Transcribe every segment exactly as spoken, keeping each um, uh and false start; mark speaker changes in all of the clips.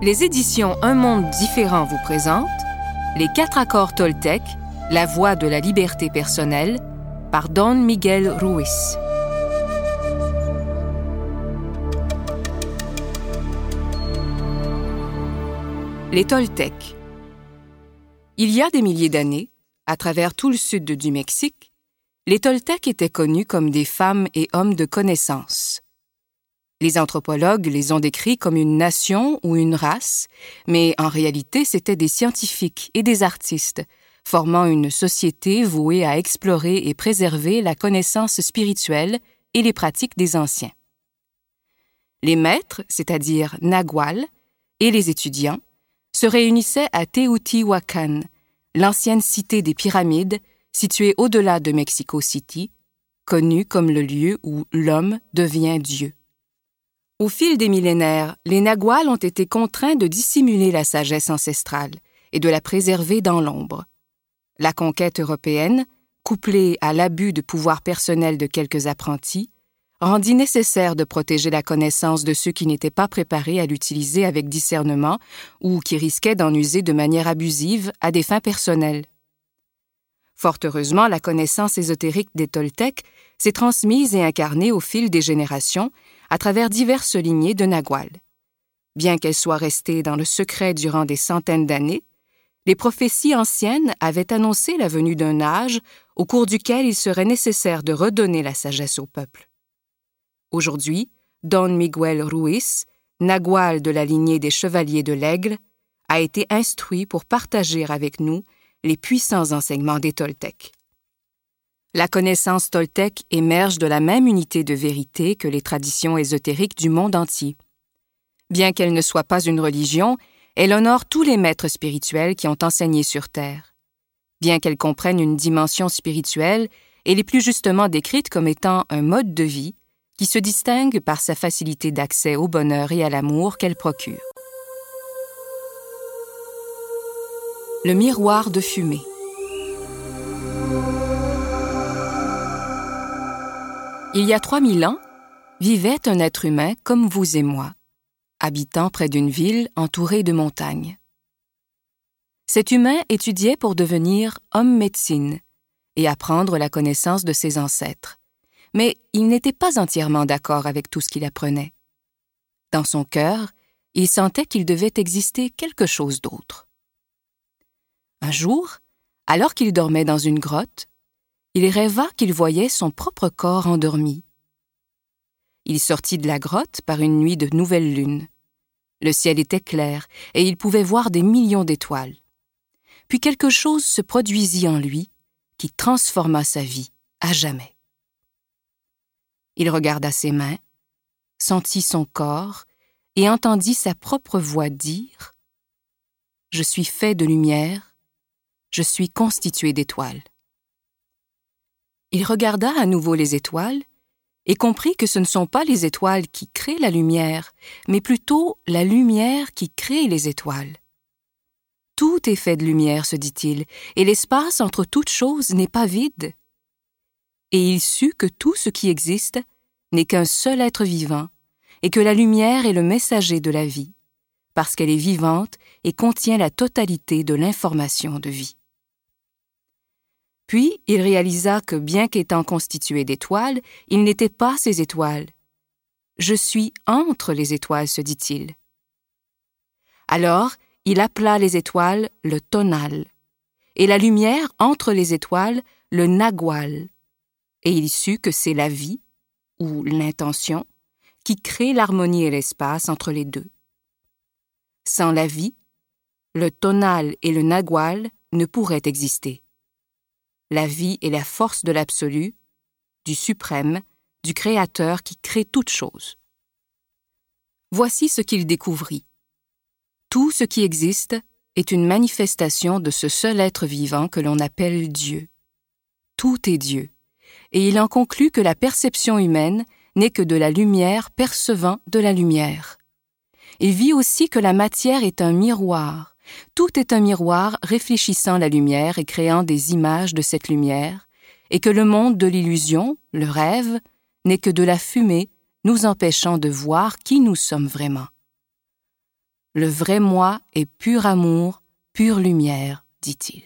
Speaker 1: Les éditions Un monde différent vous présentent Les quatre accords Toltec, la voie de la liberté personnelle, par Don Miguel Ruiz. Les Toltecs. Il y a des milliers d'années, à travers tout le sud du Mexique, les Toltecs étaient connus comme des femmes et hommes de connaissance. Les anthropologues les ont décrits comme une nation ou une race, mais en réalité, c'étaient des scientifiques et des artistes, formant une société vouée à explorer et préserver la connaissance spirituelle et les pratiques des anciens. Les maîtres, c'est-à-dire Nagual, et les étudiants, se réunissaient à Teotihuacan, l'ancienne cité des pyramides située au-delà de Mexico City, connue comme le lieu où l'homme devient Dieu. Au fil des millénaires, les Naguals ont été contraints de dissimuler la sagesse ancestrale et de la préserver dans l'ombre. La conquête européenne, couplée à l'abus de pouvoir personnel de quelques apprentis, rendit nécessaire de protéger la connaissance de ceux qui n'étaient pas préparés à l'utiliser avec discernement ou qui risquaient d'en user de manière abusive à des fins personnelles. Fort heureusement, la connaissance ésotérique des Toltecs s'est transmise et incarnée au fil des générations à travers diverses lignées de Nagual. Bien qu'elle soit restée dans le secret durant des centaines d'années, les prophéties anciennes avaient annoncé la venue d'un âge au cours duquel il serait nécessaire de redonner la sagesse au peuple. Aujourd'hui, Don Miguel Ruiz, Nagual de la lignée des Chevaliers de l'Aigle, a été instruit pour partager avec nous les puissants enseignements des Toltecs. La connaissance toltèque émerge de la même unité de vérité que les traditions ésotériques du monde entier. Bien qu'elle ne soit pas une religion, elle honore tous les maîtres spirituels qui ont enseigné sur Terre. Bien qu'elle comprenne une dimension spirituelle, elle est plus justement décrite comme étant un mode de vie qui se distingue par sa facilité d'accès au bonheur et à l'amour qu'elle procure. Le miroir de fumée. Il y a trois mille ans, vivait un être humain comme vous et moi, habitant près d'une ville entourée de montagnes. Cet humain étudiait pour devenir homme-médecine et apprendre la connaissance de ses ancêtres, mais il n'était pas entièrement d'accord avec tout ce qu'il apprenait. Dans son cœur, il sentait qu'il devait exister quelque chose d'autre. Un jour, alors qu'il dormait dans une grotte, il rêva qu'il voyait son propre corps endormi. Il sortit de la grotte par une nuit de nouvelle lune. Le ciel était clair et il pouvait voir des millions d'étoiles. Puis quelque chose se produisit en lui qui transforma sa vie à jamais. Il regarda ses mains, sentit son corps et entendit sa propre voix dire « Je suis fait de lumière, je suis constitué d'étoiles. » Il regarda à nouveau les étoiles et comprit que ce ne sont pas les étoiles qui créent la lumière, mais plutôt la lumière qui crée les étoiles. Tout est fait de lumière, se dit-il, et l'espace entre toutes choses n'est pas vide. Et il sut que tout ce qui existe n'est qu'un seul être vivant, et que la lumière est le messager de la vie, parce qu'elle est vivante et contient la totalité de l'information de vie. Puis, il réalisa que, bien qu'étant constitué d'étoiles, il n'était pas ces étoiles. « Je suis entre les étoiles », se dit-il. Alors, il appela les étoiles le tonal, et la lumière entre les étoiles le nagual, et il sut que c'est la vie, ou l'intention, qui crée l'harmonie et l'espace entre les deux. Sans la vie, le tonal et le nagual ne pourraient exister. La vie est la force de l'absolu, du suprême, du Créateur qui crée toute chose. Voici ce qu'il découvrit. Tout ce qui existe est une manifestation de ce seul être vivant que l'on appelle Dieu. Tout est Dieu, et il en conclut que la perception humaine n'est que de la lumière percevant de la lumière. Il vit aussi que la matière est un miroir. Tout est un miroir réfléchissant la lumière et créant des images de cette lumière, et que le monde de l'illusion, le rêve, n'est que de la fumée nous empêchant de voir qui nous sommes vraiment. Le vrai moi est pur amour, pure lumière, dit-il.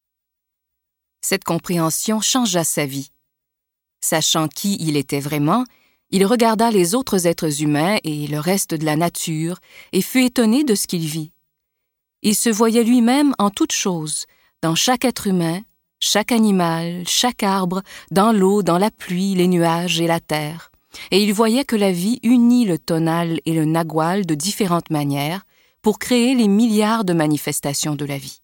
Speaker 1: Cette compréhension changea sa vie. Sachant qui il était vraiment, il regarda les autres êtres humains et le reste de la nature et fut étonné de ce qu'il vit. Il se voyait lui-même en toutes choses, dans chaque être humain, chaque animal, chaque arbre, dans l'eau, dans la pluie, les nuages et la terre. Et il voyait que la vie unit le tonal et le nagual de différentes manières pour créer les milliards de manifestations de la vie.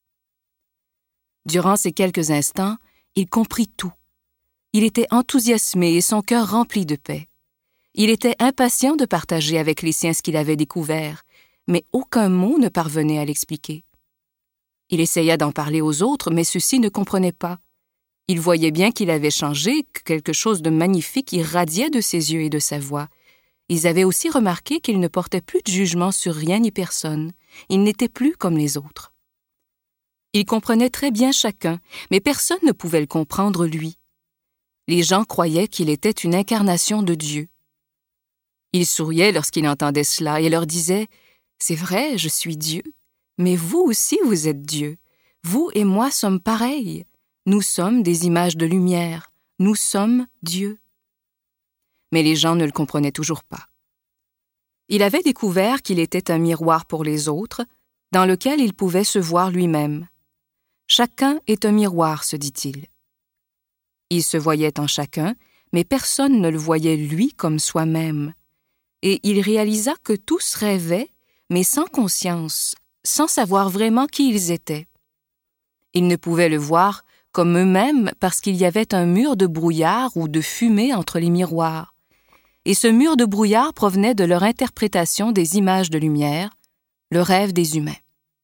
Speaker 1: Durant ces quelques instants, il comprit tout. Il était enthousiasmé et son cœur rempli de paix. Il était impatient de partager avec les siens ce qu'il avait découvert, mais aucun mot ne parvenait à l'expliquer. Il essaya d'en parler aux autres, mais ceux-ci ne comprenaient pas. Ils voyaient bien qu'il avait changé, que quelque chose de magnifique irradiait de ses yeux et de sa voix. Ils avaient aussi remarqué qu'il ne portait plus de jugement sur rien ni personne. Il n'était plus comme les autres. Il comprenait très bien chacun, mais personne ne pouvait le comprendre lui. Les gens croyaient qu'il était une incarnation de Dieu. Il souriait lorsqu'il entendait cela et leur disait « C'est vrai, je suis Dieu, mais vous aussi vous êtes Dieu. Vous et moi sommes pareils. Nous sommes des images de lumière. Nous sommes Dieu. » Mais les gens ne le comprenaient toujours pas. Il avait découvert qu'il était un miroir pour les autres, dans lequel il pouvait se voir lui-même. Chacun est un miroir, se dit-il. Il se voyait en chacun, mais personne ne le voyait lui comme soi-même. Et il réalisa que tous rêvaient, mais sans conscience, sans savoir vraiment qui ils étaient. Ils ne pouvaient le voir comme eux-mêmes parce qu'il y avait un mur de brouillard ou de fumée entre les miroirs. Et ce mur de brouillard provenait de leur interprétation des images de lumière, le rêve des humains.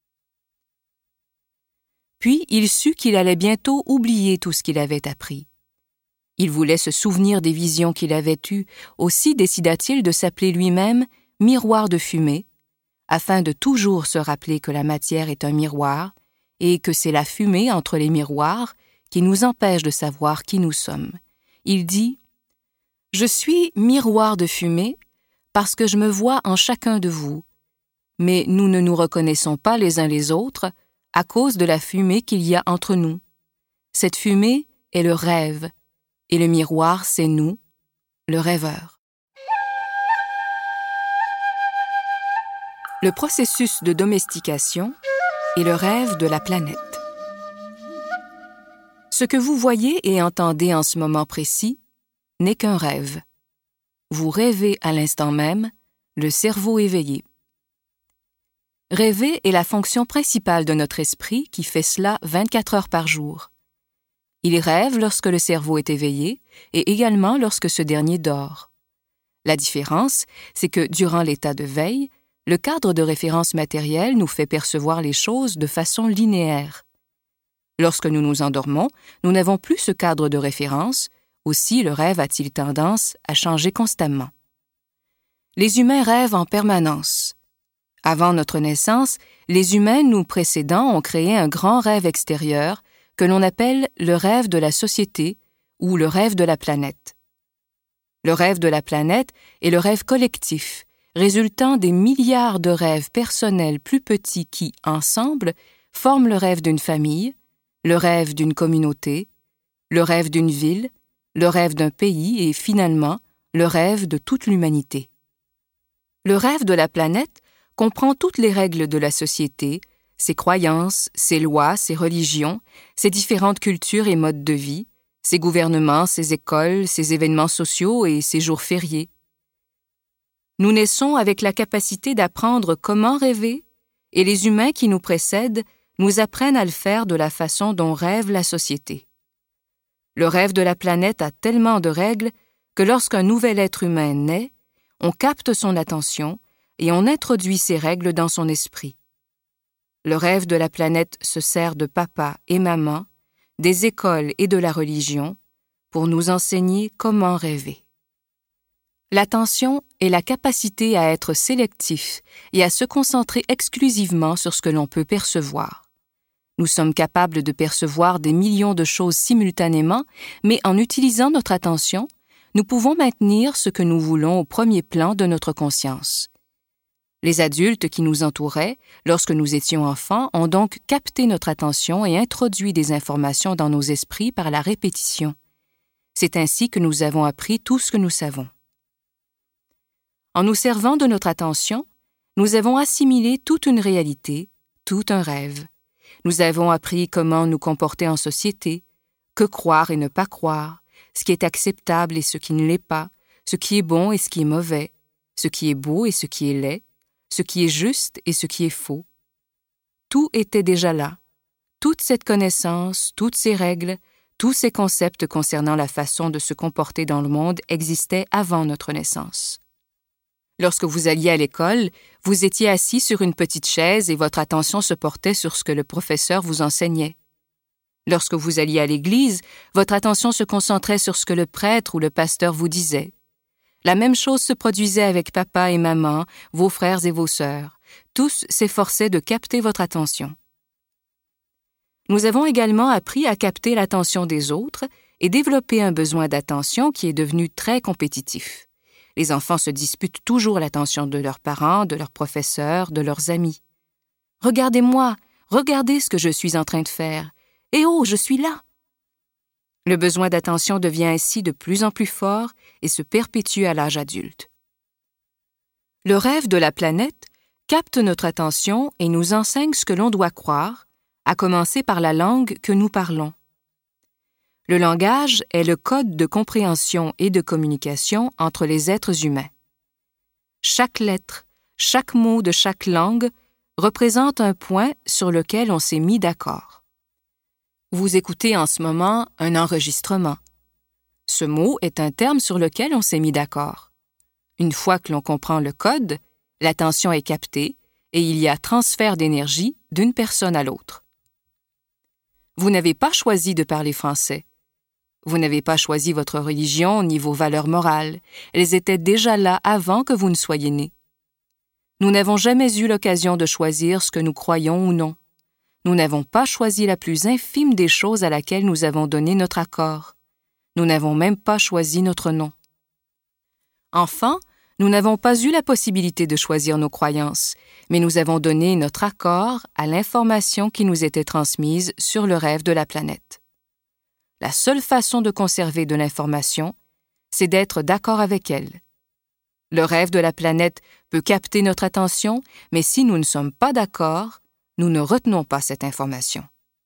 Speaker 1: Puis il sut qu'il allait bientôt oublier tout ce qu'il avait appris. Il voulait se souvenir des visions qu'il avait eues, aussi décida-t-il de s'appeler lui-même « miroir de fumée », afin de toujours se rappeler que la matière est un miroir et que c'est la fumée entre les miroirs qui nous empêche de savoir qui nous sommes. Il dit « Je suis miroir de fumée parce que je me vois en chacun de vous, mais nous ne nous reconnaissons pas les uns les autres à cause de la fumée qu'il y a entre nous. Cette fumée est le rêve, et le miroir, c'est nous, le rêveur. » Le processus de domestication est le rêve de la planète. Ce que vous voyez et entendez en ce moment précis n'est qu'un rêve. Vous rêvez à l'instant même, le cerveau éveillé. Rêver est la fonction principale de notre esprit qui fait cela vingt-quatre heures par jour. Il rêve lorsque le cerveau est éveillé et également lorsque ce dernier dort. La différence, c'est que durant l'état de veille, le cadre de référence matériel nous fait percevoir les choses de façon linéaire. Lorsque nous nous endormons, nous n'avons plus ce cadre de référence, aussi le rêve a-t-il tendance à changer constamment. Les humains rêvent en permanence. Avant notre naissance, les humains nous précédant ont créé un grand rêve extérieur que l'on appelle le rêve de la société ou le rêve de la planète. Le rêve de la planète est le rêve collectif, résultant des milliards de rêves personnels plus petits qui, ensemble, forment le rêve d'une famille, le rêve d'une communauté, le rêve d'une ville, le rêve d'un pays et, finalement, le rêve de toute l'humanité. Le rêve de la planète comprend toutes les règles de la société, ses croyances, ses lois, ses religions, ses différentes cultures et modes de vie, ses gouvernements, ses écoles, ses événements sociaux et ses jours fériés. Nous naissons avec la capacité d'apprendre comment rêver, et les humains qui nous précèdent nous apprennent à le faire de la façon dont rêve la société. Le rêve de la planète a tellement de règles que lorsqu'un nouvel être humain naît, on capte son attention et on introduit ces règles dans son esprit. Le rêve de la planète se sert de papa et maman, des écoles et de la religion pour nous enseigner comment rêver. L'attention est la capacité à être sélectif et à se concentrer exclusivement sur ce que l'on peut percevoir. Nous sommes capables de percevoir des millions de choses simultanément, mais en utilisant notre attention, nous pouvons maintenir ce que nous voulons au premier plan de notre conscience. Les adultes qui nous entouraient, lorsque nous étions enfants, ont donc capté notre attention et introduit des informations dans nos esprits par la répétition. C'est ainsi que nous avons appris tout ce que nous savons. En nous servant de notre attention, nous avons assimilé toute une réalité, tout un rêve. Nous avons appris comment nous comporter en société, que croire et ne pas croire, ce qui est acceptable et ce qui ne l'est pas, ce qui est bon et ce qui est mauvais, ce qui est beau et ce qui est laid, ce qui est juste et ce qui est faux. Tout était déjà là. Toute cette connaissance, toutes ces règles, tous ces concepts concernant la façon de se comporter dans le monde existaient avant notre naissance. Lorsque vous alliez à l'école, vous étiez assis sur une petite chaise et votre attention se portait sur ce que le professeur vous enseignait. Lorsque vous alliez à l'église, votre attention se concentrait sur ce que le prêtre ou le pasteur vous disait. La même chose se produisait avec papa et maman, vos frères et vos sœurs. Tous s'efforçaient de capter votre attention. Nous avons également appris à capter l'attention des autres et développer un besoin d'attention qui est devenu très compétitif. Les enfants se disputent toujours l'attention de leurs parents, de leurs professeurs, de leurs amis. « Regardez-moi, regardez ce que je suis en train de faire. Et oh, je suis là !» Le besoin d'attention devient ainsi de plus en plus fort et se perpétue à l'âge adulte. Le rêve de la planète capte notre attention et nous enseigne ce que l'on doit croire, à commencer par la langue que nous parlons. Le langage est le code de compréhension et de communication entre les êtres humains. Chaque lettre, chaque mot de chaque langue représente un point sur lequel on s'est mis d'accord. Vous écoutez en ce moment un enregistrement. Ce mot est un terme sur lequel on s'est mis d'accord. Une fois que l'on comprend le code, l'attention est captée et il y a transfert d'énergie d'une personne à l'autre. Vous n'avez pas choisi de parler français. Vous n'avez pas choisi votre religion ni vos valeurs morales. Elles étaient déjà là avant que vous ne soyez nés. Nous n'avons jamais eu l'occasion de choisir ce que nous croyons ou non. Nous n'avons pas choisi la plus infime des choses à laquelle nous avons donné notre accord. Nous n'avons même pas choisi notre nom. Enfin, nous n'avons pas eu la possibilité de choisir nos croyances, mais nous avons donné notre accord à l'information qui nous était transmise sur le rêve de la planète. La seule façon de conserver de l'information, c'est d'être d'accord avec elle. Le rêve de la planète peut capter notre attention, mais si nous ne sommes pas d'accord, nous ne retenons pas cette information.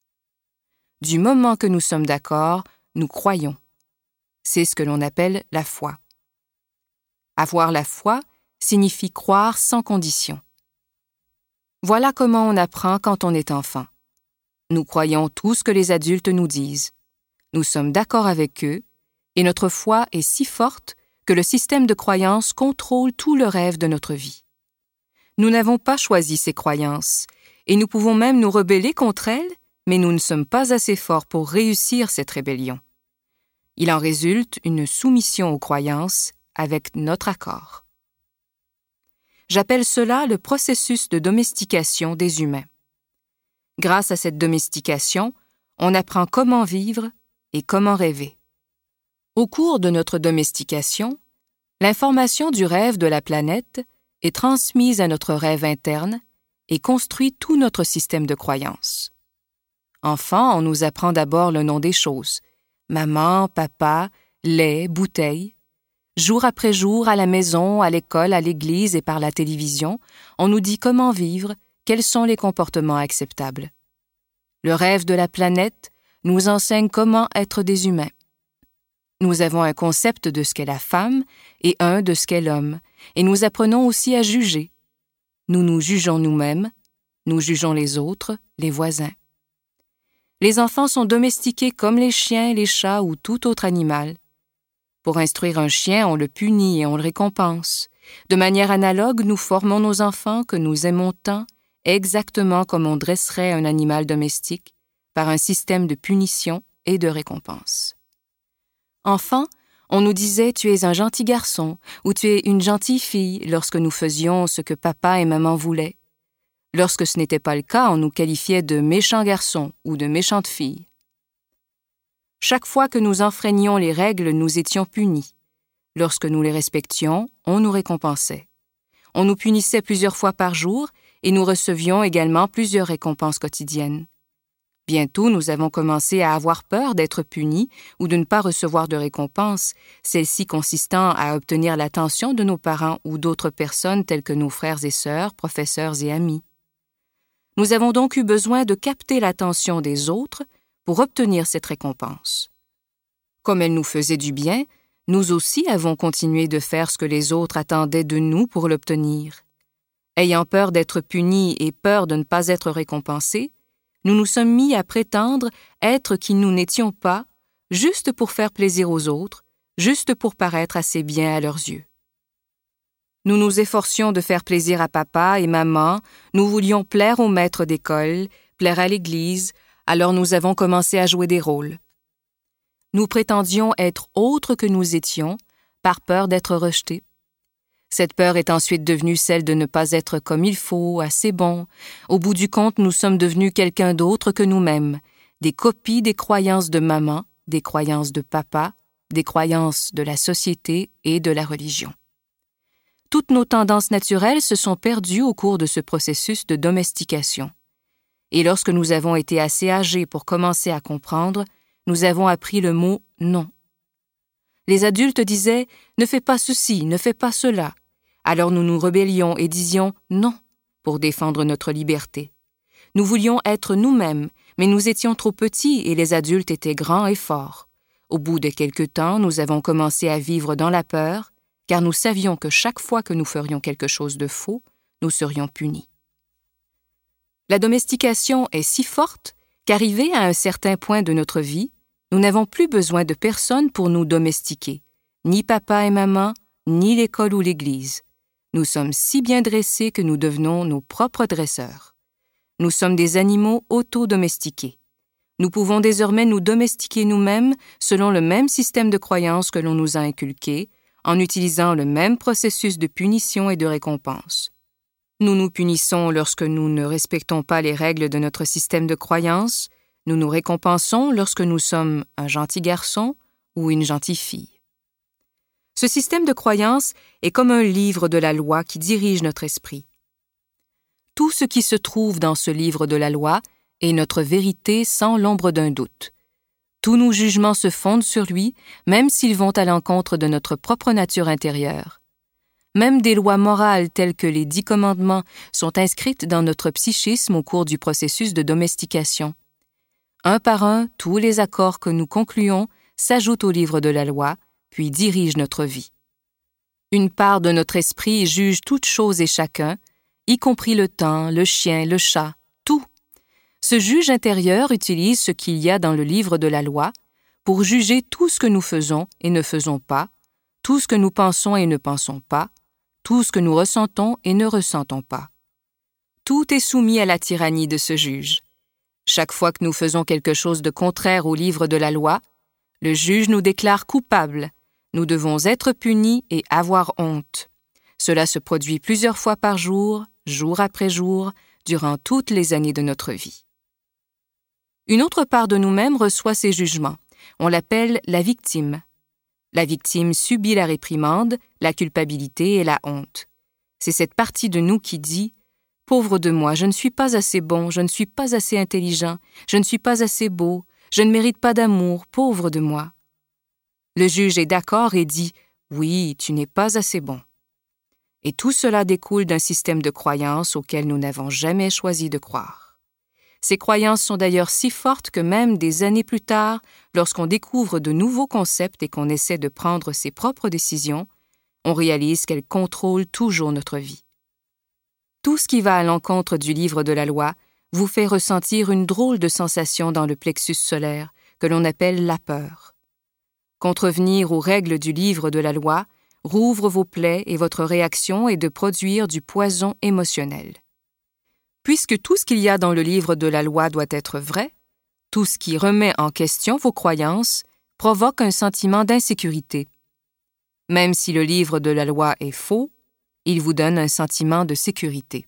Speaker 1: Du moment que nous sommes d'accord, nous croyons. C'est ce que l'on appelle la foi. Avoir la foi signifie croire sans condition. Voilà comment on apprend quand on est enfant. Nous croyons tout ce que les adultes nous disent. Nous sommes d'accord avec eux, et notre foi est si forte que le système de croyances contrôle tout le rêve de notre vie. Nous n'avons pas choisi ces croyances, et nous pouvons même nous rebeller contre elles, mais nous ne sommes pas assez forts pour réussir cette rébellion. Il en résulte une soumission aux croyances avec notre accord. J'appelle cela le processus de domestication des humains. Grâce à cette domestication, on apprend comment vivre et comment rêver. Au cours de notre domestication, l'information du rêve de la planète est transmise à notre rêve interne et construit tout notre système de croyances. Enfant, on nous apprend d'abord le nom des choses, maman, papa, lait, bouteille. Jour après jour, à la maison, à l'école, à l'église et par la télévision, on nous dit comment vivre, quels sont les comportements acceptables. Le rêve de la planète nous enseigne comment être des humains. Nous avons un concept de ce qu'est la femme et un de ce qu'est l'homme, et nous apprenons aussi à juger. Nous nous jugeons nous-mêmes, nous jugeons les autres, les voisins. Les enfants sont domestiqués comme les chiens, les chats ou tout autre animal. Pour instruire un chien, on le punit et on le récompense. De manière analogue, nous formons nos enfants que nous aimons tant, exactement comme on dresserait un animal domestique, par un système de punition et de récompense. Enfant, on nous disait « tu es un gentil garçon » ou « tu es une gentille fille » lorsque nous faisions ce que papa et maman voulaient. Lorsque ce n'était pas le cas, on nous qualifiait de « méchants garçons » ou de « méchantes filles ». Chaque fois que nous enfreignions les règles, nous étions punis. Lorsque nous les respections, on nous récompensait. On nous punissait plusieurs fois par jour et nous recevions également plusieurs récompenses quotidiennes. Bientôt, nous avons commencé à avoir peur d'être punis ou de ne pas recevoir de récompense, celle-ci consistant à obtenir l'attention de nos parents ou d'autres personnes telles que nos frères et sœurs, professeurs et amis. Nous avons donc eu besoin de capter l'attention des autres pour obtenir cette récompense. Comme elle nous faisait du bien, nous aussi avons continué de faire ce que les autres attendaient de nous pour l'obtenir. Ayant peur d'être punis et peur de ne pas être récompensés, nous nous sommes mis à prétendre être qui nous n'étions pas, juste pour faire plaisir aux autres, juste pour paraître assez bien à leurs yeux. Nous nous efforcions de faire plaisir à papa et maman, nous voulions plaire au maître d'école, plaire à l'église, alors nous avons commencé à jouer des rôles. Nous prétendions être autres que nous étions, par peur d'être rejetés. Cette peur est ensuite devenue celle de ne pas être comme il faut, assez bon. Au bout du compte, nous sommes devenus quelqu'un d'autre que nous-mêmes, des copies des croyances de maman, des croyances de papa, des croyances de la société et de la religion. Toutes nos tendances naturelles se sont perdues au cours de ce processus de domestication. Et lorsque nous avons été assez âgés pour commencer à comprendre, nous avons appris le mot « non ». Les adultes disaient « ne fais pas ceci, ne fais pas cela ». Alors nous nous rébellions et disions « non » pour défendre notre liberté. Nous voulions être nous-mêmes, mais nous étions trop petits et les adultes étaient grands et forts. Au bout de quelque temps, nous avons commencé à vivre dans la peur, car nous savions que chaque fois que nous ferions quelque chose de faux, nous serions punis. La domestication est si forte qu'arrivés à un certain point de notre vie, nous n'avons plus besoin de personne pour nous domestiquer, ni papa et maman, ni l'école ou l'église. Nous sommes si bien dressés que nous devenons nos propres dresseurs. Nous sommes des animaux auto-domestiqués. Nous pouvons désormais nous domestiquer nous-mêmes selon le même système de croyances que l'on nous a inculqué, en utilisant le même processus de punition et de récompense. Nous nous punissons lorsque nous ne respectons pas les règles de notre système de croyances, nous nous récompensons lorsque nous sommes un gentil garçon ou une gentille fille. Ce système de croyance est comme un livre de la loi qui dirige notre esprit. Tout ce qui se trouve dans ce livre de la loi est notre vérité sans l'ombre d'un doute. Tous nos jugements se fondent sur lui, même s'ils vont à l'encontre de notre propre nature intérieure. Même des lois morales telles que les dix commandements sont inscrites dans notre psychisme au cours du processus de domestication. Un par un, tous les accords que nous concluons s'ajoutent au livre de la loi, puis dirigent notre vie. Une part de notre esprit juge toutes choses et chacun, y compris le temps, le chien, le chat, tout. Ce juge intérieur utilise ce qu'il y a dans le livre de la loi pour juger tout ce que nous faisons et ne faisons pas, tout ce que nous pensons et ne pensons pas, tout ce que nous ressentons et ne ressentons pas. Tout est soumis à la tyrannie de ce juge. Chaque fois que nous faisons quelque chose de contraire au livre de la loi, le juge nous déclare coupables. Nous devons être punis et avoir honte. Cela se produit plusieurs fois par jour, jour après jour, durant toutes les années de notre vie. Une autre part de nous-mêmes reçoit ces jugements. On l'appelle la victime. La victime subit la réprimande, la culpabilité et la honte. C'est cette partie de nous qui dit « Pauvre de moi, je ne suis pas assez bon, je ne suis pas assez intelligent, je ne suis pas assez beau, je ne mérite pas d'amour, pauvre de moi. » Le juge est d'accord et dit « Oui, tu n'es pas assez bon. » Et tout cela découle d'un système de croyances auquel nous n'avons jamais choisi de croire. Ces croyances sont d'ailleurs si fortes que même des années plus tard, lorsqu'on découvre de nouveaux concepts et qu'on essaie de prendre ses propres décisions, on réalise qu'elles contrôlent toujours notre vie. Tout ce qui va à l'encontre du livre de la loi vous fait ressentir une drôle de sensation dans le plexus solaire que l'on appelle la peur. Contrevenir aux règles du livre de la loi rouvre vos plaies et votre réaction est de produire du poison émotionnel. Puisque tout ce qu'il y a dans le livre de la loi doit être vrai, tout ce qui remet en question vos croyances provoque un sentiment d'insécurité. Même si le livre de la loi est faux, il vous donne un sentiment de sécurité.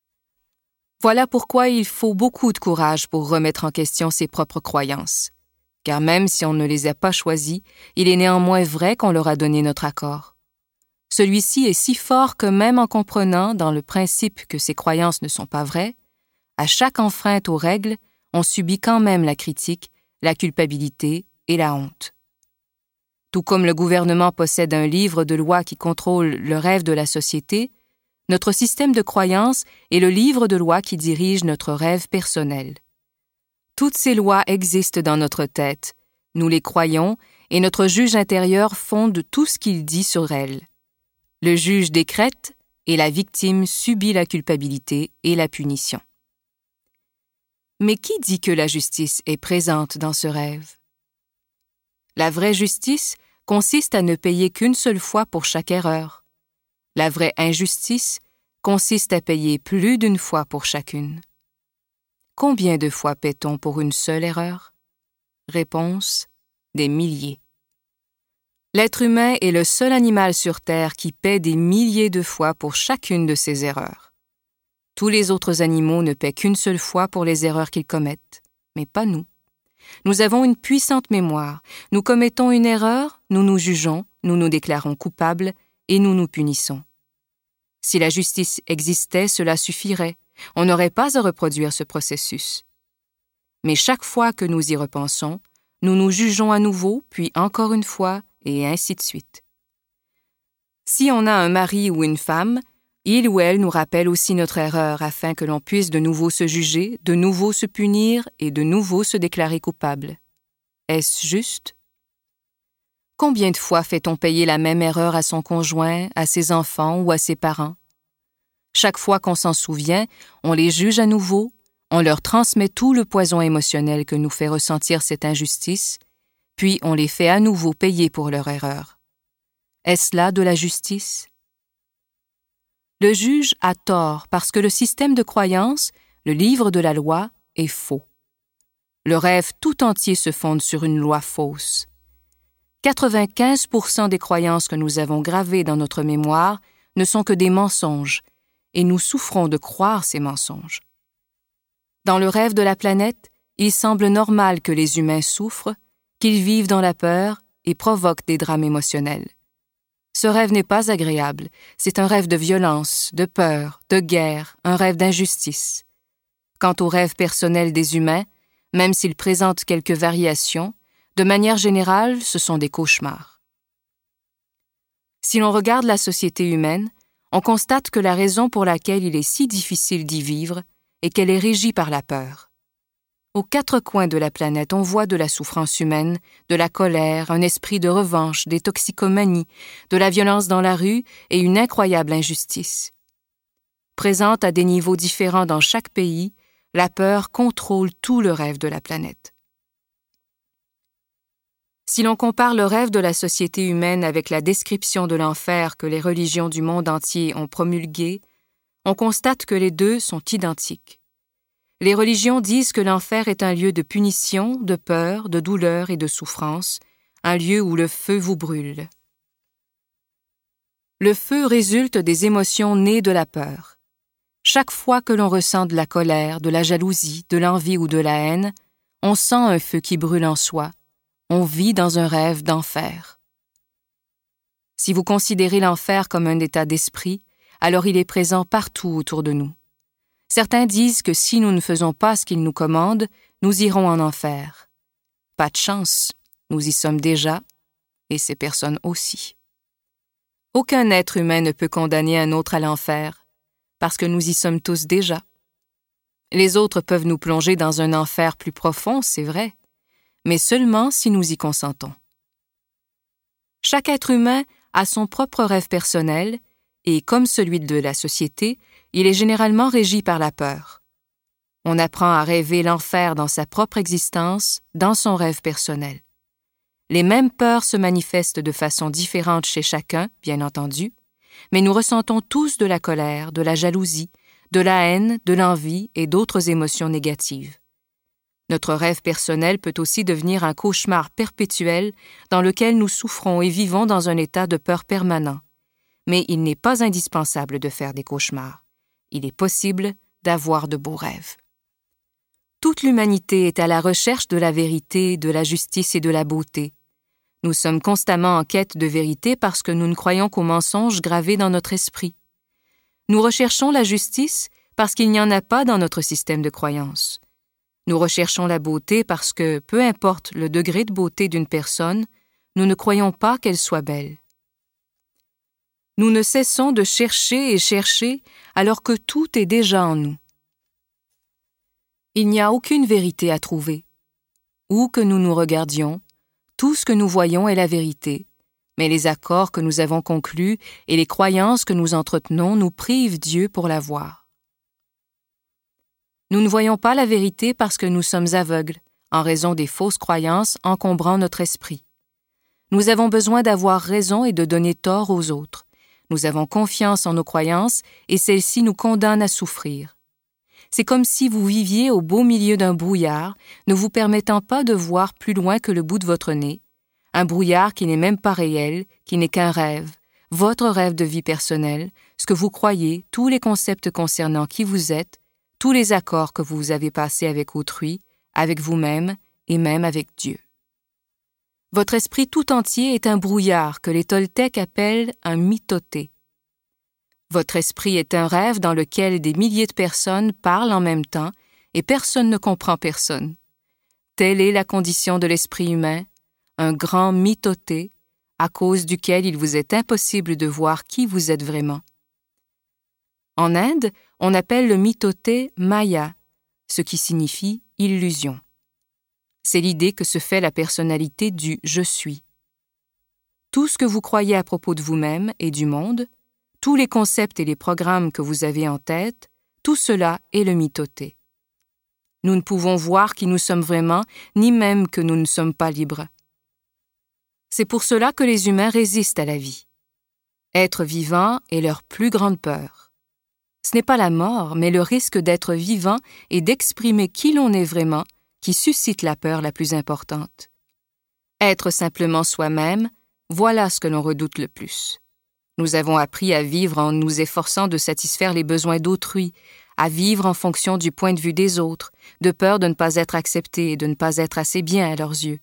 Speaker 1: Voilà pourquoi il faut beaucoup de courage pour remettre en question ses propres croyances. Car même si on ne les a pas choisies, il est néanmoins vrai qu'on leur a donné notre accord. Celui-ci est si fort que même en comprenant, dans le principe, que ces croyances ne sont pas vraies, à chaque enfreinte aux règles, on subit quand même la critique, la culpabilité et la honte. Tout comme le gouvernement possède un livre de loi qui contrôle le rêve de la société, notre système de croyances est le livre de loi qui dirige notre rêve personnel. Toutes ces lois existent dans notre tête, nous les croyons et notre juge intérieur fonde tout ce qu'il dit sur elles. Le juge décrète et la victime subit la culpabilité et la punition. Mais qui dit que la justice est présente dans ce rêve? La vraie justice consiste à ne payer qu'une seule fois pour chaque erreur. La vraie injustice consiste à payer plus d'une fois pour chacune. Combien de fois paie-t-on pour une seule erreur? Réponse: des milliers. L'être humain est le seul animal sur Terre qui paie des milliers de fois pour chacune de ses erreurs. Tous les autres animaux ne paient qu'une seule fois pour les erreurs qu'ils commettent, mais pas nous. Nous avons une puissante mémoire. Nous commettons une erreur, nous nous jugeons, nous nous déclarons coupables et nous nous punissons. Si la justice existait, cela suffirait. On n'aurait pas à reproduire ce processus. Mais chaque fois que nous y repensons, nous nous jugeons à nouveau, puis encore une fois, et ainsi de suite. Si on a un mari ou une femme, il ou elle nous rappelle aussi notre erreur afin que l'on puisse de nouveau se juger, de nouveau se punir et de nouveau se déclarer coupable. Est-ce juste? Combien de fois fait-on payer la même erreur à son conjoint, à ses enfants ou à ses parents? Chaque fois qu'on s'en souvient, on les juge à nouveau, on leur transmet tout le poison émotionnel que nous fait ressentir cette injustice, puis on les fait à nouveau payer pour leur erreur. Est-ce là de la justice? Le juge a tort parce que le système de croyance, le livre de la loi, est faux. Le rêve tout entier se fonde sur une loi fausse. quatre-vingt-quinze pour cent des croyances que nous avons gravées dans notre mémoire ne sont que des mensonges, et nous souffrons de croire ces mensonges. Dans le rêve de la planète, il semble normal que les humains souffrent, qu'ils vivent dans la peur et provoquent des drames émotionnels. Ce rêve n'est pas agréable, c'est un rêve de violence, de peur, de guerre, un rêve d'injustice. Quant au rêve personnel des humains, même s'il présente quelques variations, de manière générale, ce sont des cauchemars. Si l'on regarde la société humaine, on constate que la raison pour laquelle il est si difficile d'y vivre est qu'elle est régie par la peur. Aux quatre coins de la planète, on voit de la souffrance humaine, de la colère, un esprit de revanche, des toxicomanies, de la violence dans la rue et une incroyable injustice. Présente à des niveaux différents dans chaque pays, la peur contrôle tout le rêve de la planète. Si l'on compare le rêve de la société humaine avec la description de l'enfer que les religions du monde entier ont promulguée, on constate que les deux sont identiques. Les religions disent que l'enfer est un lieu de punition, de peur, de douleur et de souffrance, un lieu où le feu vous brûle. Le feu résulte des émotions nées de la peur. Chaque fois que l'on ressent de la colère, de la jalousie, de l'envie ou de la haine, on sent un feu qui brûle en soi. On vit dans un rêve d'enfer. Si vous considérez l'enfer comme un état d'esprit, alors il est présent partout autour de nous. Certains disent que si nous ne faisons pas ce qu'il nous commande, nous irons en enfer. Pas de chance, nous y sommes déjà, et ces personnes aussi. Aucun être humain ne peut condamner un autre à l'enfer, parce que nous y sommes tous déjà. Les autres peuvent nous plonger dans un enfer plus profond, c'est vrai, mais seulement si nous y consentons. Chaque être humain a son propre rêve personnel, et comme celui de la société, il est généralement régi par la peur. On apprend à rêver l'enfer dans sa propre existence, dans son rêve personnel. Les mêmes peurs se manifestent de façon différente chez chacun, bien entendu, mais nous ressentons tous de la colère, de la jalousie, de la haine, de l'envie et d'autres émotions négatives. Notre rêve personnel peut aussi devenir un cauchemar perpétuel dans lequel nous souffrons et vivons dans un état de peur permanent. Mais il n'est pas indispensable de faire des cauchemars. Il est possible d'avoir de beaux rêves. Toute l'humanité est à la recherche de la vérité, de la justice et de la beauté. Nous sommes constamment en quête de vérité parce que nous ne croyons qu'aux mensonges gravés dans notre esprit. Nous recherchons la justice parce qu'il n'y en a pas dans notre système de croyance. Nous recherchons la beauté parce que, peu importe le degré de beauté d'une personne, nous ne croyons pas qu'elle soit belle. Nous ne cessons de chercher et chercher alors que tout est déjà en nous. Il n'y a aucune vérité à trouver. Où que nous nous regardions, tout ce que nous voyons est la vérité, mais les accords que nous avons conclus et les croyances que nous entretenons nous privent Dieu pour la voir. Nous ne voyons pas la vérité parce que nous sommes aveugles, en raison des fausses croyances encombrant notre esprit. Nous avons besoin d'avoir raison et de donner tort aux autres. Nous avons confiance en nos croyances et celles-ci nous condamnent à souffrir. C'est comme si vous viviez au beau milieu d'un brouillard, ne vous permettant pas de voir plus loin que le bout de votre nez, un brouillard qui n'est même pas réel, qui n'est qu'un rêve, votre rêve de vie personnelle, ce que vous croyez, tous les concepts concernant qui vous êtes, tous les accords que vous avez passés avec autrui, avec vous-même et même avec Dieu. Votre esprit tout entier est un brouillard que les Toltecs appellent un mitoté. Votre esprit est un rêve dans lequel des milliers de personnes parlent en même temps et personne ne comprend personne. Telle est la condition de l'esprit humain, un grand mitoté, à cause duquel il vous est impossible de voir qui vous êtes vraiment. En Inde, on appelle le mitoté Maya, ce qui signifie illusion. C'est l'idée que se fait la personnalité du « je suis ». Tout ce que vous croyez à propos de vous-même et du monde, tous les concepts et les programmes que vous avez en tête, tout cela est le mitoté. Nous ne pouvons voir qui nous sommes vraiment, ni même que nous ne sommes pas libres. C'est pour cela que les humains résistent à la vie. Être vivant est leur plus grande peur. Ce n'est pas la mort, mais le risque d'être vivant et d'exprimer qui l'on est vraiment qui suscite la peur la plus importante. Être simplement soi-même, voilà ce que l'on redoute le plus. Nous avons appris à vivre en nous efforçant de satisfaire les besoins d'autrui, à vivre en fonction du point de vue des autres, de peur de ne pas être acceptés et de ne pas être assez bien à leurs yeux.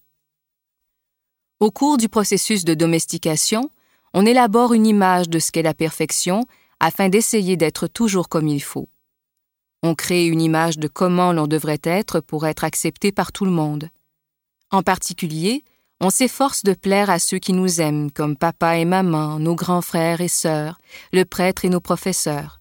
Speaker 1: Au cours du processus de domestication, on élabore une image de ce qu'est la perfection afin d'essayer d'être toujours comme il faut. On crée une image de comment l'on devrait être pour être accepté par tout le monde. En particulier, on s'efforce de plaire à ceux qui nous aiment, comme papa et maman, nos grands frères et sœurs, le prêtre et nos professeurs.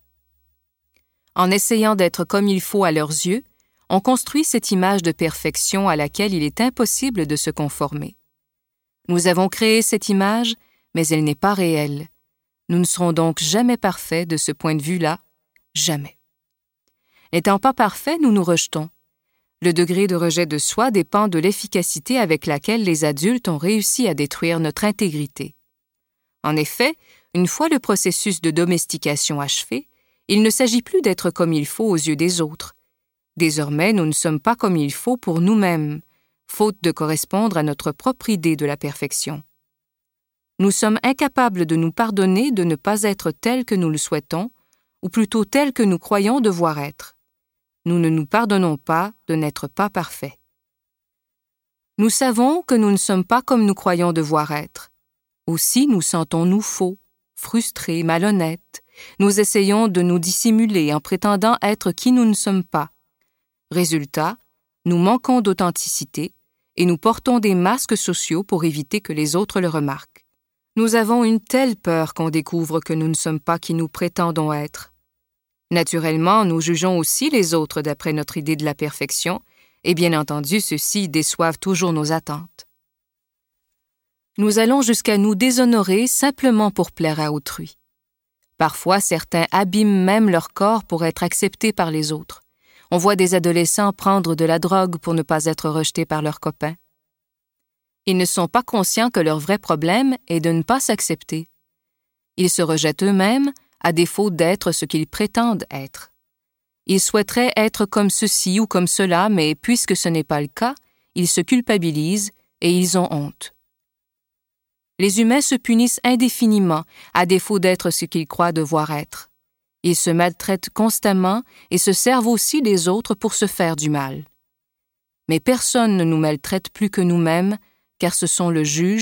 Speaker 1: En essayant d'être comme il faut à leurs yeux, on construit cette image de perfection à laquelle il est impossible de se conformer. Nous avons créé cette image, mais elle n'est pas réelle. Nous ne serons donc jamais parfaits de ce point de vue-là, jamais. N'étant pas parfaits, nous nous rejetons. Le degré de rejet de soi dépend de l'efficacité avec laquelle les adultes ont réussi à détruire notre intégrité. En effet, une fois le processus de domestication achevé, il ne s'agit plus d'être comme il faut aux yeux des autres. Désormais, nous ne sommes pas comme il faut pour nous-mêmes, faute de correspondre à notre propre idée de la perfection. Nous sommes incapables de nous pardonner de ne pas être tels que nous le souhaitons, ou plutôt tels que nous croyons devoir être. Nous ne nous pardonnons pas de n'être pas parfaits. Nous savons que nous ne sommes pas comme nous croyons devoir être. Aussi nous sentons-nous faux, frustrés, malhonnêtes. Nous essayons de nous dissimuler en prétendant être qui nous ne sommes pas. Résultat, nous manquons d'authenticité et nous portons des masques sociaux pour éviter que les autres le remarquent. Nous avons une telle peur qu'on découvre que nous ne sommes pas qui nous prétendons être. Naturellement, nous jugeons aussi les autres d'après notre idée de la perfection, et bien entendu, ceux-ci déçoivent toujours nos attentes. Nous allons jusqu'à nous déshonorer simplement pour plaire à autrui. Parfois, certains abîment même leur corps pour être acceptés par les autres. On voit des adolescents prendre de la drogue pour ne pas être rejetés par leurs copains. Ils ne sont pas conscients que leur vrai problème est de ne pas s'accepter. Ils se rejettent eux-mêmes, à défaut d'être ce qu'ils prétendent être. Ils souhaiteraient être comme ceci ou comme cela, mais puisque ce n'est pas le cas, ils se culpabilisent et ils ont honte. Les humains se punissent indéfiniment, à défaut d'être ce qu'ils croient devoir être. Ils se maltraitent constamment et se servent aussi des autres pour se faire du mal. Mais personne ne nous maltraite plus que nous-mêmes, car ce sont le juge,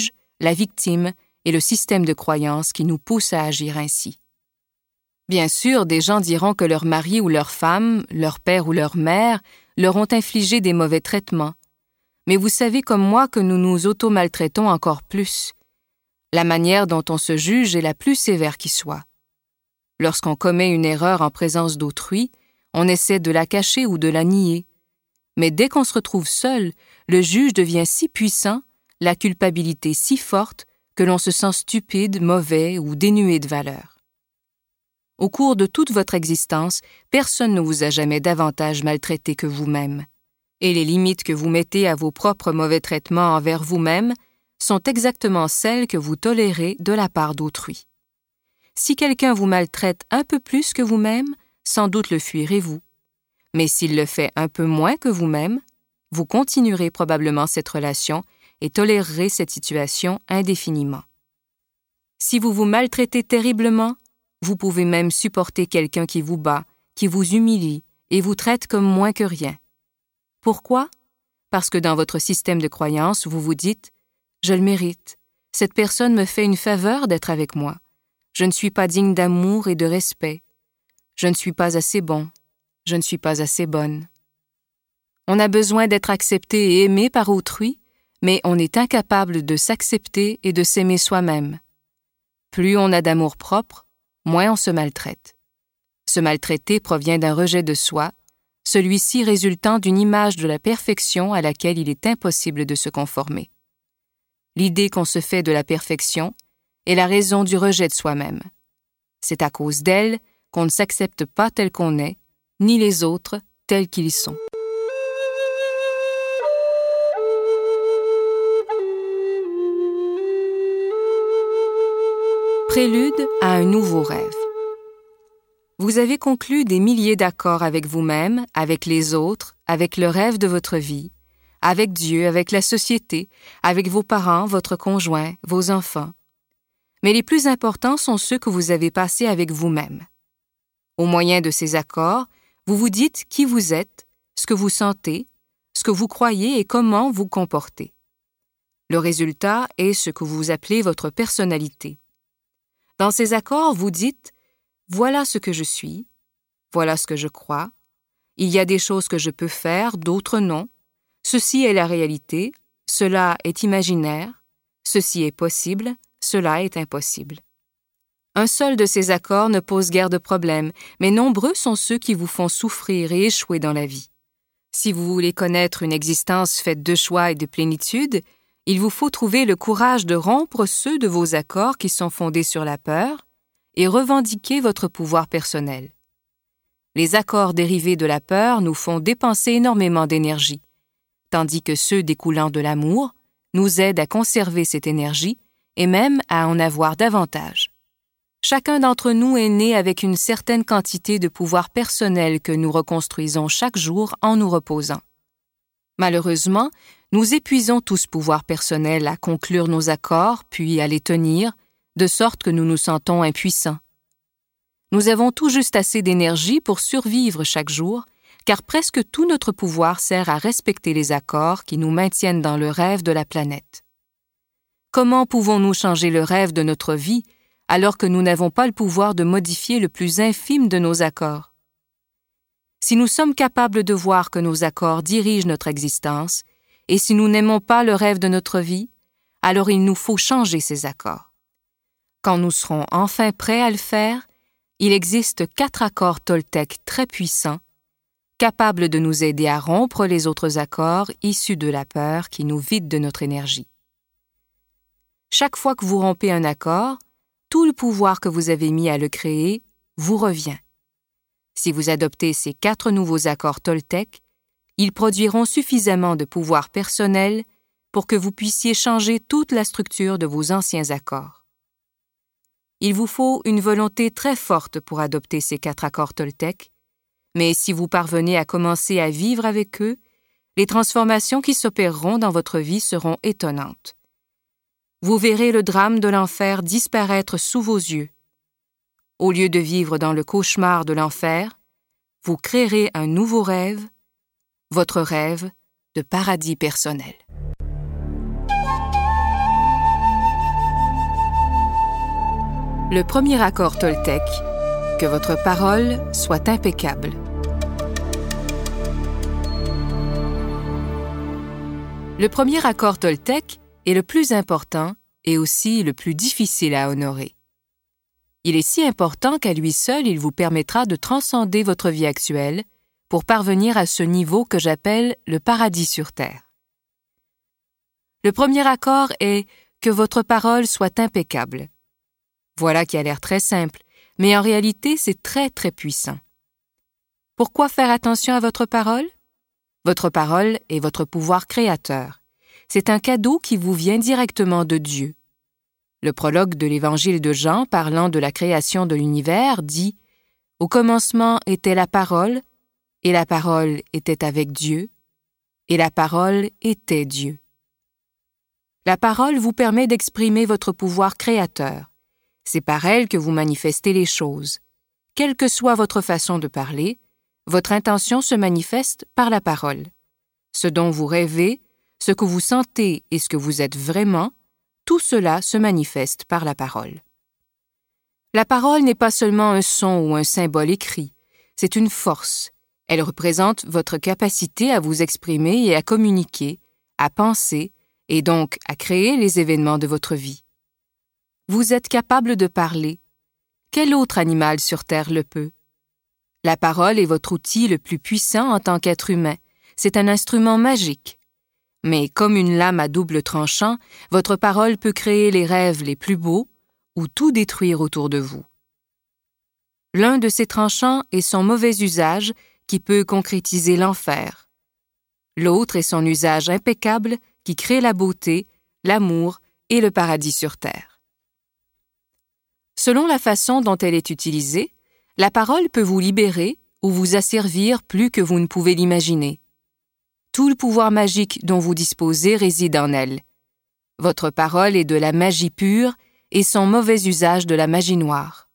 Speaker 1: la victime et le système de croyances qui nous poussent à agir ainsi. Bien sûr, des gens diront que leur mari ou leur femme, leur père ou leur mère leur ont infligé des mauvais traitements. Mais vous savez comme moi que nous nous auto-maltraitons encore plus. La manière dont on se juge est la plus sévère qui soit. Lorsqu'on commet une erreur en présence d'autrui, on essaie de la cacher ou de la nier. Mais dès qu'on se retrouve seul, le juge devient si puissant, la culpabilité si forte, que l'on se sent stupide, mauvais ou dénué de valeur. Au cours de toute votre existence, personne ne vous a jamais davantage maltraité que vous-même. Et les limites que vous mettez à vos propres mauvais traitements envers vous-même sont exactement celles que vous tolérez de la part d'autrui. Si quelqu'un vous maltraite un peu plus que vous-même, sans doute le fuirez-vous. Mais s'il le fait un peu moins que vous-même, vous continuerez probablement cette relation et tolérerez cette situation indéfiniment. Si vous vous maltraitez terriblement, vous pouvez même supporter quelqu'un qui vous bat, qui vous humilie et vous traite comme moins que rien. Pourquoi? Parce que dans votre système de croyance, vous vous dites « Je le mérite. Cette personne me fait une faveur d'être avec moi. Je ne suis pas digne d'amour et de respect. Je ne suis pas assez bon. Je ne suis pas assez bonne. » On a besoin d'être accepté et aimé par autrui, mais on est incapable de s'accepter et de s'aimer soi-même. Plus on a d'amour propre, moins on se maltraite. Se maltraiter provient d'un rejet de soi, celui-ci résultant d'une image de la perfection à laquelle il est impossible de se conformer. L'idée qu'on se fait de la perfection est la raison du rejet de soi-même. C'est à cause d'elle qu'on ne s'accepte pas tel qu'on est, ni les autres tels qu'ils sont. Prélude à un nouveau rêve. Vous avez conclu des milliers d'accords avec vous-même, avec les autres, avec le rêve de votre vie, avec Dieu, avec la société, avec vos parents, votre conjoint, vos enfants. Mais les plus importants sont ceux que vous avez passés avec vous-même. Au moyen de ces accords, vous vous dites qui vous êtes, ce que vous sentez, ce que vous croyez et comment vous comportez. Le résultat est ce que vous appelez votre personnalité. Dans ces accords, vous dites « Voilà ce que je suis, voilà ce que je crois, il y a des choses que je peux faire, d'autres non, ceci est la réalité, cela est imaginaire, ceci est possible, cela est impossible. » Un seul de ces accords ne pose guère de problème, mais nombreux sont ceux qui vous font souffrir et échouer dans la vie. Si vous voulez connaître une existence faite de choix et de plénitude, il vous faut trouver le courage de rompre ceux de vos accords qui sont fondés sur la peur et revendiquer votre pouvoir personnel. Les accords dérivés de la peur nous font dépenser énormément d'énergie, tandis que ceux découlant de l'amour nous aident à conserver cette énergie et même à en avoir davantage. Chacun d'entre nous est né avec une certaine quantité de pouvoir personnel que nous reconstruisons chaque jour en nous reposant. Malheureusement, nous épuisons tout ce pouvoir personnel à conclure nos accords, puis à les tenir, de sorte que nous nous sentons impuissants. Nous avons tout juste assez d'énergie pour survivre chaque jour, car presque tout notre pouvoir sert à respecter les accords qui nous maintiennent dans le rêve de la planète. Comment pouvons-nous changer le rêve de notre vie alors que nous n'avons pas le pouvoir de modifier le plus infime de nos accords? Si nous sommes capables de voir que nos accords dirigent notre existence, et si nous n'aimons pas le rêve de notre vie, alors il nous faut changer ces accords. Quand nous serons enfin prêts à le faire, il existe quatre accords Toltec très puissants, capables de nous aider à rompre les autres accords issus de la peur qui nous vident de notre énergie. Chaque fois que vous rompez un accord, tout le pouvoir que vous avez mis à le créer vous revient. Si vous adoptez ces quatre nouveaux accords Toltec, ils produiront suffisamment de pouvoir personnel pour que vous puissiez changer toute la structure de vos anciens accords. Il vous faut une volonté très forte pour adopter ces quatre accords Toltec, mais si vous parvenez à commencer à vivre avec eux, les transformations qui s'opéreront dans votre vie seront étonnantes. Vous verrez le drame de l'enfer disparaître sous vos yeux. Au lieu de vivre dans le cauchemar de l'enfer, vous créerez un nouveau rêve, votre rêve de paradis personnel. Le premier accord Toltec, que votre parole soit impeccable. Le premier accord Toltec est le plus important et aussi le plus difficile à honorer. Il est si important qu'à lui seul, il vous permettra de transcender votre vie actuelle pour parvenir à ce niveau que j'appelle le paradis sur terre. Le premier accord est que votre parole soit impeccable. Voilà qui a l'air très simple, mais en réalité, c'est très, très puissant. Pourquoi faire attention à votre parole? Votre parole est votre pouvoir créateur. C'est un cadeau qui vous vient directement de Dieu. Le prologue de l'Évangile de Jean, parlant de la création de l'univers, dit « Au commencement était la parole, et la parole était avec Dieu, et la parole était Dieu. » La parole vous permet d'exprimer votre pouvoir créateur. C'est par elle que vous manifestez les choses. Quelle que soit votre façon de parler, votre intention se manifeste par la parole. Ce dont vous rêvez, ce que vous sentez et ce que vous êtes vraiment, tout cela se manifeste par la parole. La parole n'est pas seulement un son ou un symbole écrit, c'est une force. Elle représente votre capacité à vous exprimer et à communiquer, à penser, et donc à créer les événements de votre vie. Vous êtes capable de parler. Quel autre animal sur Terre le peut? La parole est votre outil le plus puissant en tant qu'être humain. C'est un instrument magique. Mais comme une lame à double tranchant, votre parole peut créer les rêves les plus beaux ou tout détruire autour de vous. L'un de ces tranchants est son mauvais usage qui peut concrétiser l'enfer. L'autre est son usage impeccable qui crée la beauté, l'amour et le paradis sur terre. Selon la façon dont elle est utilisée, la parole peut vous libérer ou vous asservir plus que vous ne pouvez l'imaginer. Tout le pouvoir magique dont vous disposez réside en elle. Votre parole est de la magie pure et son mauvais usage de la magie noire.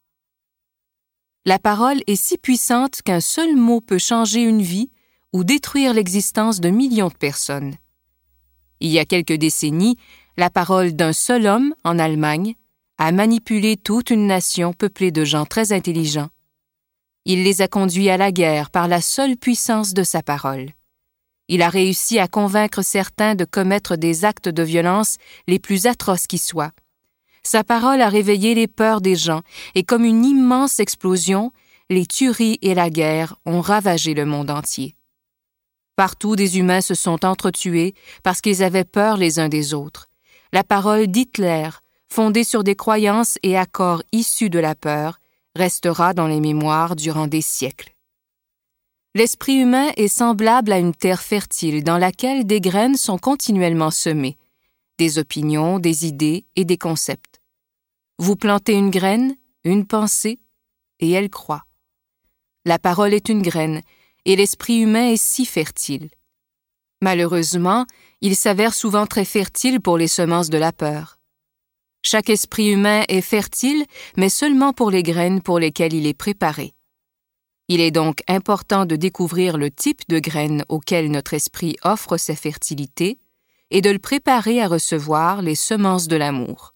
Speaker 1: La parole est si puissante qu'un seul mot peut changer une vie ou détruire l'existence de millions de personnes. Il y a quelques décennies, la parole d'un seul homme, en Allemagne, a manipulé toute une nation peuplée de gens très intelligents. Il les a conduits à la guerre par la seule puissance de sa parole. Il a réussi à convaincre certains de commettre des actes de violence les plus atroces qui soient. Sa parole a réveillé les peurs des gens et comme une immense explosion, les tueries et la guerre ont ravagé le monde entier. Partout, des humains se sont entretués parce qu'ils avaient peur les uns des autres. La parole d'Hitler, fondée sur des croyances et accords issus de la peur, restera dans les mémoires durant des siècles. L'esprit humain est semblable à une terre fertile dans laquelle des graines sont continuellement semées, des opinions, des idées et des concepts. Vous plantez une graine, une pensée, et elle croît. La parole est une graine, et l'esprit humain est si fertile. Malheureusement, il s'avère souvent très fertile pour les semences de la peur. Chaque esprit humain est fertile, mais seulement pour les graines pour lesquelles il est préparé. Il est donc important de découvrir le type de graines auquel notre esprit offre sa fertilité et de le préparer à recevoir les semences de l'amour.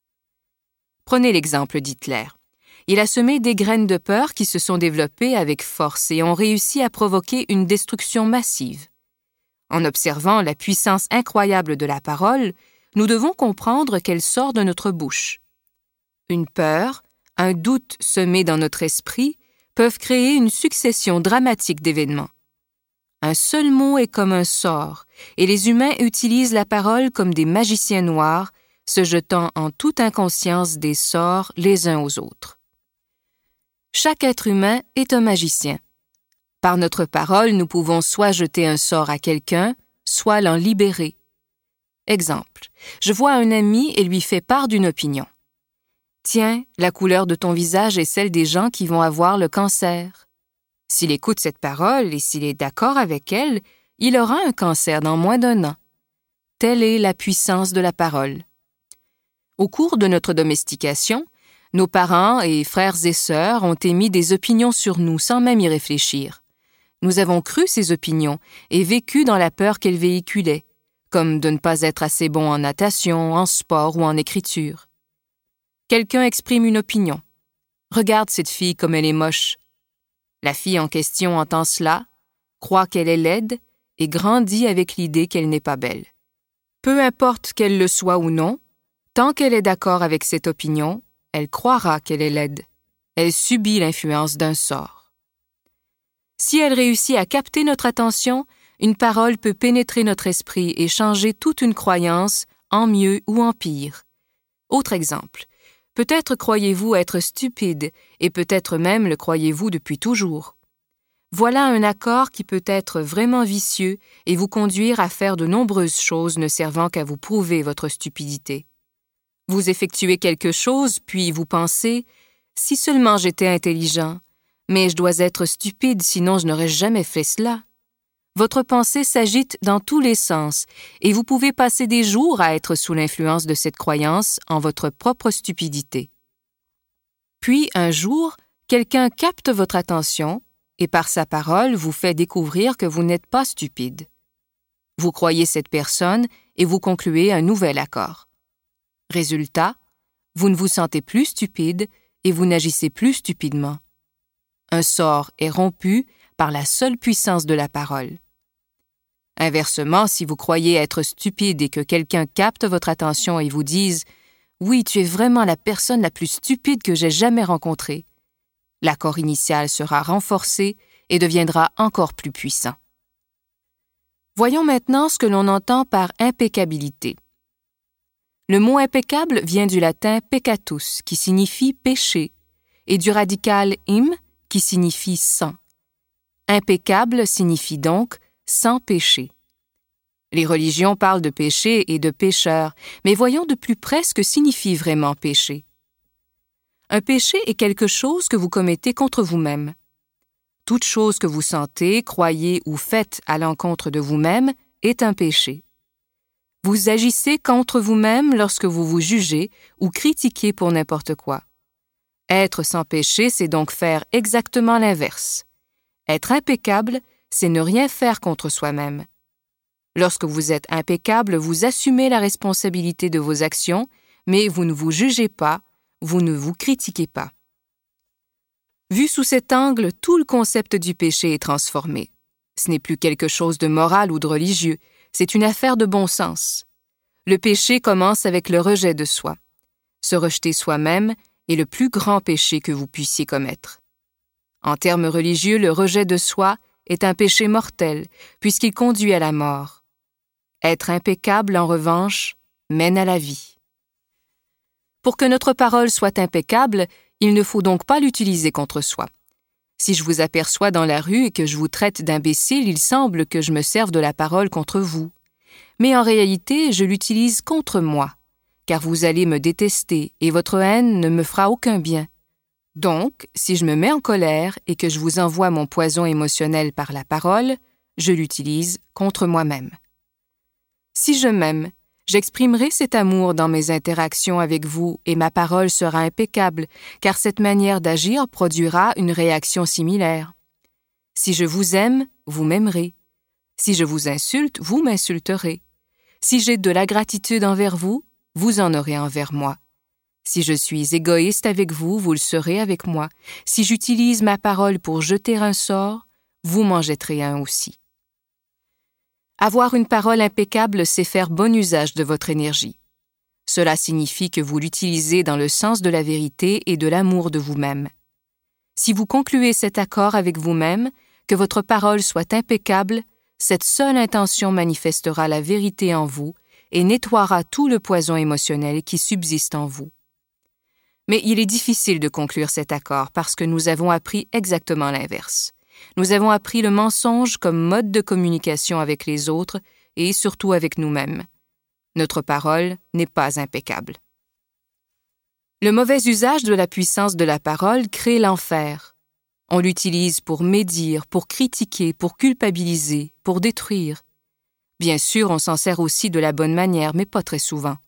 Speaker 1: Prenez l'exemple d'Hitler. Il a semé des graines de peur qui se sont développées avec force et ont réussi à provoquer une destruction massive. En observant la puissance incroyable de la parole, nous devons comprendre qu'elle sort de notre bouche. Une peur, un doute semé dans notre esprit peuvent créer une succession dramatique d'événements. Un seul mot est comme un sort, et les humains utilisent la parole comme des magiciens noirs, se jetant en toute inconscience des sorts les uns aux autres. Chaque être humain est un magicien. Par notre parole, nous pouvons soit jeter un sort à quelqu'un, soit l'en libérer. Exemple, je vois un ami et lui fais part d'une opinion. Tiens, la couleur de ton visage est celle des gens qui vont avoir le cancer. S'il écoute cette parole et s'il est d'accord avec elle, il aura un cancer dans moins d'un an. Telle est la puissance de la parole. Au cours de notre domestication, nos parents et frères et sœurs ont émis des opinions sur nous sans même y réfléchir. Nous avons cru ces opinions et vécu dans la peur qu'elles véhiculaient, comme de ne pas être assez bon en natation, en sport ou en écriture. Quelqu'un exprime une opinion. « Regarde cette fille comme elle est moche. » La fille en question entend cela, croit qu'elle est laide et grandit avec l'idée qu'elle n'est pas belle. Peu importe qu'elle le soit ou non, tant qu'elle est d'accord avec cette opinion, elle croira qu'elle est laide. Elle subit l'influence d'un sort. Si elle réussit à capter notre attention, une parole peut pénétrer notre esprit et changer toute une croyance en mieux ou en pire. Autre exemple. Peut-être croyez-vous être stupide et peut-être même le croyez-vous depuis toujours. Voilà un accord qui peut être vraiment vicieux et vous conduire à faire de nombreuses choses ne servant qu'à vous prouver votre stupidité. Vous effectuez quelque chose, puis vous pensez « Si seulement j'étais intelligent, mais je dois être stupide sinon je n'aurais jamais fait cela. » Votre pensée s'agite dans tous les sens et vous pouvez passer des jours à être sous l'influence de cette croyance en votre propre stupidité. Puis, un jour, quelqu'un capte votre attention et par sa parole vous fait découvrir que vous n'êtes pas stupide. Vous croyez cette personne et vous concluez un nouvel accord. Résultat, vous ne vous sentez plus stupide et vous n'agissez plus stupidement. Un sort est rompu par la seule puissance de la parole. Inversement, si vous croyez être stupide et que quelqu'un capte votre attention et vous dise « Oui, tu es vraiment la personne la plus stupide que j'ai jamais rencontrée », l'accord initial sera renforcé et deviendra encore plus puissant. Voyons maintenant ce que l'on entend par impeccabilité. Le mot impeccable vient du latin peccatus, qui signifie péché, et du radical im, qui signifie sans. Impeccable signifie donc sans péché. Les religions parlent de péché et de pécheur, mais voyons de plus près ce que signifie vraiment péché. Un péché est quelque chose que vous commettez contre vous-même. Toute chose que vous sentez, croyez ou faites à l'encontre de vous-même est un péché. Vous agissez contre vous-même lorsque vous vous jugez ou critiquez pour n'importe quoi. Être sans péché, c'est donc faire exactement l'inverse. Être impeccable, c'est ne rien faire contre soi-même. Lorsque vous êtes impeccable, vous assumez la responsabilité de vos actions, mais vous ne vous jugez pas, vous ne vous critiquez pas. Vu sous cet angle, tout le concept du péché est transformé. Ce n'est plus quelque chose de moral ou de religieux, c'est une affaire de bon sens. Le péché commence avec le rejet de soi. Se rejeter soi-même est le plus grand péché que vous puissiez commettre. En termes religieux, le rejet de soi est un péché mortel, puisqu'il conduit à la mort. Être impeccable, en revanche, mène à la vie. Pour que notre parole soit impeccable, il ne faut donc pas l'utiliser contre soi. Si je vous aperçois dans la rue et que je vous traite d'imbécile, il semble que je me serve de la parole contre vous. Mais en réalité, je l'utilise contre moi, car vous allez me détester et votre haine ne me fera aucun bien. Donc, si je me mets en colère et que je vous envoie mon poison émotionnel par la parole, je l'utilise contre moi-même. Si je m'aime, j'exprimerai cet amour dans mes interactions avec vous et ma parole sera impeccable, car cette manière d'agir produira une réaction similaire. Si je vous aime, vous m'aimerez. Si je vous insulte, vous m'insulterez. Si j'ai de la gratitude envers vous, vous en aurez envers moi. Si je suis égoïste avec vous, vous le serez avec moi. Si j'utilise ma parole pour jeter un sort, vous m'en jetterez un aussi. Avoir une parole impeccable, c'est faire bon usage de votre énergie. Cela signifie que vous l'utilisez dans le sens de la vérité et de l'amour de vous-même. Si vous concluez cet accord avec vous-même, que votre parole soit impeccable, cette seule intention manifestera la vérité en vous et nettoiera tout le poison émotionnel qui subsiste en vous. Mais il est difficile de conclure cet accord parce que nous avons appris exactement l'inverse. Nous avons appris le mensonge comme mode de communication avec les autres et surtout avec nous-mêmes. Notre parole n'est pas impeccable. Le mauvais usage de la puissance de la parole crée l'enfer. On l'utilise pour médire, pour critiquer, pour culpabiliser, pour détruire. Bien sûr, on s'en sert aussi de la bonne manière, mais pas très souvent.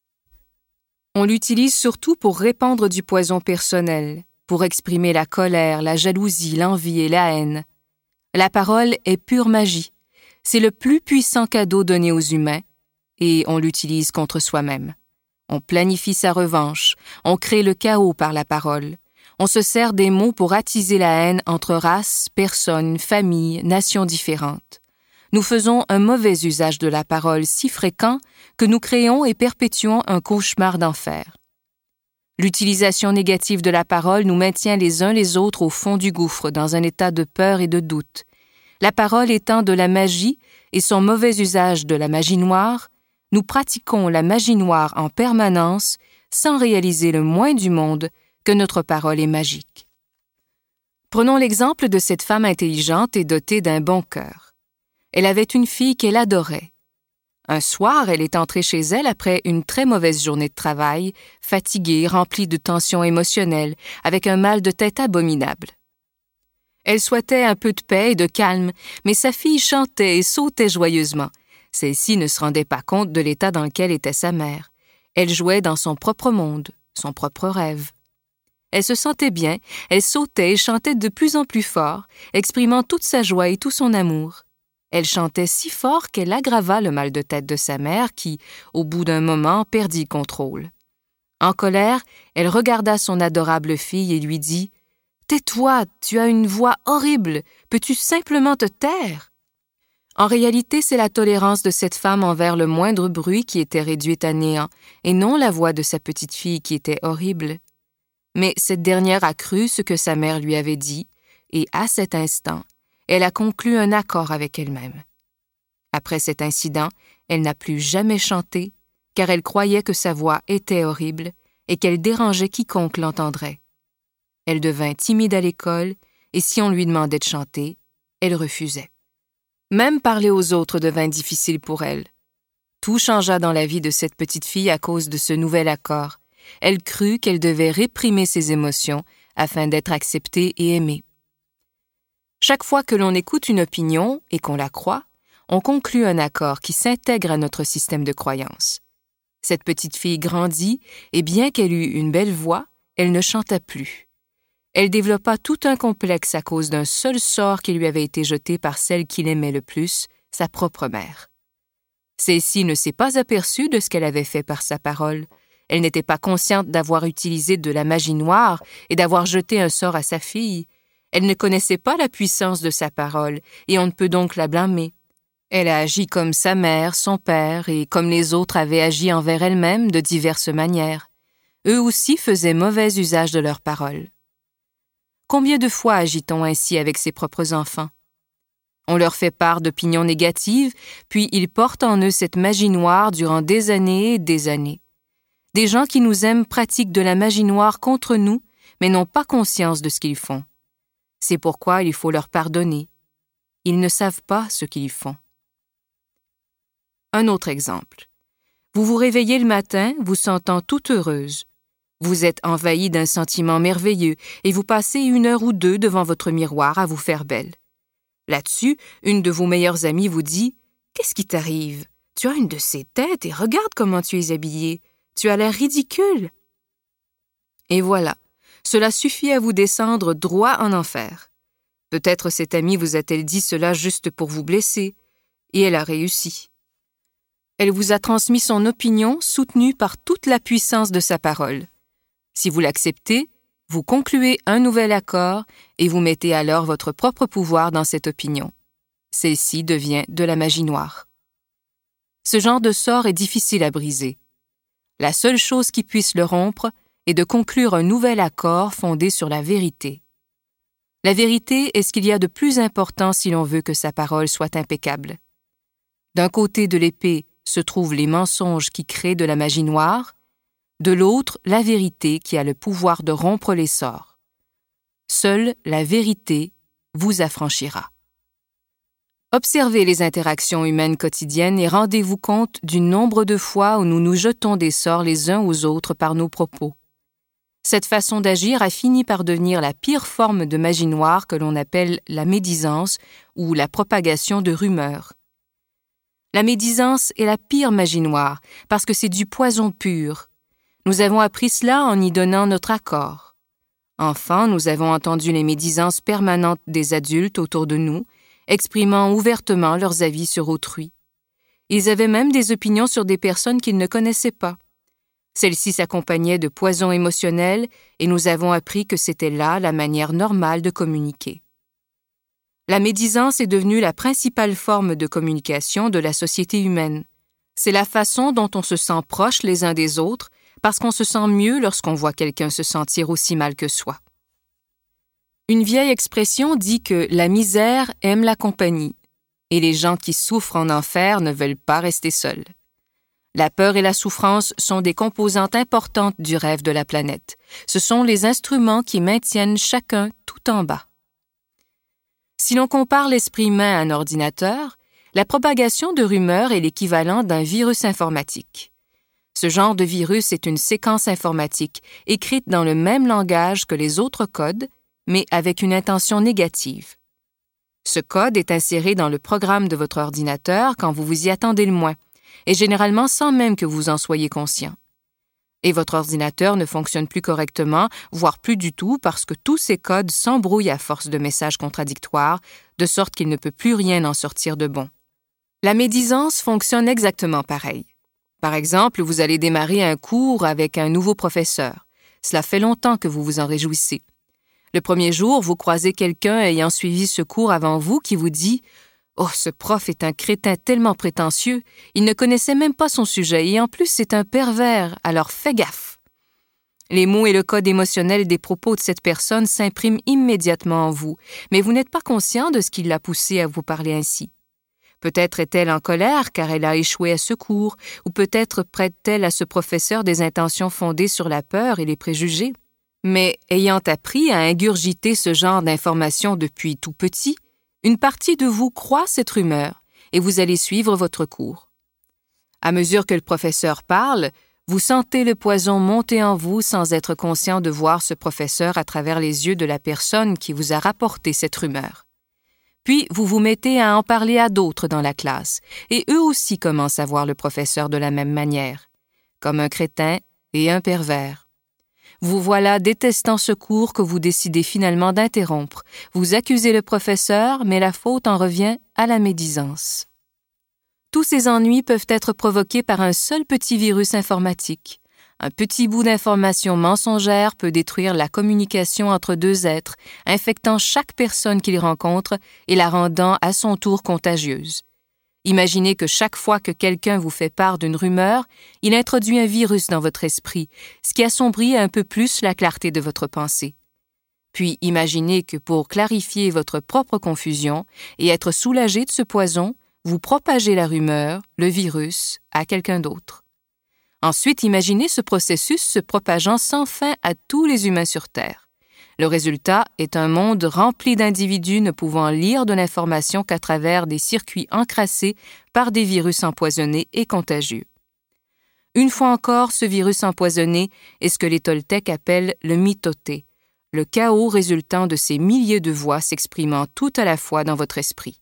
Speaker 1: On l'utilise surtout pour répandre du poison personnel, pour exprimer la colère, la jalousie, l'envie et la haine. La parole est pure magie. C'est le plus puissant cadeau donné aux humains et on l'utilise contre soi-même. On planifie sa revanche, on crée le chaos par la parole. On se sert des mots pour attiser la haine entre races, personnes, familles, nations différentes. Nous faisons un mauvais usage de la parole si fréquent que nous créons et perpétuons un cauchemar d'enfer. L'utilisation négative de la parole nous maintient les uns les autres au fond du gouffre, dans un état de peur et de doute. La parole étant de la magie et son mauvais usage de la magie noire, nous pratiquons la magie noire en permanence sans réaliser le moins du monde que notre parole est magique. Prenons l'exemple de cette femme intelligente et dotée d'un bon cœur. Elle avait une fille qu'elle adorait. Un soir, elle est entrée chez elle après une très mauvaise journée de travail, fatiguée, remplie de tensions émotionnelles, avec un mal de tête abominable. Elle souhaitait un peu de paix et de calme, mais sa fille chantait et sautait joyeusement. Celle-ci ne se rendait pas compte de l'état dans lequel était sa mère. Elle jouait dans son propre monde, son propre rêve. Elle se sentait bien, elle sautait et chantait de plus en plus fort, exprimant toute sa joie et tout son amour. Elle chantait si fort qu'elle aggrava le mal de tête de sa mère qui, au bout d'un moment, perdit le contrôle. En colère, elle regarda son adorable fille et lui dit « Tais-toi, tu as une voix horrible, peux-tu simplement te taire ?» En réalité, c'est la tolérance de cette femme envers le moindre bruit qui était réduite à néant, et non la voix de sa petite fille qui était horrible. Mais cette dernière a cru ce que sa mère lui avait dit, et à cet instant, elle a conclu un accord avec elle-même. Après cet incident, elle n'a plus jamais chanté, car elle croyait que sa voix était horrible et qu'elle dérangeait quiconque l'entendrait. Elle devint timide à l'école, et si on lui demandait de chanter, elle refusait. Même parler aux autres devint difficile pour elle. Tout changea dans la vie de cette petite fille à cause de ce nouvel accord. Elle crut qu'elle devait réprimer ses émotions afin d'être acceptée et aimée. Chaque fois que l'on écoute une opinion et qu'on la croit, on conclut un accord qui s'intègre à notre système de croyances. Cette petite fille grandit et bien qu'elle eût une belle voix, elle ne chanta plus. Elle développa tout un complexe à cause d'un seul sort qui lui avait été jeté par celle qu'il aimait le plus, sa propre mère. Celle-ci ne s'est pas aperçue de ce qu'elle avait fait par sa parole. Elle n'était pas consciente d'avoir utilisé de la magie noire et d'avoir jeté un sort à sa fille. Elle ne connaissait pas la puissance de sa parole, et on ne peut donc la blâmer. Elle a agi comme sa mère, son père, et comme les autres avaient agi envers elle-même de diverses manières. Eux aussi faisaient mauvais usage de leurs paroles. Combien de fois agit-on ainsi avec ses propres enfants? On leur fait part d'opinions négatives, puis ils portent en eux cette magie noire durant des années et des années. Des gens qui nous aiment pratiquent de la magie noire contre nous, mais n'ont pas conscience de ce qu'ils font. C'est pourquoi il faut leur pardonner. Ils ne savent pas ce qu'ils font. Un autre exemple. Vous vous réveillez le matin, vous sentant toute heureuse. Vous êtes envahi d'un sentiment merveilleux et vous passez une heure ou deux devant votre miroir à vous faire belle. Là-dessus, une de vos meilleures amies vous dit « Qu'est-ce qui t'arrive? Tu as une de ces têtes et regarde comment tu es habillée. Tu as l'air ridicule. » Et voilà, cela suffit à vous descendre droit en enfer. Peut-être cette amie vous a-t-elle dit cela juste pour vous blesser, et elle a réussi. Elle vous a transmis son opinion soutenue par toute la puissance de sa parole. Si vous l'acceptez, vous concluez un nouvel accord et vous mettez alors votre propre pouvoir dans cette opinion. Celle-ci devient de la magie noire. Ce genre de sort est difficile à briser. La seule chose qui puisse le rompre est de conclure un nouvel accord fondé sur la vérité. La vérité est ce qu'il y a de plus important si l'on veut que sa parole soit impeccable. D'un côté de l'épée se trouvent les mensonges qui créent de la magie noire, de l'autre, la vérité qui a le pouvoir de rompre les sorts. Seule la vérité vous affranchira. Observez les interactions humaines quotidiennes et rendez-vous compte du nombre de fois où nous nous jetons des sorts les uns aux autres par nos propos. Cette façon d'agir a fini par devenir la pire forme de magie noire que l'on appelle la médisance ou la propagation de rumeurs. La médisance est la pire magie noire parce que c'est du poison pur. Nous avons appris cela en y donnant notre accord. Enfant, nous avons entendu les médisances permanentes des adultes autour de nous, exprimant ouvertement leurs avis sur autrui. Ils avaient même des opinions sur des personnes qu'ils ne connaissaient pas. Celle-ci s'accompagnait de poisons émotionnels et nous avons appris que c'était là la manière normale de communiquer. La médisance est devenue la principale forme de communication de la société humaine. C'est la façon dont on se sent proche les uns des autres parce qu'on se sent mieux lorsqu'on voit quelqu'un se sentir aussi mal que soi. Une vieille expression dit que la misère aime la compagnie et les gens qui souffrent en enfer ne veulent pas rester seuls. La peur et la souffrance sont des composantes importantes du rêve de la planète. Ce sont les instruments qui maintiennent chacun tout en bas. Si l'on compare l'esprit humain à un ordinateur, la propagation de rumeurs est l'équivalent d'un virus informatique. Ce genre de virus est une séquence informatique écrite dans le même langage que les autres codes, mais avec une intention négative. Ce code est inséré dans le programme de votre ordinateur quand vous vous y attendez le moins, et généralement sans même que vous en soyez conscient. Et votre ordinateur ne fonctionne plus correctement, voire plus du tout, parce que tous ces codes s'embrouillent à force de messages contradictoires, de sorte qu'il ne peut plus rien en sortir de bon. La médisance fonctionne exactement pareil. Par exemple, vous allez démarrer un cours avec un nouveau professeur. Cela fait longtemps que vous vous en réjouissez. Le premier jour, vous croisez quelqu'un ayant suivi ce cours avant vous qui vous dit « Oh, ce prof est un crétin tellement prétentieux, il ne connaissait même pas son sujet et en plus c'est un pervers, alors fais gaffe. » Les mots et le code émotionnel des propos de cette personne s'impriment immédiatement en vous, mais vous n'êtes pas conscient de ce qui l'a poussé à vous parler ainsi. Peut-être est-elle en colère car elle a échoué à ce cours, ou peut-être prête-t-elle à ce professeur des intentions fondées sur la peur et les préjugés. Mais ayant appris à ingurgiter ce genre d'informations depuis tout petit, une partie de vous croit cette rumeur et vous allez suivre votre cours. À mesure que le professeur parle, vous sentez le poison monter en vous sans être conscient de voir ce professeur à travers les yeux de la personne qui vous a rapporté cette rumeur. Puis vous vous mettez à en parler à d'autres dans la classe, et eux aussi commencent à voir le professeur de la même manière, comme un crétin et un pervers. Vous voilà détestant ce cours que vous décidez finalement d'interrompre. Vous accusez le professeur, mais la faute en revient à la médisance. Tous ces ennuis peuvent être provoqués par un seul petit virus informatique. Un petit bout d'information mensongère peut détruire la communication entre deux êtres, infectant chaque personne qu'ils rencontrent et la rendant à son tour contagieuse. Imaginez que chaque fois que quelqu'un vous fait part d'une rumeur, il introduit un virus dans votre esprit, ce qui assombrit un peu plus la clarté de votre pensée. Puis imaginez que pour clarifier votre propre confusion et être soulagé de ce poison, vous propagez la rumeur, le virus, à quelqu'un d'autre. Ensuite, imaginez ce processus se propageant sans fin à tous les humains sur Terre. Le résultat est un monde rempli d'individus ne pouvant lire de l'information qu'à travers des circuits encrassés par des virus empoisonnés et contagieux. Une fois encore, ce virus empoisonné est ce que les Toltecs appellent le mitoté, le chaos résultant de ces milliers de voix s'exprimant tout à la fois dans votre esprit.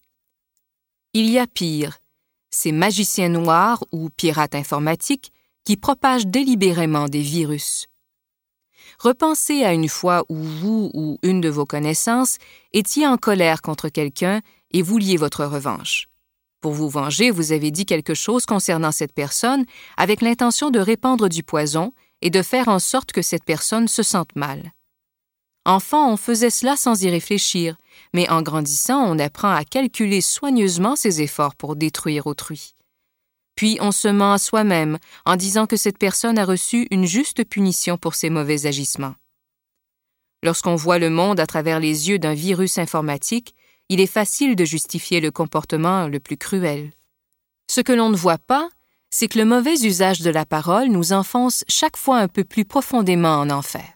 Speaker 1: Il y a pire, ces magiciens noirs ou pirates informatiques qui propagent délibérément des virus. Repensez à une fois où vous ou une de vos connaissances étiez en colère contre quelqu'un et vouliez votre revanche. Pour vous venger, vous avez dit quelque chose concernant cette personne avec l'intention de répandre du poison et de faire en sorte que cette personne se sente mal. Enfant, on faisait cela sans y réfléchir, mais en grandissant, on apprend à calculer soigneusement ses efforts pour détruire autrui. Puis on se ment à soi-même en disant que cette personne a reçu une juste punition pour ses mauvais agissements. Lorsqu'on voit le monde à travers les yeux d'un virus informatique, il est facile de justifier le comportement le plus cruel. Ce que l'on ne voit pas, c'est que le mauvais usage de la parole nous enfonce chaque fois un peu plus profondément en enfer.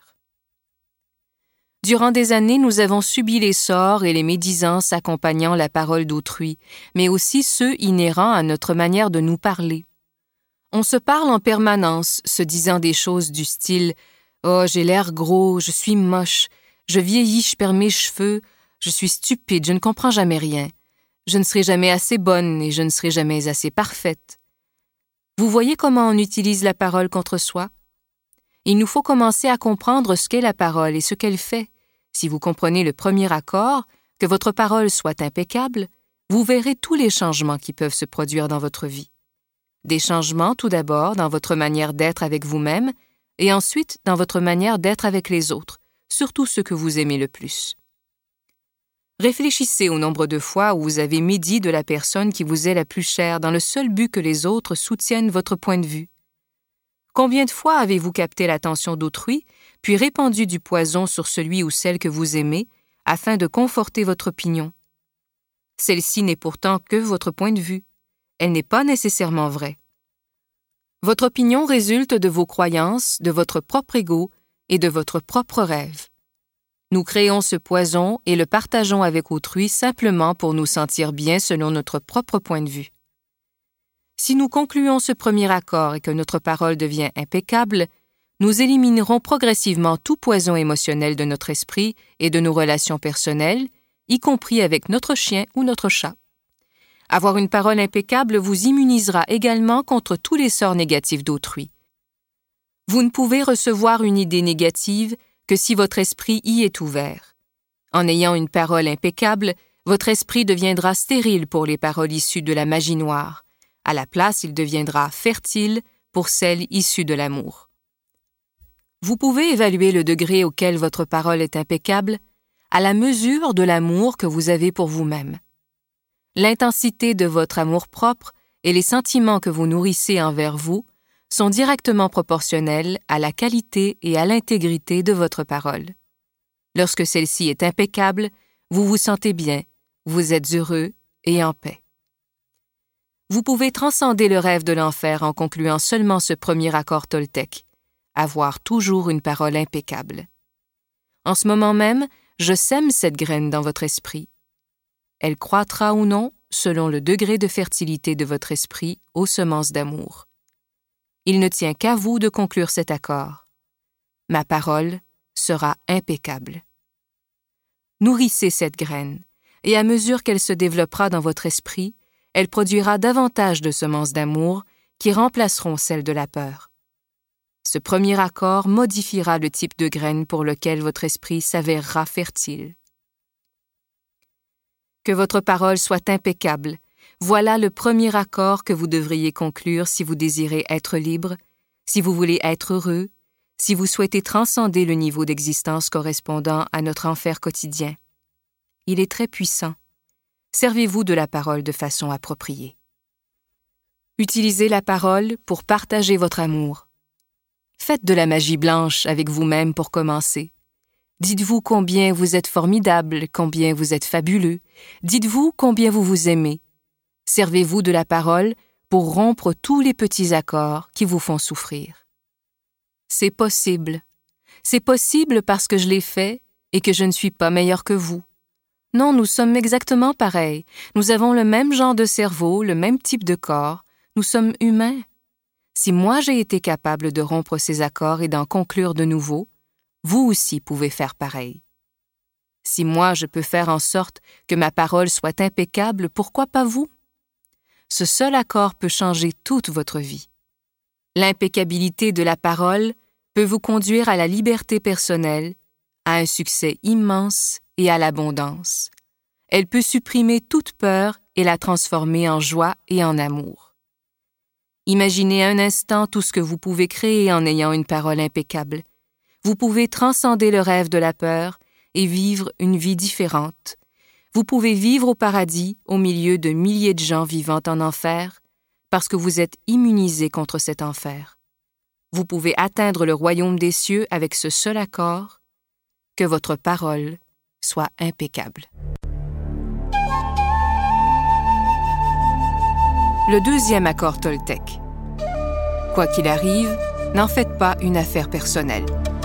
Speaker 1: Durant des années, nous avons subi les sorts et les médisances accompagnant la parole d'autrui, mais aussi ceux inhérents à notre manière de nous parler. On se parle en permanence, se disant des choses du style « Oh, j'ai l'air gros, je suis moche, je vieillis, je perds mes cheveux, je suis stupide, je ne comprends jamais rien, je ne serai jamais assez bonne et je ne serai jamais assez parfaite. » Vous voyez comment on utilise la parole contre soi? Il nous faut commencer à comprendre ce qu'est la parole et ce qu'elle fait. Si vous comprenez le premier accord, que votre parole soit impeccable, vous verrez tous les changements qui peuvent se produire dans votre vie. Des changements tout d'abord dans votre manière d'être avec vous-même et ensuite dans votre manière d'être avec les autres, surtout ceux que vous aimez le plus. Réfléchissez au nombre de fois où vous avez médit de la personne qui vous est la plus chère dans le seul but que les autres soutiennent votre point de vue. Combien de fois avez-vous capté l'attention d'autrui, puis répandu du poison sur celui ou celle que vous aimez, afin de conforter votre opinion? Celle-ci n'est pourtant que votre point de vue. Elle n'est pas nécessairement vraie. Votre opinion résulte de vos croyances, de votre propre ego et de votre propre rêve. Nous créons ce poison et le partageons avec autrui simplement pour nous sentir bien selon notre propre point de vue. Si nous concluons ce premier accord et que notre parole devient impeccable, nous éliminerons progressivement tout poison émotionnel de notre esprit et de nos relations personnelles, y compris avec notre chien ou notre chat. Avoir une parole impeccable vous immunisera également contre tous les sorts négatifs d'autrui. Vous ne pouvez recevoir une idée négative que si votre esprit y est ouvert. En ayant une parole impeccable, votre esprit deviendra stérile pour les paroles issues de la magie noire. À la place, il deviendra fertile pour celles issues de l'amour. Vous pouvez évaluer le degré auquel votre parole est impeccable à la mesure de l'amour que vous avez pour vous-même. L'intensité de votre amour-propre et les sentiments que vous nourrissez envers vous sont directement proportionnels à la qualité et à l'intégrité de votre parole. Lorsque celle-ci est impeccable, vous vous sentez bien, vous êtes heureux et en paix. Vous pouvez transcender le rêve de l'enfer en concluant seulement ce premier accord Toltec, avoir toujours une parole impeccable. En ce moment même, je sème cette graine dans votre esprit. Elle croîtra ou non selon le degré de fertilité de votre esprit aux semences d'amour. Il ne tient qu'à vous de conclure cet accord. Ma parole sera impeccable. Nourrissez cette graine, et à mesure qu'elle se développera dans votre esprit, elle produira davantage de semences d'amour qui remplaceront celles de la peur. Ce premier accord modifiera le type de graine pour lequel votre esprit s'avérera fertile. Que votre parole soit impeccable, voilà le premier accord que vous devriez conclure si vous désirez être libre, si vous voulez être heureux, si vous souhaitez transcender le niveau d'existence correspondant à notre enfer quotidien. Il est très puissant. Servez-vous de la parole de façon appropriée. Utilisez la parole pour partager votre amour. Faites de la magie blanche avec vous-même pour commencer. Dites-vous combien vous êtes formidable, combien vous êtes fabuleux. Dites-vous combien vous vous aimez. Servez-vous de la parole pour rompre tous les petits accords qui vous font souffrir. C'est possible. C'est possible parce que je l'ai fait et que je ne suis pas meilleur que vous. Non, nous sommes exactement pareils. Nous avons le même genre de cerveau, le même type de corps. Nous sommes humains. Si moi j'ai été capable de rompre ces accords et d'en conclure de nouveaux, vous aussi pouvez faire pareil. Si moi je peux faire en sorte que ma parole soit impeccable, pourquoi pas vous? Ce seul accord peut changer toute votre vie. L'impeccabilité de la parole peut vous conduire à la liberté personnelle, à un succès immense et à l'abondance. Elle peut supprimer toute peur et la transformer en joie et en amour. Imaginez un instant tout ce que vous pouvez créer en ayant une parole impeccable. Vous pouvez transcender le rêve de la peur et vivre une vie différente. Vous pouvez vivre au paradis au milieu de milliers de gens vivant en enfer parce que vous êtes immunisé contre cet enfer. Vous pouvez atteindre le royaume des cieux avec ce seul accord, que votre parole soit impeccable. Le deuxième accord Toltec. Quoi qu'il arrive, n'en faites pas une affaire personnelle.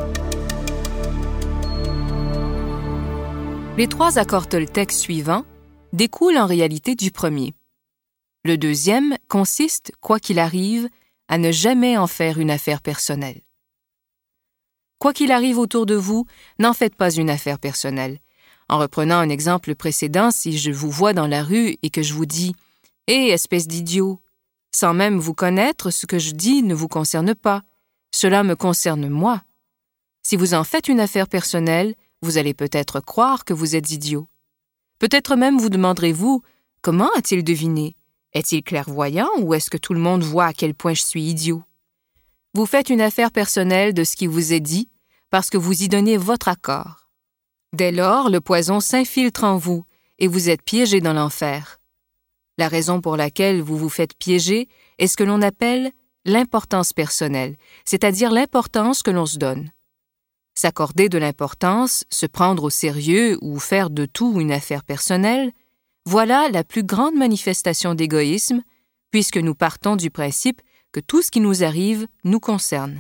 Speaker 1: Les trois accords Toltec suivants découlent en réalité du premier. Le deuxième consiste, quoi qu'il arrive, à ne jamais en faire une affaire personnelle. Quoi qu'il arrive autour de vous, n'en faites pas une affaire personnelle. En reprenant un exemple précédent, si je vous vois dans la rue et que je vous dis « Hé, espèce d'idiot !» sans même vous connaître, ce que je dis ne vous concerne pas. Cela me concerne moi. Si vous en faites une affaire personnelle, vous allez peut-être croire que vous êtes idiot. Peut-être même vous demanderez-vous « Comment a-t-il deviné? Est-il clairvoyant ou est-ce que tout le monde voit à quel point je suis idiot? Vous faites une affaire personnelle de ce qui vous est dit parce que vous y donnez votre accord. Dès lors, le poison s'infiltre en vous et vous êtes piégé dans l'enfer. La raison pour laquelle vous vous faites piéger est ce que l'on appelle l'importance personnelle, c'est-à-dire l'importance que l'on se donne. S'accorder de l'importance, se prendre au sérieux ou faire de tout une affaire personnelle, voilà la plus grande manifestation d'égoïsme, puisque nous partons du principe que tout ce qui nous arrive nous concerne.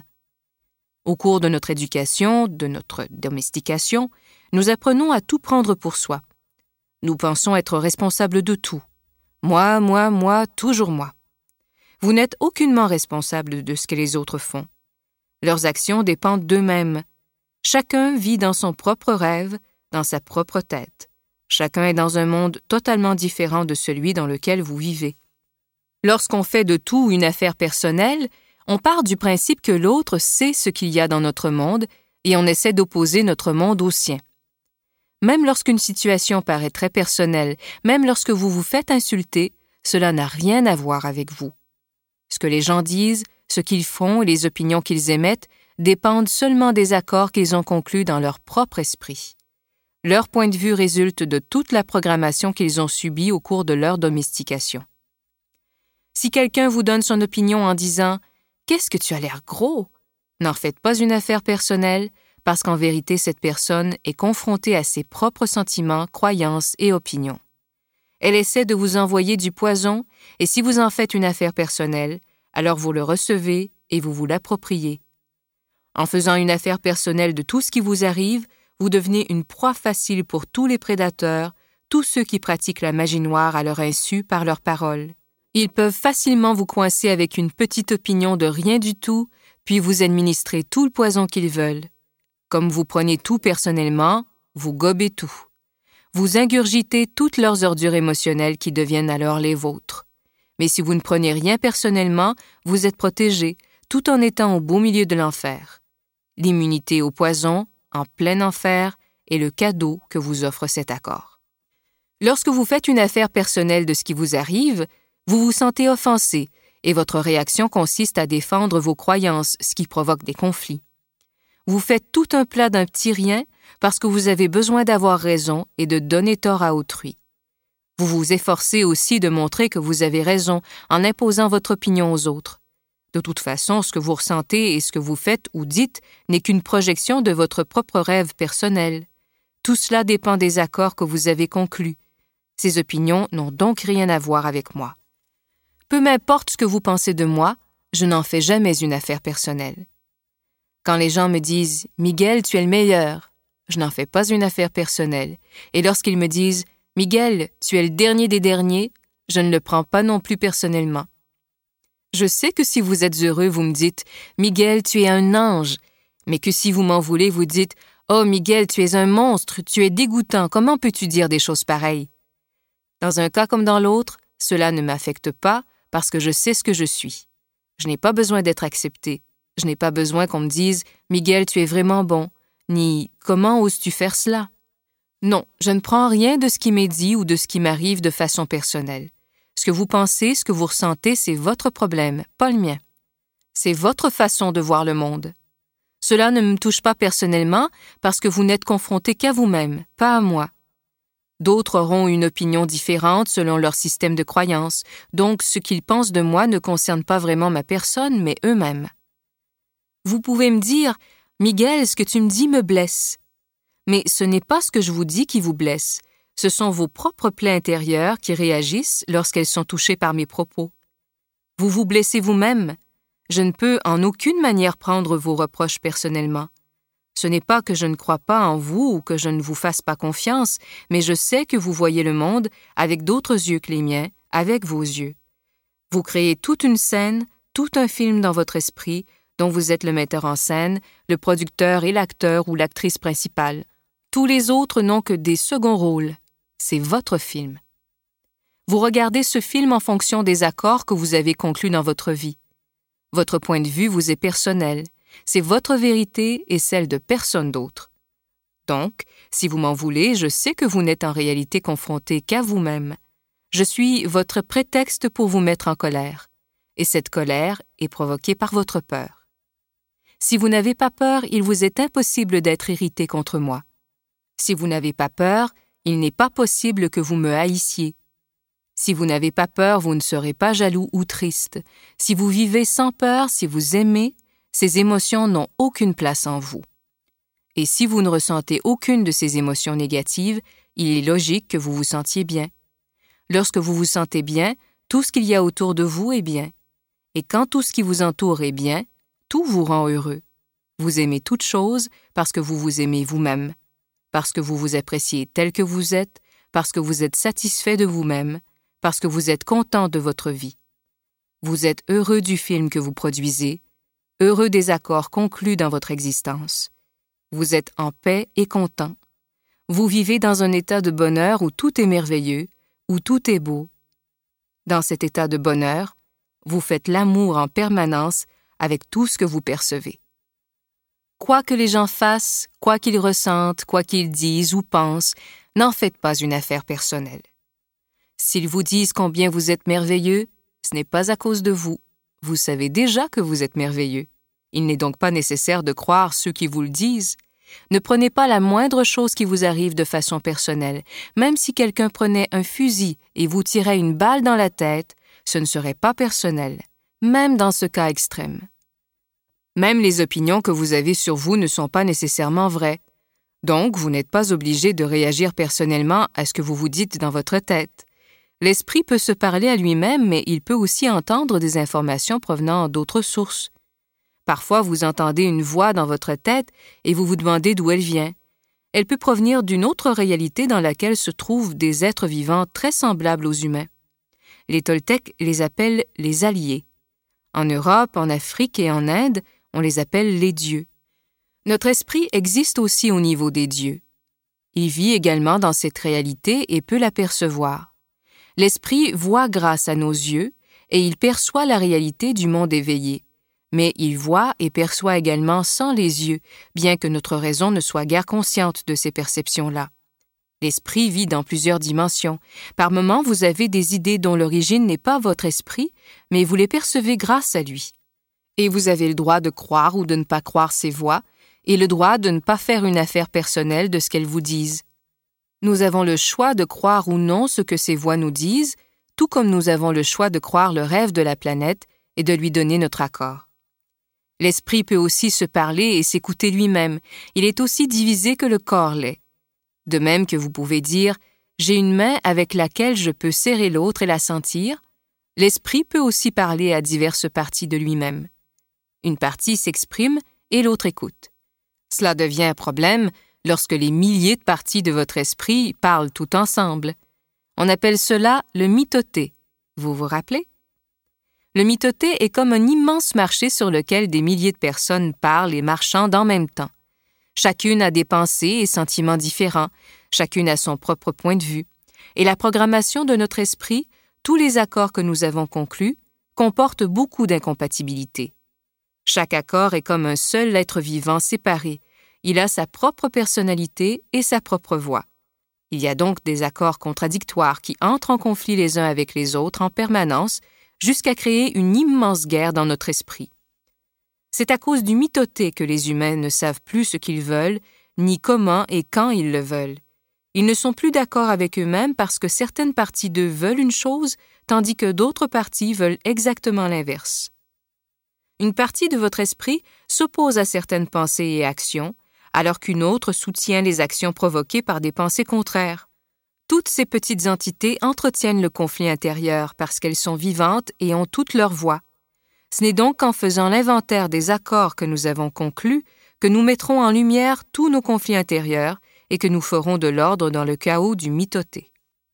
Speaker 1: Au cours de notre éducation, de notre domestication, nous apprenons à tout prendre pour soi. Nous pensons être responsables de tout. Moi, moi, moi, toujours moi. Vous n'êtes aucunement responsable de ce que les autres font. Leurs actions dépendent d'eux-mêmes. Chacun vit dans son propre rêve, dans sa propre tête. Chacun est dans un monde totalement différent de celui dans lequel vous vivez. Lorsqu'on fait de tout une affaire personnelle, on part du principe que l'autre sait ce qu'il y a dans notre monde et on essaie d'opposer notre monde au sien. Même lorsqu'une situation paraît très personnelle, même lorsque vous vous faites insulter, cela n'a rien à voir avec vous. Ce que les gens disent, ce qu'ils font et les opinions qu'ils émettent dépendent seulement des accords qu'ils ont conclus dans leur propre esprit. Leur point de vue résulte de toute la programmation qu'ils ont subie au cours de leur domestication. Si quelqu'un vous donne son opinion en disant « Qu'est-ce que tu as l'air gros ?» n'en faites pas une affaire personnelle, parce qu'en vérité, cette personne est confrontée à ses propres sentiments, croyances et opinions. Elle essaie de vous envoyer du poison, et si vous en faites une affaire personnelle, alors vous le recevez et vous vous l'appropriez. En faisant une affaire personnelle de tout ce qui vous arrive, vous devenez une proie facile pour tous les prédateurs, tous ceux qui pratiquent la magie noire à leur insu par leurs paroles. Ils peuvent facilement vous coincer avec une petite opinion de rien du tout, puis vous administrer tout le poison qu'ils veulent. Comme vous prenez tout personnellement, vous gobez tout. Vous ingurgitez toutes leurs ordures émotionnelles qui deviennent alors les vôtres. Mais si vous ne prenez rien personnellement, vous êtes protégé, tout en étant au beau milieu de l'enfer. L'immunité au poison, en plein enfer, est le cadeau que vous offre cet accord. Lorsque vous faites une affaire personnelle de ce qui vous arrive, vous vous sentez offensé et votre réaction consiste à défendre vos croyances, ce qui provoque des conflits. Vous faites tout un plat d'un petit rien parce que vous avez besoin d'avoir raison et de donner tort à autrui. Vous vous efforcez aussi de montrer que vous avez raison en imposant votre opinion aux autres. De toute façon, ce que vous ressentez et ce que vous faites ou dites n'est qu'une projection de votre propre rêve personnel. Tout cela dépend des accords que vous avez conclus. Ces opinions n'ont donc rien à voir avec moi. Peu m'importe ce que vous pensez de moi, je n'en fais jamais une affaire personnelle. Quand les gens me disent « Miguel, tu es le meilleur », je n'en fais pas une affaire personnelle. Et lorsqu'ils me disent « Miguel, tu es le dernier des derniers », je ne le prends pas non plus personnellement. Je sais que si vous êtes heureux, vous me dites « Miguel, tu es un ange », mais que si vous m'en voulez, vous dites « Oh, Miguel, tu es un monstre, tu es dégoûtant, comment peux-tu dire des choses pareilles ?» Dans un cas comme dans l'autre, cela ne m'affecte pas parce que je sais ce que je suis. Je n'ai pas besoin d'être accepté. Je n'ai pas besoin qu'on me dise « Miguel, tu es vraiment bon », ni « Comment oses-tu faire cela ?» Non, je ne prends rien de ce qui m'est dit ou de ce qui m'arrive de façon personnelle. Ce que vous pensez, ce que vous ressentez, c'est votre problème, pas le mien. C'est votre façon de voir le monde. Cela ne me touche pas personnellement parce que vous n'êtes confronté qu'à vous-même, pas à moi. D'autres auront une opinion différente selon leur système de croyance, donc ce qu'ils pensent de moi ne concerne pas vraiment ma personne, mais eux-mêmes. Vous pouvez me dire « Miguel, ce que tu me dis me blesse ». Mais ce n'est pas ce que je vous dis qui vous blesse. Ce sont vos propres plaies intérieures qui réagissent lorsqu'elles sont touchées par mes propos. Vous vous blessez vous-même. Je ne peux en aucune manière prendre vos reproches personnellement. Ce n'est pas que je ne crois pas en vous ou que je ne vous fasse pas confiance, mais je sais que vous voyez le monde avec d'autres yeux que les miens, avec vos yeux. Vous créez toute une scène, tout un film dans votre esprit, dont vous êtes le metteur en scène, le producteur et l'acteur ou l'actrice principale. Tous les autres n'ont que des seconds rôles. C'est votre film. Vous regardez ce film en fonction des accords que vous avez conclus dans votre vie. Votre point de vue vous est personnel. C'est votre vérité et celle de personne d'autre. Donc, si vous m'en voulez, je sais que vous n'êtes en réalité confronté qu'à vous-même. Je suis votre prétexte pour vous mettre en colère, et cette colère est provoquée par votre peur. Si vous n'avez pas peur, il vous est impossible d'être irrité contre moi. Si vous n'avez pas peur, il n'est pas possible que vous me haïssiez. Si vous n'avez pas peur, vous ne serez pas jaloux ou triste. Si vous vivez sans peur, si vous aimez, ces émotions n'ont aucune place en vous. Et si vous ne ressentez aucune de ces émotions négatives, il est logique que vous vous sentiez bien. Lorsque vous vous sentez bien, tout ce qu'il y a autour de vous est bien. Et quand tout ce qui vous entoure est bien, tout vous rend heureux. Vous aimez toute chose parce que vous vous aimez vous-même, parce que vous vous appréciez tel que vous êtes, parce que vous êtes satisfait de vous-même, parce que vous êtes content de votre vie. Vous êtes heureux du film que vous produisez, heureux des accords conclus dans votre existence. Vous êtes en paix et content. Vous vivez dans un état de bonheur où tout est merveilleux, où tout est beau. Dans cet état de bonheur, vous faites l'amour en permanence avec tout ce que vous percevez. Quoi que les gens fassent, quoi qu'ils ressentent, quoi qu'ils disent ou pensent, n'en faites pas une affaire personnelle. S'ils vous disent combien vous êtes merveilleux, ce n'est pas à cause de vous. Vous savez déjà que vous êtes merveilleux. Il n'est donc pas nécessaire de croire ceux qui vous le disent. Ne prenez pas la moindre chose qui vous arrive de façon personnelle. Même si quelqu'un prenait un fusil et vous tirait une balle dans la tête, ce ne serait pas personnel, même dans ce cas extrême. Même les opinions que vous avez sur vous ne sont pas nécessairement vraies. Donc, vous n'êtes pas obligé de réagir personnellement à ce que vous vous dites dans votre tête. L'esprit peut se parler à lui-même, mais il peut aussi entendre des informations provenant d'autres sources. Parfois, vous entendez une voix dans votre tête et vous vous demandez d'où elle vient. Elle peut provenir d'une autre réalité dans laquelle se trouvent des êtres vivants très semblables aux humains. Les Toltecs les appellent les alliés. En Europe, en Afrique et en Inde, on les appelle les dieux. Notre esprit existe aussi au niveau des dieux. Il vit également dans cette réalité et peut l'apercevoir. L'esprit voit grâce à nos yeux et il perçoit la réalité du monde éveillé. Mais il voit et perçoit également sans les yeux, bien que notre raison ne soit guère consciente de ces perceptions-là. L'esprit vit dans plusieurs dimensions. Par moments, vous avez des idées dont l'origine n'est pas votre esprit, mais vous les percevez grâce à lui. Et vous avez le droit de croire ou de ne pas croire ces voix, et le droit de ne pas faire une affaire personnelle de ce qu'elles vous disent. Nous avons le choix de croire ou non ce que ces voix nous disent, tout comme nous avons le choix de croire le rêve de la planète et de lui donner notre accord. L'esprit peut aussi se parler et s'écouter lui-même. Il est aussi divisé que le corps l'est. De même que vous pouvez dire « j'ai une main avec laquelle je peux serrer l'autre et la sentir », l'esprit peut aussi parler à diverses parties de lui-même. Une partie s'exprime et l'autre écoute. Cela devient un problème lorsque les milliers de parties de votre esprit parlent tout ensemble. On appelle cela le mitoté. Vous vous rappelez? Le mitoté est comme un immense marché sur lequel des milliers de personnes parlent et marchandent en même temps. Chacune a des pensées et sentiments différents, chacune a son propre point de vue. Et la programmation de notre esprit, tous les accords que nous avons conclus, comportent beaucoup d'incompatibilités. Chaque accord est comme un seul être vivant séparé. Il a sa propre personnalité et sa propre voix. Il y a donc des accords contradictoires qui entrent en conflit les uns avec les autres en permanence jusqu'à créer une immense guerre dans notre esprit. C'est à cause du mitoté que les humains ne savent plus ce qu'ils veulent, ni comment et quand ils le veulent. Ils ne sont plus d'accord avec eux-mêmes parce que certaines parties d'eux veulent une chose, tandis que d'autres parties veulent exactement l'inverse. Une partie de votre esprit s'oppose à certaines pensées et actions, alors qu'une autre soutient les actions provoquées par des pensées contraires. Toutes ces petites entités entretiennent le conflit intérieur parce qu'elles sont vivantes et ont toutes leur voix. Ce n'est donc qu'en faisant l'inventaire des accords que nous avons conclus que nous mettrons en lumière tous nos conflits intérieurs et que nous ferons de l'ordre dans le chaos du mitoté.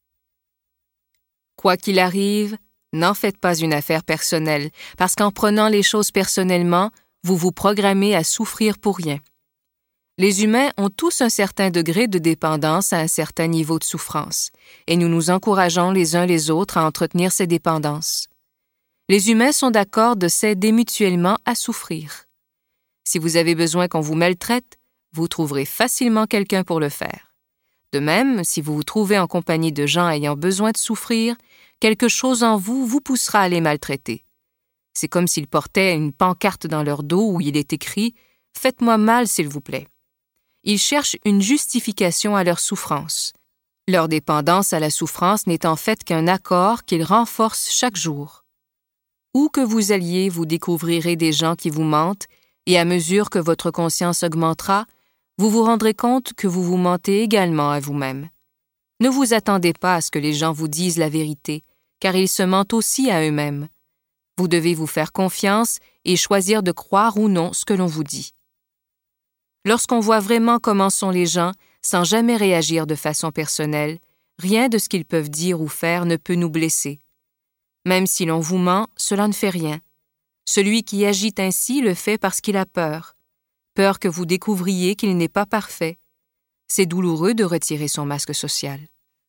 Speaker 1: Quoi qu'il arrive, n'en faites pas une affaire personnelle, parce qu'en prenant les choses personnellement, vous vous programmez à souffrir pour rien. Les humains ont tous un certain degré de dépendance à un certain niveau de souffrance, et nous nous encourageons les uns les autres à entretenir ces dépendances. Les humains sont d'accord de s'aider mutuellement à souffrir. Si vous avez besoin qu'on vous maltraite, vous trouverez facilement quelqu'un pour le faire. De même, si vous vous trouvez en compagnie de gens ayant besoin de souffrir, quelque chose en vous vous poussera à les maltraiter. C'est comme s'ils portaient une pancarte dans leur dos où il est écrit « Faites-moi mal, s'il vous plaît ». Ils cherchent une justification à leur souffrance. Leur dépendance à la souffrance n'est en fait qu'un accord qu'ils renforcent chaque jour. Où que vous alliez, vous découvrirez des gens qui vous mentent, et à mesure que votre conscience augmentera, vous vous rendrez compte que vous vous mentez également à vous-même. Ne vous attendez pas à ce que les gens vous disent la vérité, car ils se mentent aussi à eux-mêmes. Vous devez vous faire confiance et choisir de croire ou non ce que l'on vous dit. Lorsqu'on voit vraiment comment sont les gens, sans jamais réagir de façon personnelle, rien de ce qu'ils peuvent dire ou faire ne peut nous blesser. Même si l'on vous ment, cela ne fait rien. Celui qui agit ainsi le fait parce qu'il a peur. Peur que vous découvriez qu'il n'est pas parfait. C'est douloureux de retirer son masque social.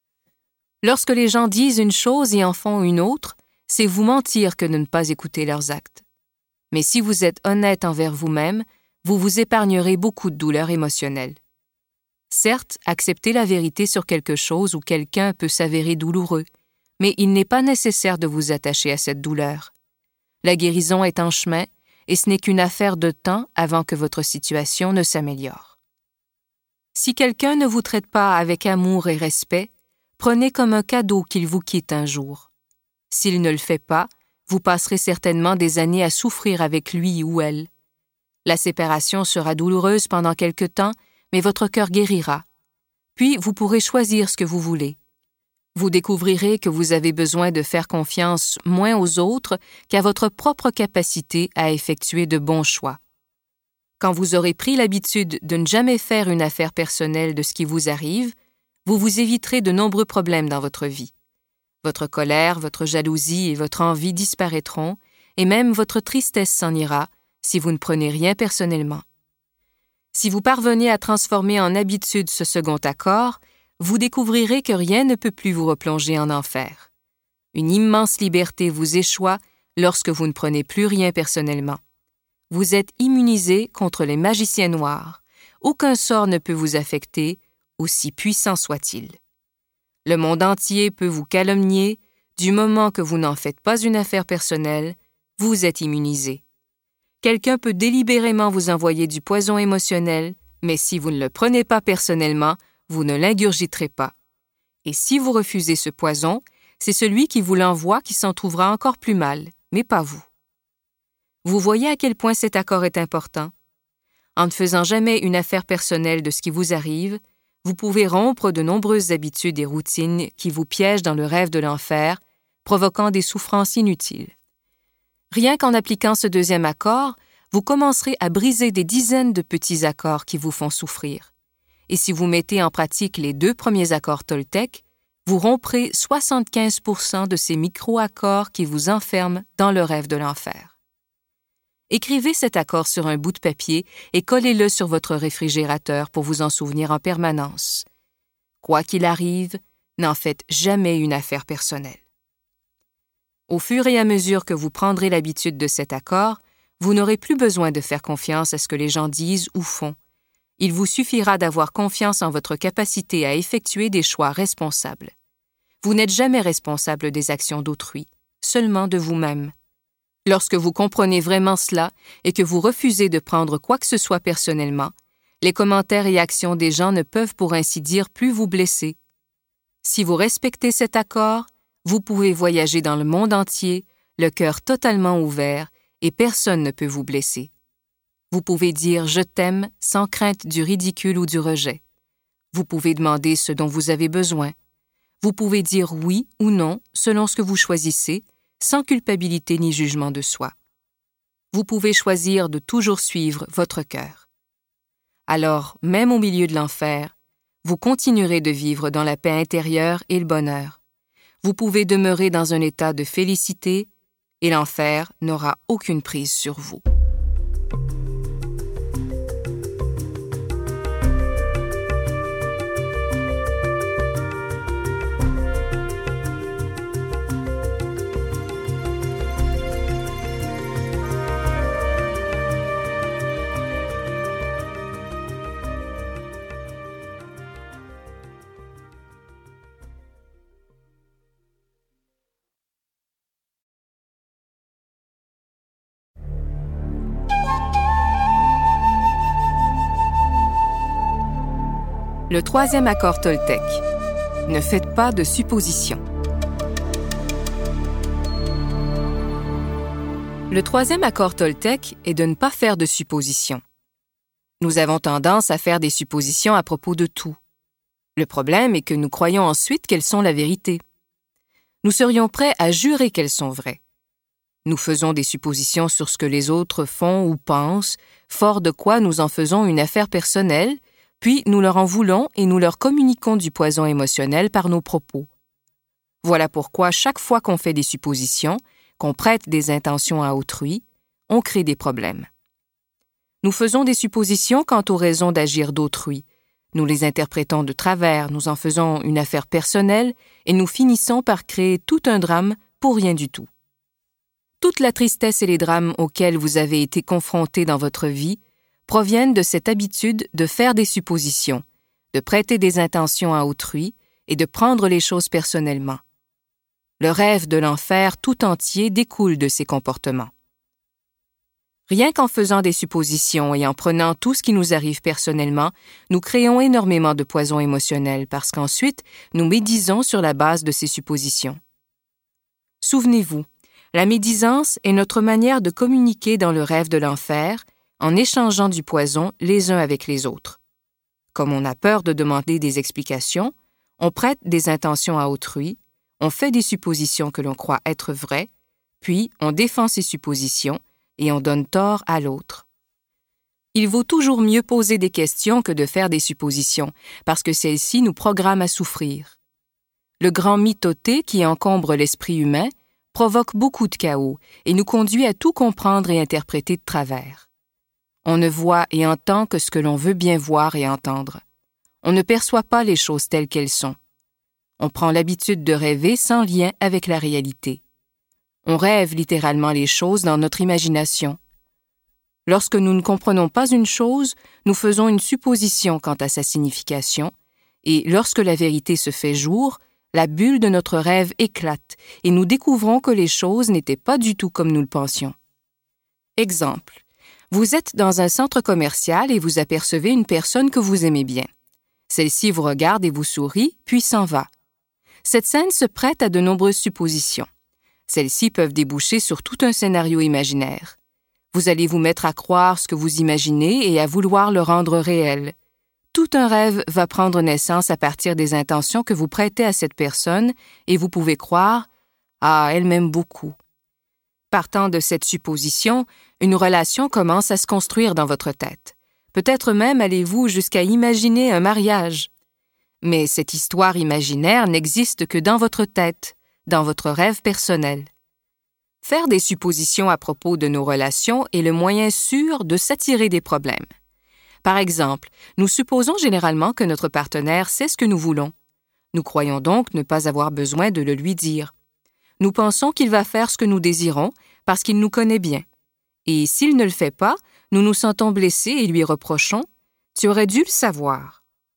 Speaker 1: Lorsque les gens disent une chose et en font une autre, c'est vous mentir que de ne pas écouter leurs actes. Mais si vous êtes honnête envers vous-même, vous vous épargnerez beaucoup de douleurs émotionnelles. Certes, accepter la vérité sur quelque chose ou quelqu'un peut s'avérer douloureux, mais il n'est pas nécessaire de vous attacher à cette douleur. La guérison est en chemin et ce n'est qu'une affaire de temps avant que votre situation ne s'améliore. Si quelqu'un ne vous traite pas avec amour et respect, prenez comme un cadeau qu'il vous quitte un jour. S'il ne le fait pas, vous passerez certainement des années à souffrir avec lui ou elle. La séparation sera douloureuse pendant quelque temps, mais votre cœur guérira. Puis vous pourrez choisir ce que vous voulez. Vous découvrirez que vous avez besoin de faire confiance moins aux autres qu'à votre propre capacité à effectuer de bons choix. Quand vous aurez pris l'habitude de ne jamais faire une affaire personnelle de ce qui vous arrive, vous vous éviterez de nombreux problèmes dans votre vie. Votre colère, votre jalousie et votre envie disparaîtront, et même votre tristesse s'en ira si vous ne prenez rien personnellement. Si vous parvenez à transformer en habitude ce second accord, vous découvrirez que rien ne peut plus vous replonger en enfer. Une immense liberté vous échoit lorsque vous ne prenez plus rien personnellement. Vous êtes immunisé contre les magiciens noirs. Aucun sort ne peut vous affecter, aussi puissant soit-il. Le monde entier peut vous calomnier, du moment que vous n'en faites pas une affaire personnelle, vous êtes immunisé. Quelqu'un peut délibérément vous envoyer du poison émotionnel, mais si vous ne le prenez pas personnellement, vous ne l'ingurgiterez pas. Et si vous refusez ce poison, c'est celui qui vous l'envoie qui s'en trouvera encore plus mal, mais pas vous. Vous voyez à quel point cet accord est important? En ne faisant jamais une affaire personnelle de ce qui vous arrive, vous pouvez rompre de nombreuses habitudes et routines qui vous piègent dans le rêve de l'enfer, provoquant des souffrances inutiles. Rien qu'en appliquant ce deuxième accord, vous commencerez à briser des dizaines de petits accords qui vous font souffrir. Et si vous mettez en pratique les deux premiers accords Toltec, vous romprez soixante-quinze pour cent de ces micro-accords qui vous enferment dans le rêve de l'enfer. Écrivez cet accord sur un bout de papier et collez-le sur votre réfrigérateur pour vous en souvenir en permanence. Quoi qu'il arrive, n'en faites jamais une affaire personnelle. Au fur et à mesure que vous prendrez l'habitude de cet accord, vous n'aurez plus besoin de faire confiance à ce que les gens disent ou font. Il vous suffira d'avoir confiance en votre capacité à effectuer des choix responsables. Vous n'êtes jamais responsable des actions d'autrui, seulement de vous-même. Lorsque vous comprenez vraiment cela et que vous refusez de prendre quoi que ce soit personnellement, les commentaires et actions des gens ne peuvent pour ainsi dire plus vous blesser. Si vous respectez cet accord, vous pouvez voyager dans le monde entier, le cœur totalement ouvert, et personne ne peut vous blesser. Vous pouvez dire « je t'aime » sans crainte du ridicule ou du rejet. Vous pouvez demander ce dont vous avez besoin. Vous pouvez dire oui ou non selon ce que vous choisissez, sans culpabilité ni jugement de soi. Vous pouvez choisir de toujours suivre votre cœur. Alors, même au milieu de l'enfer, vous continuerez de vivre dans la paix intérieure et le bonheur. Vous pouvez demeurer dans un état de félicité et l'enfer n'aura aucune prise sur vous. Le troisième accord Toltec. Ne faites pas de suppositions. Le troisième accord Toltec est de ne pas faire de suppositions. Nous avons tendance à faire des suppositions à propos de tout. Le problème est que nous croyons ensuite qu'elles sont la vérité. Nous serions prêts à jurer qu'elles sont vraies. Nous faisons des suppositions sur ce que les autres font ou pensent, fort de quoi nous en faisons une affaire personnelle, puis nous leur en voulons et nous leur communiquons du poison émotionnel par nos propos. Voilà pourquoi chaque fois qu'on fait des suppositions, qu'on prête des intentions à autrui, on crée des problèmes. Nous faisons des suppositions quant aux raisons d'agir d'autrui. Nous les interprétons de travers, nous en faisons une affaire personnelle et nous finissons par créer tout un drame pour rien du tout. Toute la tristesse et les drames auxquels vous avez été confrontés dans votre vie proviennent de cette habitude de faire des suppositions, de prêter des intentions à autrui et de prendre les choses personnellement. Le rêve de l'enfer tout entier découle de ces comportements. Rien qu'en faisant des suppositions et en prenant tout ce qui nous arrive personnellement, nous créons énormément de poison émotionnel parce qu'ensuite, nous médisons sur la base de ces suppositions. Souvenez-vous, la médisance est notre manière de communiquer dans le rêve de l'enfer en échangeant du poison les uns avec les autres. Comme on a peur de demander des explications, on prête des intentions à autrui, on fait des suppositions que l'on croit être vraies, puis on défend ces suppositions et on donne tort à l'autre. Il vaut toujours mieux poser des questions que de faire des suppositions, parce que celles-ci nous programment à souffrir. Le grand mythoté qui encombre l'esprit humain provoque beaucoup de chaos et nous conduit à tout comprendre et interpréter de travers. On ne voit et entend que ce que l'on veut bien voir et entendre. On ne perçoit pas les choses telles qu'elles sont. On prend l'habitude de rêver sans lien avec la réalité. On rêve littéralement les choses dans notre imagination. Lorsque nous ne comprenons pas une chose, nous faisons une supposition quant à sa signification, et lorsque la vérité se fait jour, la bulle de notre rêve éclate et nous découvrons que les choses n'étaient pas du tout comme nous le pensions. Exemple. Vous êtes dans un centre commercial et vous apercevez une personne que vous aimez bien. Celle-ci vous regarde et vous sourit, puis s'en va. Cette scène se prête à de nombreuses suppositions. Celles-ci peuvent déboucher sur tout un scénario imaginaire. Vous allez vous mettre à croire ce que vous imaginez et à vouloir le rendre réel. Tout un rêve va prendre naissance à partir des intentions que vous prêtez à cette personne et vous pouvez croire « Ah, elle m'aime beaucoup ». Partant de cette supposition, une relation commence à se construire dans votre tête. Peut-être même allez-vous jusqu'à imaginer un mariage. Mais cette histoire imaginaire n'existe que dans votre tête, dans votre rêve personnel. Faire des suppositions à propos de nos relations est le moyen sûr de s'attirer des problèmes. Par exemple, nous supposons généralement que notre partenaire sait ce que nous voulons. Nous croyons donc ne pas avoir besoin de le lui dire. Nous pensons qu'il va faire ce que nous désirons parce qu'il nous connaît bien. Et s'il ne le fait pas, nous nous sentons blessés et lui reprochons « Tu aurais dû le savoir ».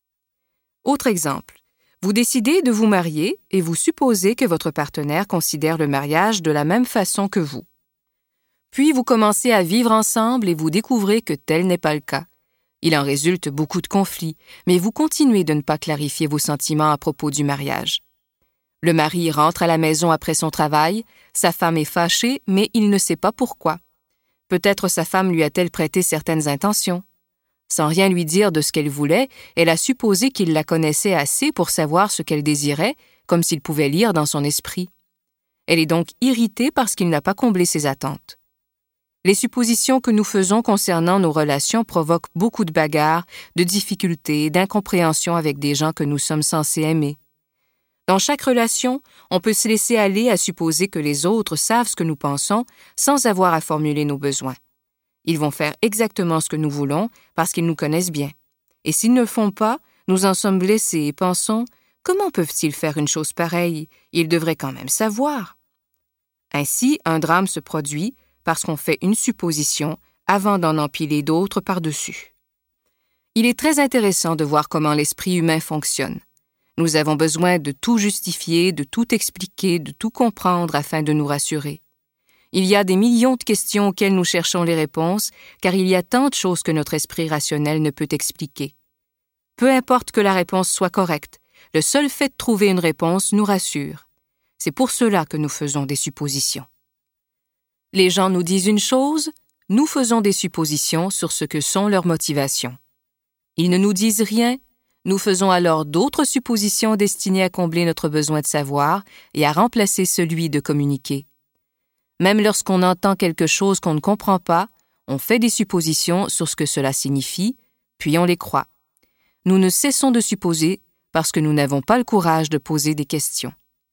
Speaker 1: Autre exemple, vous décidez de vous marier et vous supposez que votre partenaire considère le mariage de la même façon que vous. Puis vous commencez à vivre ensemble et vous découvrez que tel n'est pas le cas. Il en résulte beaucoup de conflits, mais vous continuez de ne pas clarifier vos sentiments à propos du mariage. Le mari rentre à la maison après son travail, sa femme est fâchée, mais il ne sait pas pourquoi. Peut-être sa femme lui a-t-elle prêté certaines intentions. Sans rien lui dire de ce qu'elle voulait, elle a supposé qu'il la connaissait assez pour savoir ce qu'elle désirait, comme s'il pouvait lire dans son esprit. Elle est donc irritée parce qu'il n'a pas comblé ses attentes. Les suppositions que nous faisons concernant nos relations provoquent beaucoup de bagarres, de difficultés et d'incompréhension avec des gens que nous sommes censés aimer. Dans chaque relation, on peut se laisser aller à supposer que les autres savent ce que nous pensons sans avoir à formuler nos besoins. Ils vont faire exactement ce que nous voulons parce qu'ils nous connaissent bien. Et s'ils ne le font pas, nous en sommes blessés et pensons « Comment peuvent-ils faire une chose pareille? Ils devraient quand même savoir. » Ainsi, un drame se produit parce qu'on fait une supposition avant d'en empiler d'autres par-dessus. Il est très intéressant de voir comment l'esprit humain fonctionne. Nous avons besoin de tout justifier, de tout expliquer, de tout comprendre afin de nous rassurer. Il y a des millions de questions auxquelles nous cherchons les réponses, car il y a tant de choses que notre esprit rationnel ne peut expliquer. Peu importe que la réponse soit correcte, le seul fait de trouver une réponse nous rassure. C'est pour cela que nous faisons des suppositions. Les gens nous disent une chose, nous faisons des suppositions sur ce que sont leurs motivations. Ils ne nous disent rien, nous faisons alors d'autres suppositions destinées à combler notre besoin de savoir et à remplacer celui de communiquer. Même lorsqu'on entend quelque chose qu'on ne comprend pas, on fait des suppositions sur ce que cela signifie, puis on les croit. Nous ne cessons de supposer parce que nous n'avons pas le courage de poser des questions.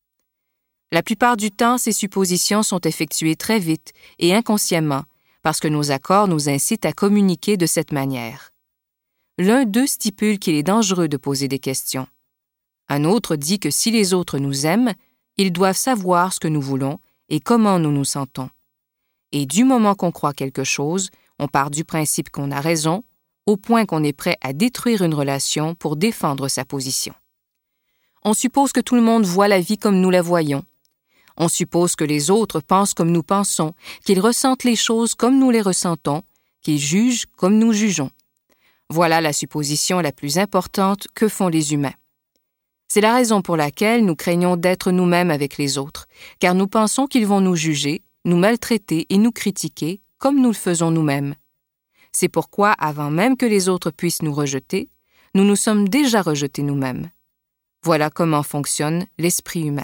Speaker 1: La plupart du temps, ces suppositions sont effectuées très vite et inconsciemment parce que nos accords nous incitent à communiquer de cette manière. L'un d'eux stipule qu'il est dangereux de poser des questions. Un autre dit que si les autres nous aiment, ils doivent savoir ce que nous voulons et comment nous nous sentons. Et du moment qu'on croit quelque chose, on part du principe qu'on a raison, au point qu'on est prêt à détruire une relation pour défendre sa position. On suppose que tout le monde voit la vie comme nous la voyons. On suppose que les autres pensent comme nous pensons, qu'ils ressentent les choses comme nous les ressentons, qu'ils jugent comme nous jugeons. Voilà la supposition la plus importante que font les humains. C'est la raison pour laquelle nous craignons d'être nous-mêmes avec les autres, car nous pensons qu'ils vont nous juger, nous maltraiter et nous critiquer comme nous le faisons nous-mêmes. C'est pourquoi, avant même que les autres puissent nous rejeter, nous nous sommes déjà rejetés nous-mêmes. Voilà comment fonctionne l'esprit humain.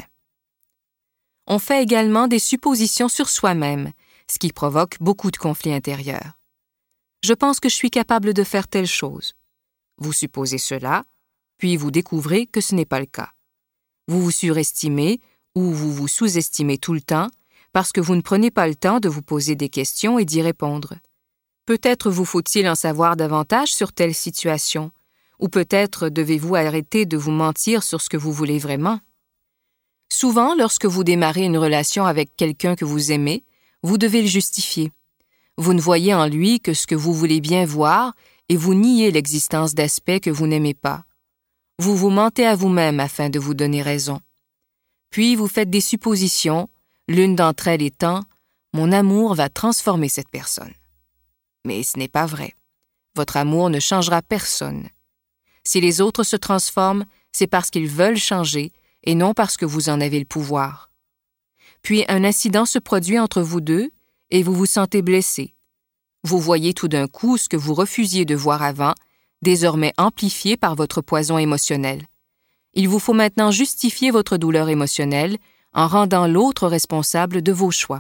Speaker 1: On fait également des suppositions sur soi-même, ce qui provoque beaucoup de conflits intérieurs. Je pense que je suis capable de faire telle chose. Vous supposez cela, puis vous découvrez que ce n'est pas le cas. Vous vous surestimez ou vous vous sous-estimez tout le temps parce que vous ne prenez pas le temps de vous poser des questions et d'y répondre. Peut-être vous faut-il en savoir davantage sur telle situation, ou peut-être devez-vous arrêter de vous mentir sur ce que vous voulez vraiment. Souvent, lorsque vous démarrez une relation avec quelqu'un que vous aimez, vous devez le justifier. Vous ne voyez en lui que ce que vous voulez bien voir et vous niez l'existence d'aspects que vous n'aimez pas. Vous vous mentez à vous-même afin de vous donner raison. Puis vous faites des suppositions, l'une d'entre elles étant « Mon amour va transformer cette personne ». Mais ce n'est pas vrai. Votre amour ne changera personne. Si les autres se transforment, c'est parce qu'ils veulent changer et non parce que vous en avez le pouvoir. Puis un incident se produit entre vous deux et vous vous sentez blessé. Vous voyez tout d'un coup ce que vous refusiez de voir avant, désormais amplifié par votre poison émotionnel. Il vous faut maintenant justifier votre douleur émotionnelle en rendant l'autre responsable de vos choix.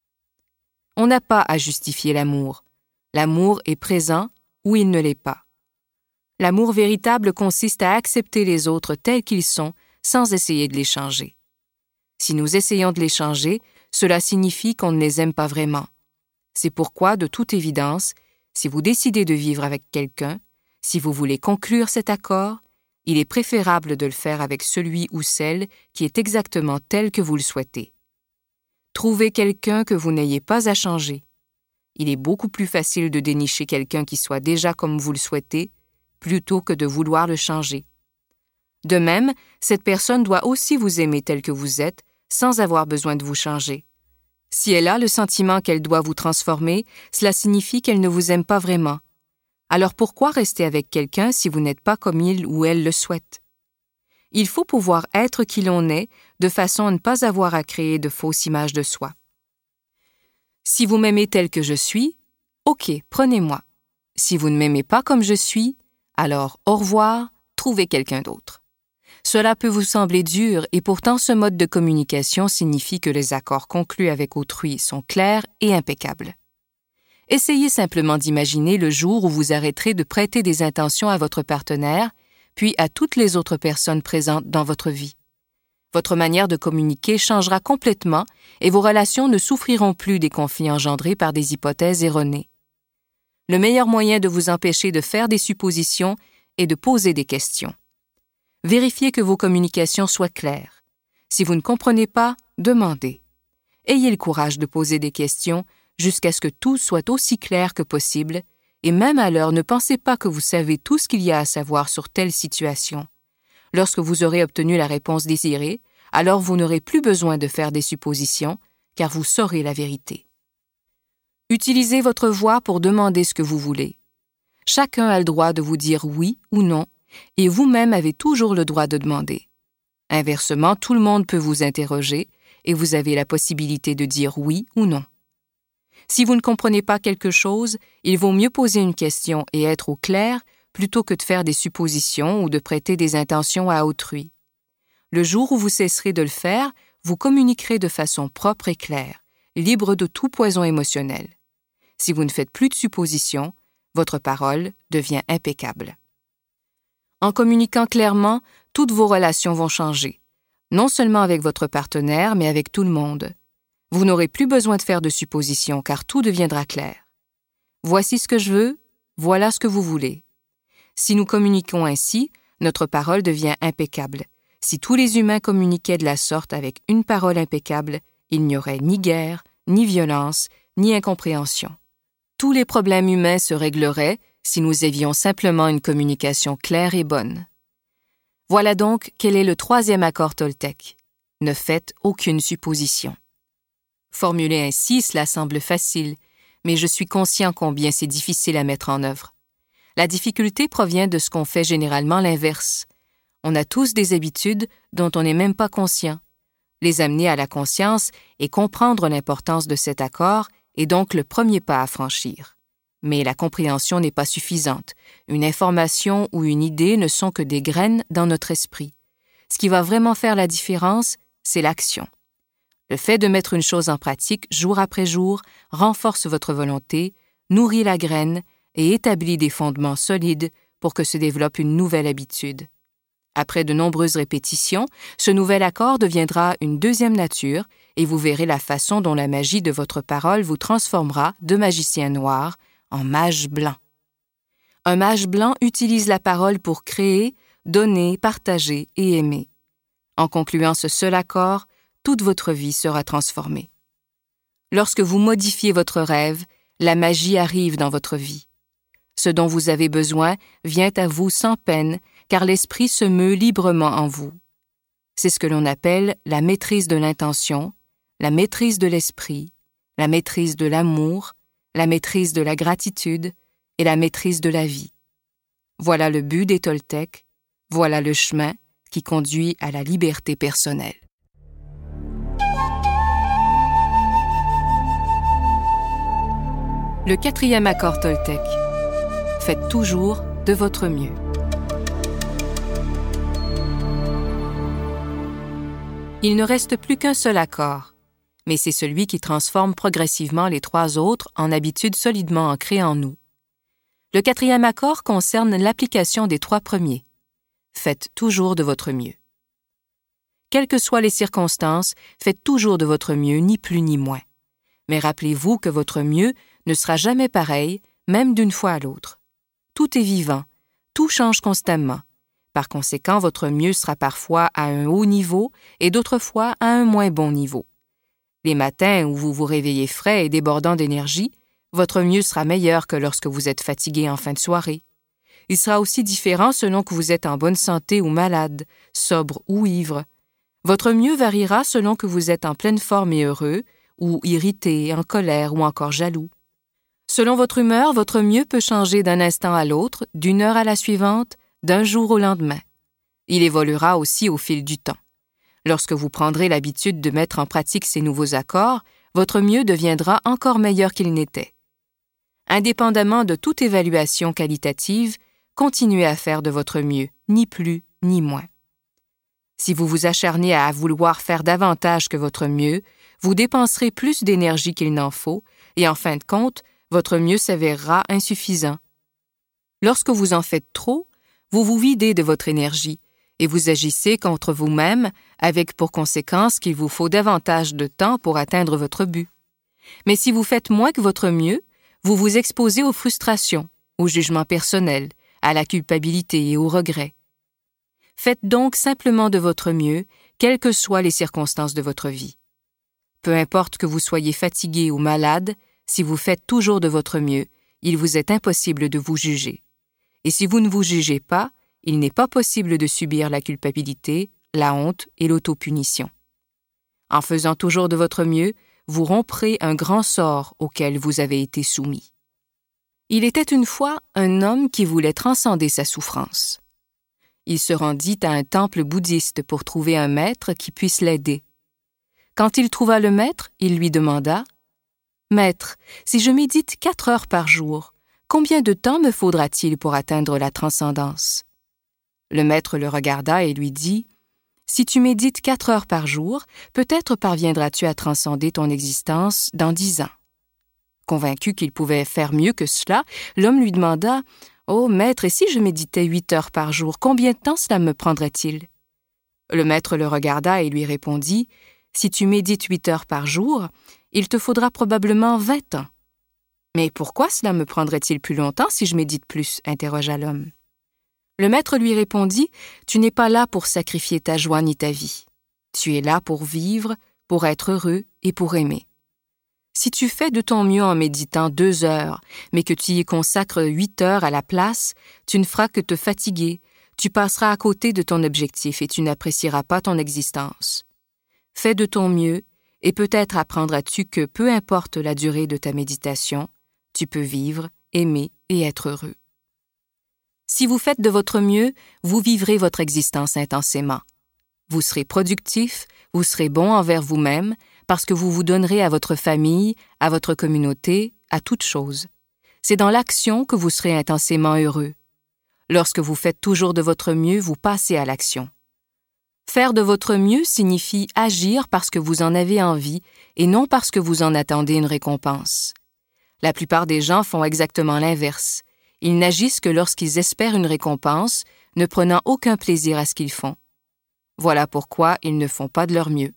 Speaker 1: On n'a pas à justifier l'amour. L'amour est présent ou il ne l'est pas. L'amour véritable consiste à accepter les autres tels qu'ils sont sans essayer de les changer. Si nous essayons de les changer, cela signifie qu'on ne les aime pas vraiment. C'est pourquoi, de toute évidence, si vous décidez de vivre avec quelqu'un, si vous voulez conclure cet accord, il est préférable de le faire avec celui ou celle qui est exactement tel que vous le souhaitez. Trouvez quelqu'un que vous n'ayez pas à changer. Il est beaucoup plus facile de dénicher quelqu'un qui soit déjà comme vous le souhaitez, plutôt que de vouloir le changer. De même, cette personne doit aussi vous aimer tel que vous êtes, sans avoir besoin de vous changer. Si elle a le sentiment qu'elle doit vous transformer, cela signifie qu'elle ne vous aime pas vraiment. Alors pourquoi rester avec quelqu'un si vous n'êtes pas comme il ou elle le souhaite? Il faut pouvoir être qui l'on est, de façon à ne pas avoir à créer de fausses images de soi. Si vous m'aimez tel que je suis, ok, prenez-moi. Si vous ne m'aimez pas comme je suis, alors au revoir, trouvez quelqu'un d'autre. Cela peut vous sembler dur et pourtant ce mode de communication signifie que les accords conclus avec autrui sont clairs et impeccables. Essayez simplement d'imaginer le jour où vous arrêterez de prêter des intentions à votre partenaire, puis à toutes les autres personnes présentes dans votre vie. Votre manière de communiquer changera complètement et vos relations ne souffriront plus des conflits engendrés par des hypothèses erronées. Le meilleur moyen de vous empêcher de faire des suppositions est de poser des questions. Vérifiez que vos communications soient claires. Si vous ne comprenez pas, demandez. Ayez le courage de poser des questions jusqu'à ce que tout soit aussi clair que possible, et même alors ne pensez pas que vous savez tout ce qu'il y a à savoir sur telle situation. Lorsque vous aurez obtenu la réponse désirée, alors vous n'aurez plus besoin de faire des suppositions, car vous saurez la vérité. Utilisez votre voix pour demander ce que vous voulez. Chacun a le droit de vous dire oui ou non, Et vous-même avez toujours le droit de demander. Inversement, tout le monde peut vous interroger et vous avez la possibilité de dire oui ou non. Si vous ne comprenez pas quelque chose, il vaut mieux poser une question et être au clair plutôt que de faire des suppositions ou de prêter des intentions à autrui. Le jour où vous cesserez de le faire, vous communiquerez de façon propre et claire, libre de tout poison émotionnel. Si vous ne faites plus de suppositions, votre parole devient impeccable. En communiquant clairement, toutes vos relations vont changer, non seulement avec votre partenaire, mais avec tout le monde. Vous n'aurez plus besoin de faire de suppositions, car tout deviendra clair. Voici ce que je veux, voilà ce que vous voulez. Si nous communiquons ainsi, notre parole devient impeccable. Si tous les humains communiquaient de la sorte avec une parole impeccable, il n'y aurait ni guerre, ni violence, ni incompréhension. Tous les problèmes humains se régleraient si nous avions simplement une communication claire et bonne. Voilà donc quel est le troisième accord Toltec. Ne faites aucune supposition. Formulé ainsi, cela semble facile, mais je suis conscient combien c'est difficile à mettre en œuvre. La difficulté provient de ce qu'on fait généralement l'inverse. On a tous des habitudes dont on n'est même pas conscient. Les amener à la conscience et comprendre l'importance de cet accord est donc le premier pas à franchir. Mais la compréhension n'est pas suffisante. Une information ou une idée ne sont que des graines dans notre esprit. Ce qui va vraiment faire la différence, c'est l'action. Le fait de mettre une chose en pratique jour après jour renforce votre volonté, nourrit la graine et établit des fondements solides pour que se développe une nouvelle habitude. Après de nombreuses répétitions, ce nouvel accord deviendra une deuxième nature et vous verrez la façon dont la magie de votre parole vous transformera de magicien noir en mage blanc. Un mage blanc utilise la parole pour créer, donner, partager et aimer. En concluant ce seul accord, toute votre vie sera transformée. Lorsque vous modifiez votre rêve, la magie arrive dans votre vie. Ce dont vous avez besoin vient à vous sans peine, car l'esprit se meut librement en vous. C'est ce que l'on appelle la maîtrise de l'intention, la maîtrise de l'esprit, la maîtrise de l'amour, la maîtrise de la gratitude et la maîtrise de la vie. Voilà le but des Toltecs, voilà le chemin qui conduit à la liberté personnelle. Le quatrième accord Toltec. Faites toujours de votre mieux. Il ne reste plus qu'un seul accord, mais c'est celui qui transforme progressivement les trois autres en habitudes solidement ancrées en nous. Le quatrième accord concerne l'application des trois premiers. Faites toujours de votre mieux. Quelles que soient les circonstances, faites toujours de votre mieux, ni plus ni moins. Mais rappelez-vous que votre mieux ne sera jamais pareil, même d'une fois à l'autre. Tout est vivant, tout change constamment. Par conséquent, votre mieux sera parfois à un haut niveau et d'autres fois à un moins bon niveau. Les matins où vous vous réveillez frais et débordant d'énergie, votre mieux sera meilleur que lorsque vous êtes fatigué en fin de soirée. Il sera aussi différent selon que vous êtes en bonne santé ou malade, sobre ou ivre. Votre mieux variera selon que vous êtes en pleine forme et heureux, ou irrité, en colère ou encore jaloux. Selon votre humeur, votre mieux peut changer d'un instant à l'autre, d'une heure à la suivante, d'un jour au lendemain. Il évoluera aussi au fil du temps. Lorsque vous prendrez l'habitude de mettre en pratique ces nouveaux accords, votre mieux deviendra encore meilleur qu'il n'était. Indépendamment de toute évaluation qualitative, continuez à faire de votre mieux, ni plus ni moins. Si vous vous acharnez à vouloir faire davantage que votre mieux, vous dépenserez plus d'énergie qu'il n'en faut et en fin de compte, votre mieux s'avérera insuffisant. Lorsque vous en faites trop, vous vous videz de votre énergie et vous agissez contre vous-même avec pour conséquence qu'il vous faut davantage de temps pour atteindre votre but. Mais si vous faites moins que votre mieux, vous vous exposez aux frustrations, au jugement personnel, à la culpabilité et au regret. Faites donc simplement de votre mieux, quelles que soient les circonstances de votre vie. Peu importe que vous soyez fatigué ou malade, si vous faites toujours de votre mieux, il vous est impossible de vous juger. Et si vous ne vous jugez pas, il n'est pas possible de subir la culpabilité, la honte et l'autopunition. En faisant toujours de votre mieux, vous romprez un grand sort auquel vous avez été soumis. Il était une fois un homme qui voulait transcender sa souffrance. Il se rendit à un temple bouddhiste pour trouver un maître qui puisse l'aider. Quand il trouva le maître, il lui demanda « Maître, si je médite quatre heures par jour, combien de temps me faudra-t-il pour atteindre la transcendance ?» Le maître le regarda et lui dit « Si tu médites quatre heures par jour, peut-être parviendras-tu à transcender ton existence dans dix ans. » Convaincu qu'il pouvait faire mieux que cela, l'homme lui demanda « Oh, maître, et si je méditais huit heures par jour, combien de temps cela me prendrait-il » Le maître le regarda et lui répondit « Si tu médites huit heures par jour, il te faudra probablement vingt ans. » « Mais pourquoi cela me prendrait-il plus longtemps si je médite plus ?» interrogea l'homme. Le maître lui répondit « Tu n'es pas là pour sacrifier ta joie ni ta vie. Tu es là pour vivre, pour être heureux et pour aimer. Si tu fais de ton mieux en méditant deux heures, mais que tu y consacres huit heures à la place, tu ne feras que te fatiguer, tu passeras à côté de ton objectif et tu n'apprécieras pas ton existence. Fais de ton mieux, et peut-être apprendras-tu que peu importe la durée de ta méditation, tu peux vivre, aimer et être heureux. Si vous faites de votre mieux, vous vivrez votre existence intensément. Vous serez productif, vous serez bon envers vous-même, parce que vous vous donnerez à votre famille, à votre communauté, à toute chose. C'est dans l'action que vous serez intensément heureux. Lorsque vous faites toujours de votre mieux, vous passez à l'action. Faire de votre mieux signifie agir parce que vous en avez envie et non parce que vous en attendez une récompense. La plupart des gens font exactement l'inverse. Ils n'agissent que lorsqu'ils espèrent une récompense, ne prenant aucun plaisir à ce qu'ils font. Voilà pourquoi ils ne font pas de leur mieux.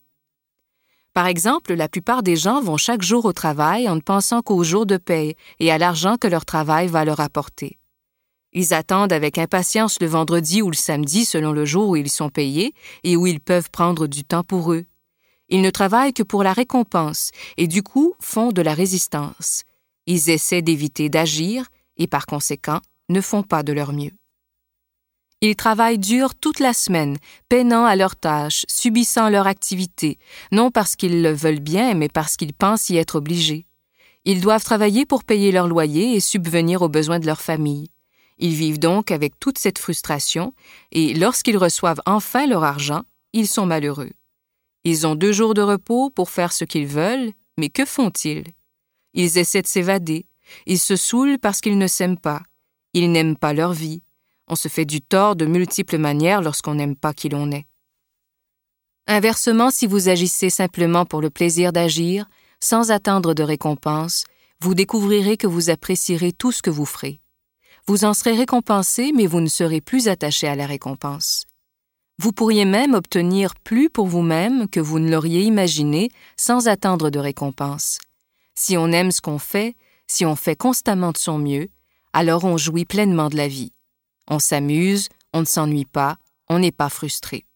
Speaker 1: Par exemple, la plupart des gens vont chaque jour au travail en ne pensant qu'au jour de paye et à l'argent que leur travail va leur apporter. Ils attendent avec impatience le vendredi ou le samedi selon le jour où ils sont payés et où ils peuvent prendre du temps pour eux. Ils ne travaillent que pour la récompense et du coup font de la résistance. Ils essaient d'éviter d'agir et par conséquent ne font pas de leur mieux. Ils travaillent dur toute la semaine, peinant à leurs tâches, subissant leur activité, non parce qu'ils le veulent bien, mais parce qu'ils pensent y être obligés. Ils doivent travailler pour payer leur loyer et subvenir aux besoins de leur famille. Ils vivent donc avec toute cette frustration et lorsqu'ils reçoivent enfin leur argent, ils sont malheureux. Ils ont deux jours de repos pour faire ce qu'ils veulent, mais que font-ils? Ils essaient de s'évader. Ils se saoulent parce qu'ils ne s'aiment pas. Ils n'aiment pas leur vie. On se fait du tort de multiples manières lorsqu'on n'aime pas qui l'on est. Inversement, si vous agissez simplement pour le plaisir d'agir, sans attendre de récompense, vous découvrirez que vous apprécierez tout ce que vous ferez. Vous en serez récompensé, mais vous ne serez plus attaché à la récompense. Vous pourriez même obtenir plus pour vous-même que vous ne l'auriez imaginé sans attendre de récompense. Si on aime ce qu'on fait, si on fait constamment de son mieux, alors on jouit pleinement de la vie. On s'amuse, on ne s'ennuie pas, on n'est pas frustré.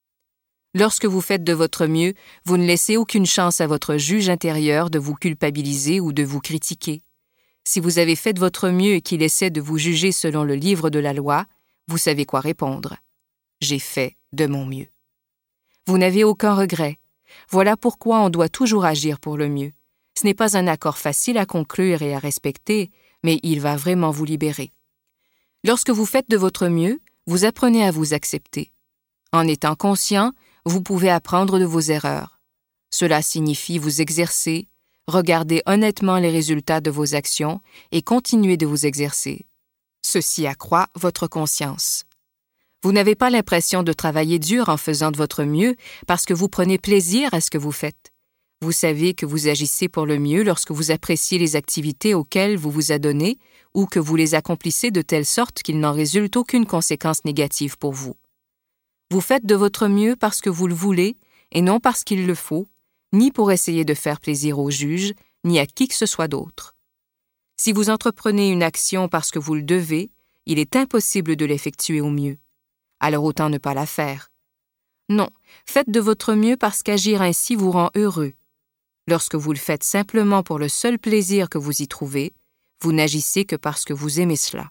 Speaker 1: Lorsque vous faites de votre mieux, vous ne laissez aucune chance à votre juge intérieur de vous culpabiliser ou de vous critiquer. Si vous avez fait de votre mieux et qu'il essaie de vous juger selon le livre de la loi, vous savez quoi répondre. J'ai fait de mon mieux. Vous n'avez aucun regret. Voilà pourquoi on doit toujours agir pour le mieux. Ce n'est pas un accord facile à conclure et à respecter, mais il va vraiment vous libérer. Lorsque vous faites de votre mieux, vous apprenez à vous accepter. En étant conscient, vous pouvez apprendre de vos erreurs. Cela signifie vous exercer, regarder honnêtement les résultats de vos actions et continuer de vous exercer. Ceci accroît votre conscience. Vous n'avez pas l'impression de travailler dur en faisant de votre mieux parce que vous prenez plaisir à ce que vous faites. Vous savez que vous agissez pour le mieux lorsque vous appréciez les activités auxquelles vous vous adonnez ou que vous les accomplissez de telle sorte qu'il n'en résulte aucune conséquence négative pour vous. Vous faites de votre mieux parce que vous le voulez et non parce qu'il le faut, ni pour essayer de faire plaisir au juge, ni à qui que ce soit d'autre. Si vous entreprenez une action parce que vous le devez, il est impossible de l'effectuer au mieux. Alors autant ne pas la faire. Non, faites de votre mieux parce qu'agir ainsi vous rend heureux. Lorsque vous le faites simplement pour le seul plaisir que vous y trouvez, vous n'agissez que parce que vous aimez cela.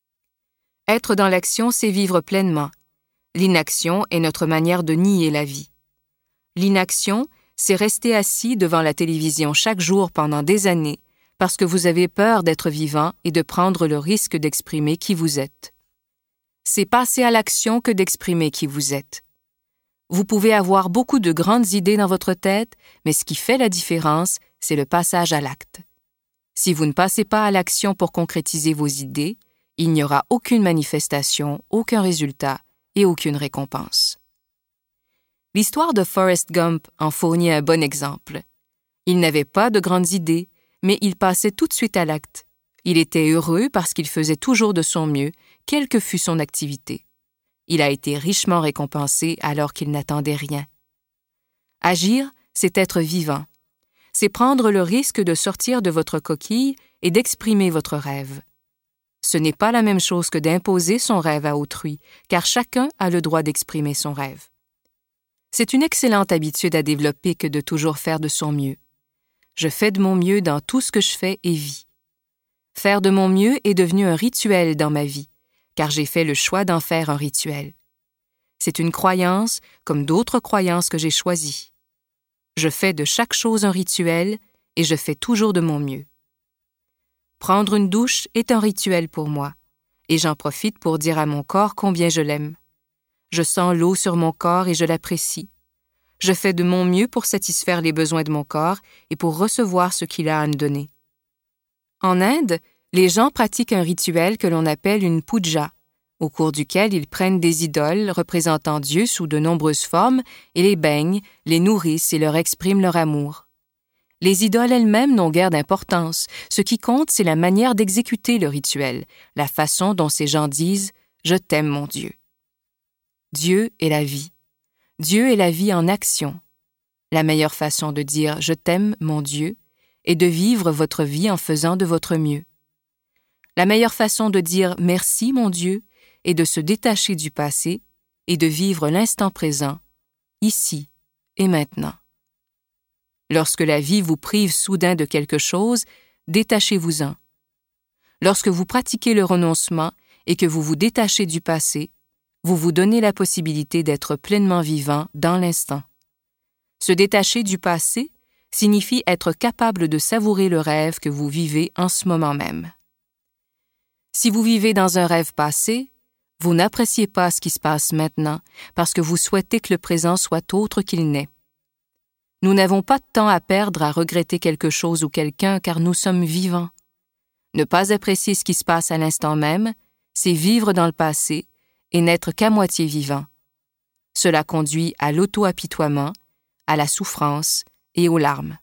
Speaker 1: Être dans l'action, c'est vivre pleinement. L'inaction est notre manière de nier la vie. L'inaction, c'est rester assis devant la télévision chaque jour pendant des années parce que vous avez peur d'être vivant et de prendre le risque d'exprimer qui vous êtes. C'est passer à l'action que d'exprimer qui vous êtes. Vous pouvez avoir beaucoup de grandes idées dans votre tête, mais ce qui fait la différence, c'est le passage à l'acte. Si vous ne passez pas à l'action pour concrétiser vos idées, il n'y aura aucune manifestation, aucun résultat et aucune récompense. L'histoire de Forrest Gump en fournit un bon exemple. Il n'avait pas de grandes idées, mais il passait tout de suite à l'acte. Il était heureux parce qu'il faisait toujours de son mieux, quelle que fût son activité. Il a été richement récompensé alors qu'il n'attendait rien. Agir, c'est être vivant. C'est prendre le risque de sortir de votre coquille et d'exprimer votre rêve. Ce n'est pas la même chose que d'imposer son rêve à autrui, car chacun a le droit d'exprimer son rêve. C'est une excellente habitude à développer que de toujours faire de son mieux. Je fais de mon mieux dans tout ce que je fais et vis. Faire de mon mieux est devenu un rituel dans ma vie, car j'ai fait le choix d'en faire un rituel. C'est une croyance, comme d'autres croyances que j'ai choisies. Je fais de chaque chose un rituel et je fais toujours de mon mieux. Prendre une douche est un rituel pour moi, et j'en profite pour dire à mon corps combien je l'aime. Je sens l'eau sur mon corps et je l'apprécie. Je fais de mon mieux pour satisfaire les besoins de mon corps et pour recevoir ce qu'il a à me donner. En Inde, les gens pratiquent un rituel que l'on appelle une puja, au cours duquel ils prennent des idoles représentant Dieu sous de nombreuses formes et les baignent, les nourrissent et leur expriment leur amour. Les idoles elles-mêmes n'ont guère d'importance. Ce qui compte, c'est la manière d'exécuter le rituel, la façon dont ces gens disent « Je t'aime, mon Dieu ». Dieu est la vie. Dieu est la vie en action. La meilleure façon de dire « Je t'aime, mon Dieu » est de vivre votre vie en faisant de votre mieux. La meilleure façon de dire « Merci, mon Dieu » est de se détacher du passé et de vivre l'instant présent, ici et maintenant. Lorsque la vie vous prive soudain de quelque chose, détachez-vous-en. Lorsque vous pratiquez le renoncement et que vous vous détachez du passé, vous vous donnez la possibilité d'être pleinement vivant dans l'instant. Se détacher du passé signifie être capable de savourer le rêve que vous vivez en ce moment même. Si vous vivez dans un rêve passé, vous n'appréciez pas ce qui se passe maintenant parce que vous souhaitez que le présent soit autre qu'il n'est. Nous n'avons pas de temps à perdre à regretter quelque chose ou quelqu'un car nous sommes vivants. Ne pas apprécier ce qui se passe à l'instant même, c'est vivre dans le passé et n'être qu'à moitié vivant. Cela conduit à l'auto-apitoiement, à la souffrance et aux larmes.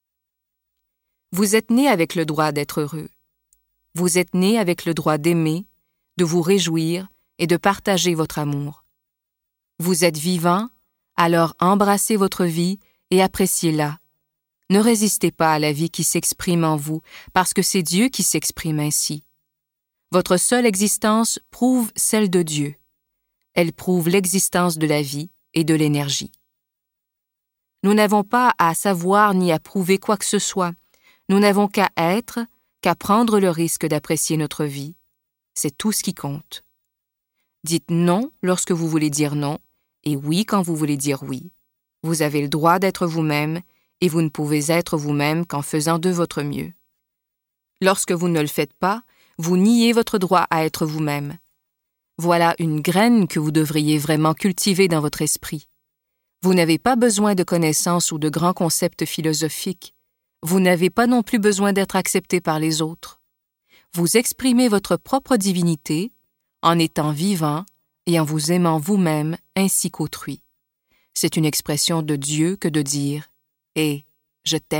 Speaker 1: Vous êtes né avec le droit d'être heureux. Vous êtes né avec le droit d'aimer, de vous réjouir et de partager votre amour. Vous êtes vivant, alors embrassez votre vie et appréciez-la. Ne résistez pas à la vie qui s'exprime en vous, parce que c'est Dieu qui s'exprime ainsi. Votre seule existence prouve celle de Dieu. Elle prouve l'existence de la vie et de l'énergie. Nous n'avons pas à savoir ni à prouver quoi que ce soit. Nous n'avons qu'à être, qu'à prendre le risque d'apprécier notre vie. C'est tout ce qui compte. Dites non lorsque vous voulez dire non, et oui quand vous voulez dire oui. Vous avez le droit d'être vous-même, et vous ne pouvez être vous-même qu'en faisant de votre mieux. Lorsque vous ne le faites pas, vous niez votre droit à être vous-même. Voilà une graine que vous devriez vraiment cultiver dans votre esprit. Vous n'avez pas besoin de connaissances ou de grands concepts philosophiques. Vous n'avez pas non plus besoin d'être accepté par les autres. Vous exprimez votre propre divinité en étant vivant et en vous aimant vous-même ainsi qu'autrui. C'est une expression de Dieu que de dire « Et je t'aime ».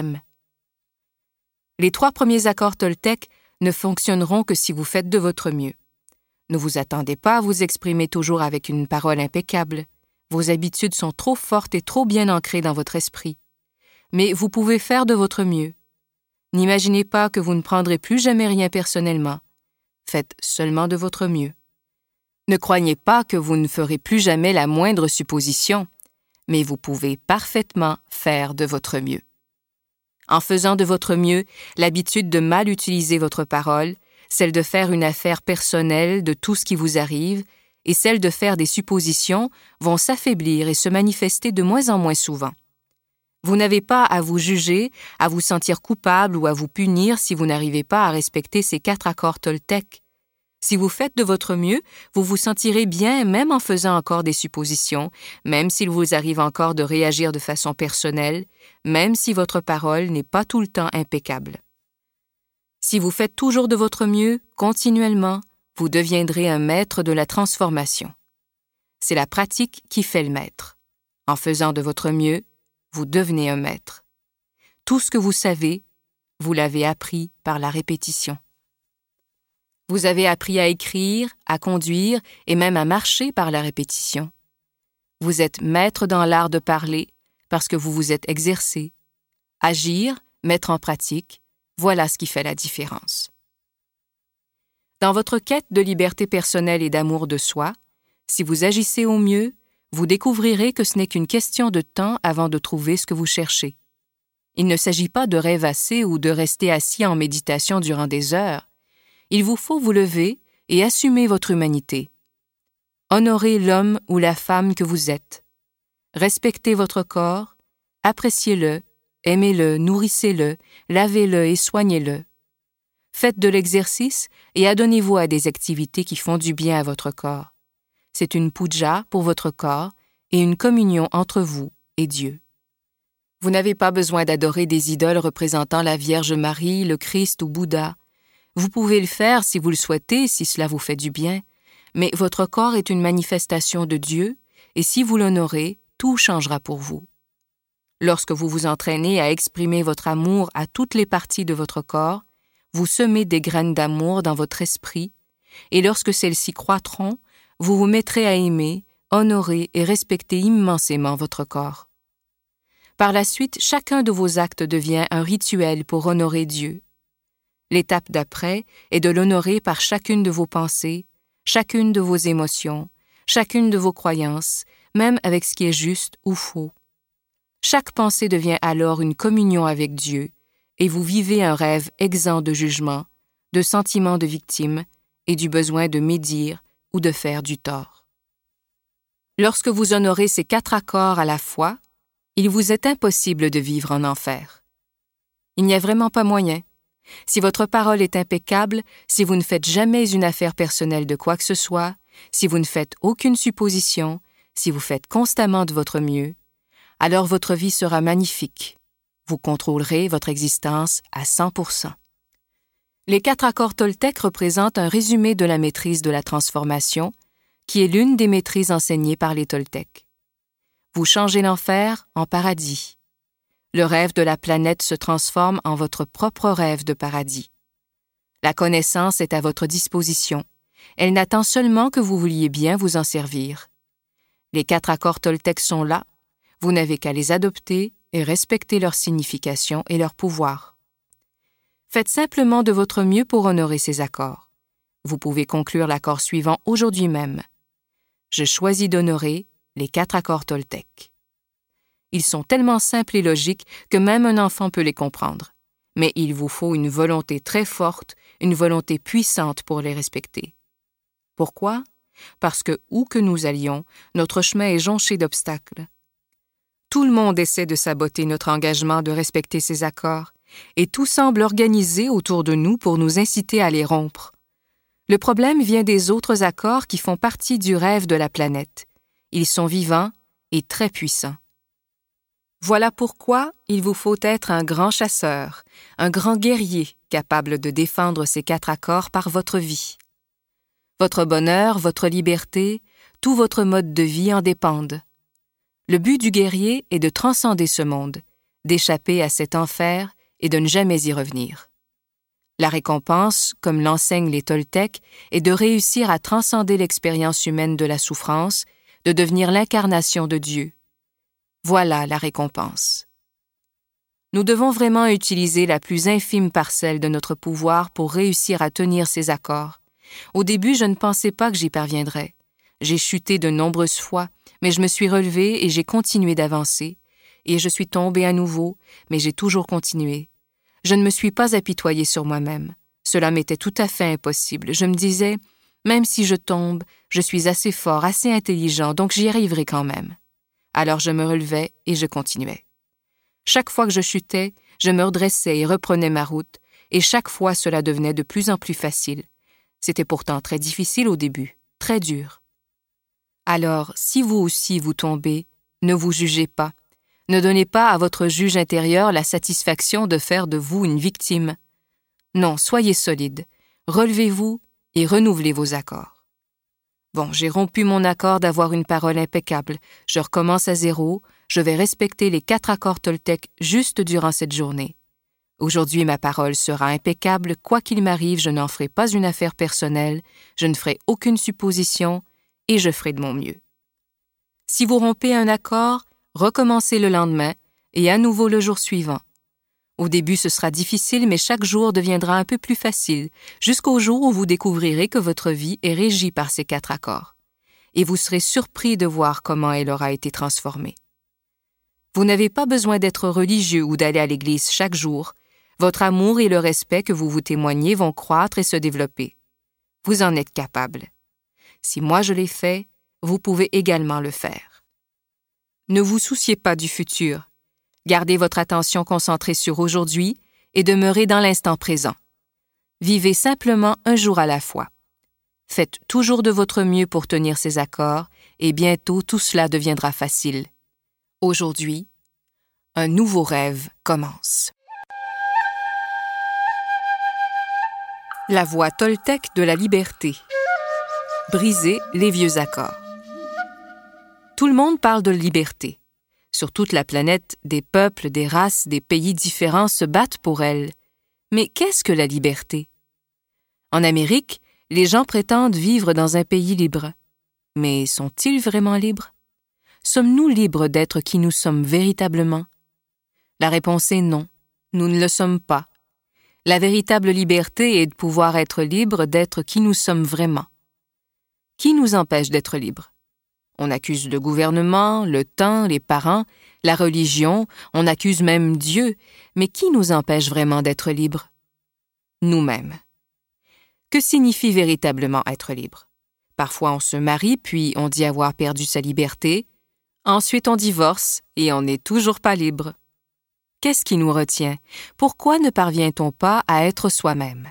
Speaker 1: Les trois premiers accords toltèques ne fonctionneront que si vous faites de votre mieux. Ne vous attendez pas à vous exprimer toujours avec une parole impeccable. Vos habitudes sont trop fortes et trop bien ancrées dans votre esprit. Mais vous pouvez faire de votre mieux. N'imaginez pas que vous ne prendrez plus jamais rien personnellement. Faites seulement de votre mieux. Ne croyez pas que vous ne ferez plus jamais la moindre supposition, mais vous pouvez parfaitement faire de votre mieux. En faisant de votre mieux, l'habitude de mal utiliser votre parole, celle de faire une affaire personnelle de tout ce qui vous arrive, et celle de faire des suppositions vont s'affaiblir et se manifester de moins en moins souvent. Vous n'avez pas à vous juger, à vous sentir coupable ou à vous punir si vous n'arrivez pas à respecter ces quatre accords toltèques. Si vous faites de votre mieux, vous vous sentirez bien même en faisant encore des suppositions, même s'il vous arrive encore de réagir de façon personnelle, même si votre parole n'est pas tout le temps impeccable. Si vous faites toujours de votre mieux, continuellement, vous deviendrez un maître de la transformation. C'est la pratique qui fait le maître. En faisant de votre mieux, vous devenez un maître. Tout ce que vous savez, vous l'avez appris par la répétition. Vous avez appris à écrire, à conduire et même à marcher par la répétition. Vous êtes maître dans l'art de parler parce que vous vous êtes exercé. Agir, mettre en pratique, voilà ce qui fait la différence. Dans votre quête de liberté personnelle et d'amour de soi, si vous agissez au mieux, vous découvrirez que ce n'est qu'une question de temps avant de trouver ce que vous cherchez. Il ne s'agit pas de rêvasser ou de rester assis en méditation durant des heures. Il vous faut vous lever et assumer votre humanité. Honorez l'homme ou la femme que vous êtes. Respectez votre corps, appréciez-le, aimez-le, nourrissez-le, lavez-le et soignez-le. Faites de l'exercice et adonnez-vous à des activités qui font du bien à votre corps. C'est une puja pour votre corps et une communion entre vous et Dieu. Vous n'avez pas besoin d'adorer des idoles représentant la Vierge Marie, le Christ ou Bouddha. Vous pouvez le faire si vous le souhaitez, si cela vous fait du bien, mais votre corps est une manifestation de Dieu, et si vous l'honorez, tout changera pour vous. Lorsque vous vous entraînez à exprimer votre amour à toutes les parties de votre corps, vous semez des graines d'amour dans votre esprit, et lorsque celles-ci croîtront, vous vous mettrez à aimer, honorer et respecter immensément votre corps. Par la suite, chacun de vos actes devient un rituel pour honorer Dieu. L'étape d'après est de l'honorer par chacune de vos pensées, chacune de vos émotions, chacune de vos croyances, même avec ce qui est juste ou faux. Chaque pensée devient alors une communion avec Dieu, et vous vivez un rêve exempt de jugement, de sentiment de victime et du besoin de médire ou de faire du tort. Lorsque vous honorez ces quatre accords à la fois, il vous est impossible de vivre en enfer. Il n'y a vraiment pas moyen. Si votre parole est impeccable, si vous ne faites jamais une affaire personnelle de quoi que ce soit, si vous ne faites aucune supposition, si vous faites constamment de votre mieux, alors votre vie sera magnifique. Vous contrôlerez votre existence à cent pour cent. Les quatre accords Toltec représentent un résumé de la maîtrise de la transformation, qui est l'une des maîtrises enseignées par les Toltecs. Vous changez l'enfer en paradis. Le rêve de la planète se transforme en votre propre rêve de paradis. La connaissance est à votre disposition. Elle n'attend seulement que vous vouliez bien vous en servir. Les quatre accords Toltec sont là. Vous n'avez qu'à les adopter et respecter leur signification et leur pouvoir. Faites simplement de votre mieux pour honorer ces accords. Vous pouvez conclure l'accord suivant aujourd'hui même. Je choisis d'honorer les quatre accords Toltec. Ils sont tellement simples et logiques que même un enfant peut les comprendre. Mais il vous faut une volonté très forte, une volonté puissante pour les respecter. Pourquoi? Parce que, où que nous allions, notre chemin est jonché d'obstacles. Tout le monde essaie de saboter notre engagement de respecter ces accords, et tout semble organisé autour de nous pour nous inciter à les rompre. Le problème vient des autres accords qui font partie du rêve de la planète. Ils sont vivants et très puissants. Voilà pourquoi il vous faut être un grand chasseur, un grand guerrier capable de défendre ces quatre accords par votre vie. Votre bonheur, votre liberté, tout votre mode de vie en dépendent. Le but du guerrier est de transcender ce monde, d'échapper à cet enfer et de ne jamais y revenir. La récompense, comme l'enseignent les Toltecs, est de réussir à transcender l'expérience humaine de la souffrance, de devenir l'incarnation de Dieu. Voilà la récompense. Nous devons vraiment utiliser la plus infime parcelle de notre pouvoir pour réussir à tenir ces accords. Au début, je ne pensais pas que j'y parviendrais. J'ai chuté de nombreuses fois, mais je me suis relevée et j'ai continué d'avancer. Et je suis tombée à nouveau, mais j'ai toujours continué. Je ne me suis pas apitoyée sur moi-même. Cela m'était tout à fait impossible. Je me disais, même si je tombe, je suis assez fort, assez intelligent, donc j'y arriverai quand même. Alors je me relevais et je continuais. Chaque fois que je chutais, je me redressais et reprenais ma route, et chaque fois cela devenait de plus en plus facile. C'était pourtant très difficile au début, très dur. Alors, si vous aussi vous tombez, ne vous jugez pas. Ne donnez pas à votre juge intérieur la satisfaction de faire de vous une victime. Non, soyez solide, relevez-vous et renouvelez vos accords. Bon, j'ai rompu mon accord d'avoir une parole impeccable. Je recommence à zéro, je vais respecter les quatre accords Toltec juste durant cette journée. Aujourd'hui, ma parole sera impeccable, quoi qu'il m'arrive, je n'en ferai pas une affaire personnelle, je ne ferai aucune supposition et je ferai de mon mieux. Si vous rompez un accord, recommencez le lendemain et à nouveau le jour suivant. Au début, ce sera difficile, mais chaque jour deviendra un peu plus facile, jusqu'au jour où vous découvrirez que votre vie est régie par ces quatre accords. Et vous serez surpris de voir comment elle aura été transformée. Vous n'avez pas besoin d'être religieux ou d'aller à l'église chaque jour. Votre amour et le respect que vous vous témoignez vont croître et se développer. Vous en êtes capable. Si moi je l'ai fait, vous pouvez également le faire. Ne vous souciez pas du futur. Gardez votre attention concentrée sur aujourd'hui et demeurez dans l'instant présent. Vivez simplement un jour à la fois. Faites toujours de votre mieux pour tenir ces accords et bientôt tout cela deviendra facile. Aujourd'hui, un nouveau rêve commence. La voie Toltec de la liberté. Briser les vieux accords. Tout le monde parle de liberté. Sur toute la planète, des peuples, des races, des pays différents se battent pour elle. Mais qu'est-ce que la liberté? En Amérique, les gens prétendent vivre dans un pays libre. Mais sont-ils vraiment libres? Sommes-nous libres d'être qui nous sommes véritablement? La réponse est non, nous ne le sommes pas. La véritable liberté est de pouvoir être libre d'être qui nous sommes vraiment. Qui nous empêche d'être libres? On accuse le gouvernement, le temps, les parents, la religion, on accuse même Dieu, mais qui nous empêche vraiment d'être libres? Nous-mêmes. Que signifie véritablement être libre? Parfois on se marie, puis on dit avoir perdu sa liberté. Ensuite on divorce et on n'est toujours pas libre. Qu'est-ce qui nous retient? Pourquoi ne parvient-on pas à être soi-même?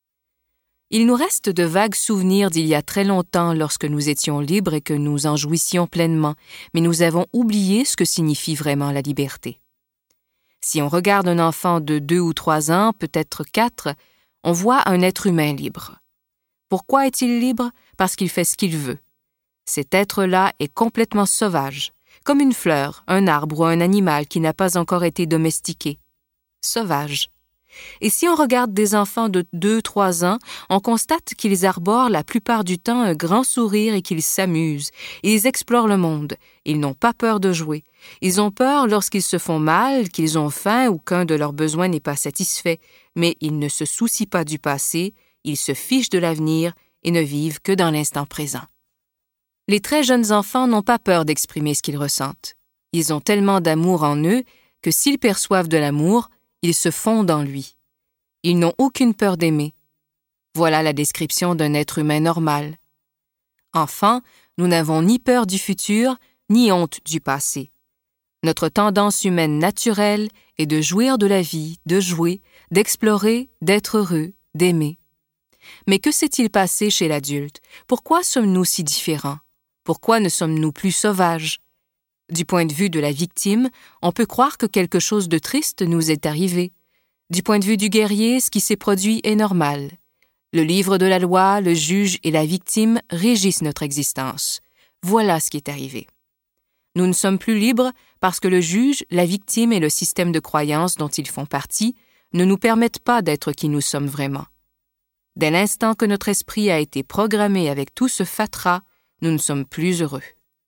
Speaker 1: Il nous reste de vagues souvenirs d'il y a très longtemps lorsque nous étions libres et que nous en jouissions pleinement, mais nous avons oublié ce que signifie vraiment la liberté. Si on regarde un enfant de deux ou trois ans, peut-être quatre, on voit un être humain libre. Pourquoi est-il libre? Parce qu'il fait ce qu'il veut. Cet être-là est complètement sauvage, comme une fleur, un arbre ou un animal qui n'a pas encore été domestiqué. Sauvage. Et si on regarde des enfants de deux à trois ans, on constate qu'ils arborent la plupart du temps un grand sourire et qu'ils s'amusent. Ils explorent le monde. Ils n'ont pas peur de jouer. Ils ont peur lorsqu'ils se font mal, qu'ils ont faim ou qu'un de leurs besoins n'est pas satisfait. Mais ils ne se soucient pas du passé, ils se fichent de l'avenir et ne vivent que dans l'instant présent. Les très jeunes enfants n'ont pas peur d'exprimer ce qu'ils ressentent. Ils ont tellement d'amour en eux que s'ils perçoivent de l'amour, ils se fondent en lui. Ils n'ont aucune peur d'aimer. Voilà la description d'un être humain normal. Enfant, nous n'avons ni peur du futur, ni honte du passé. Notre tendance humaine naturelle est de jouir de la vie, de jouer, d'explorer, d'être heureux, d'aimer. Mais que s'est-il passé chez l'adulte? Pourquoi sommes-nous si différents? Pourquoi ne sommes-nous plus sauvages? Du point de vue de la victime, on peut croire que quelque chose de triste nous est arrivé. Du point de vue du guerrier, ce qui s'est produit est normal. Le livre de la loi, le juge et la victime régissent notre existence. Voilà ce qui est arrivé. Nous ne sommes plus libres parce que le juge, la victime et le système de croyances dont ils font partie ne nous permettent pas d'être qui nous sommes vraiment. Dès l'instant que notre esprit a été programmé avec tout ce fatras, nous ne sommes plus heureux.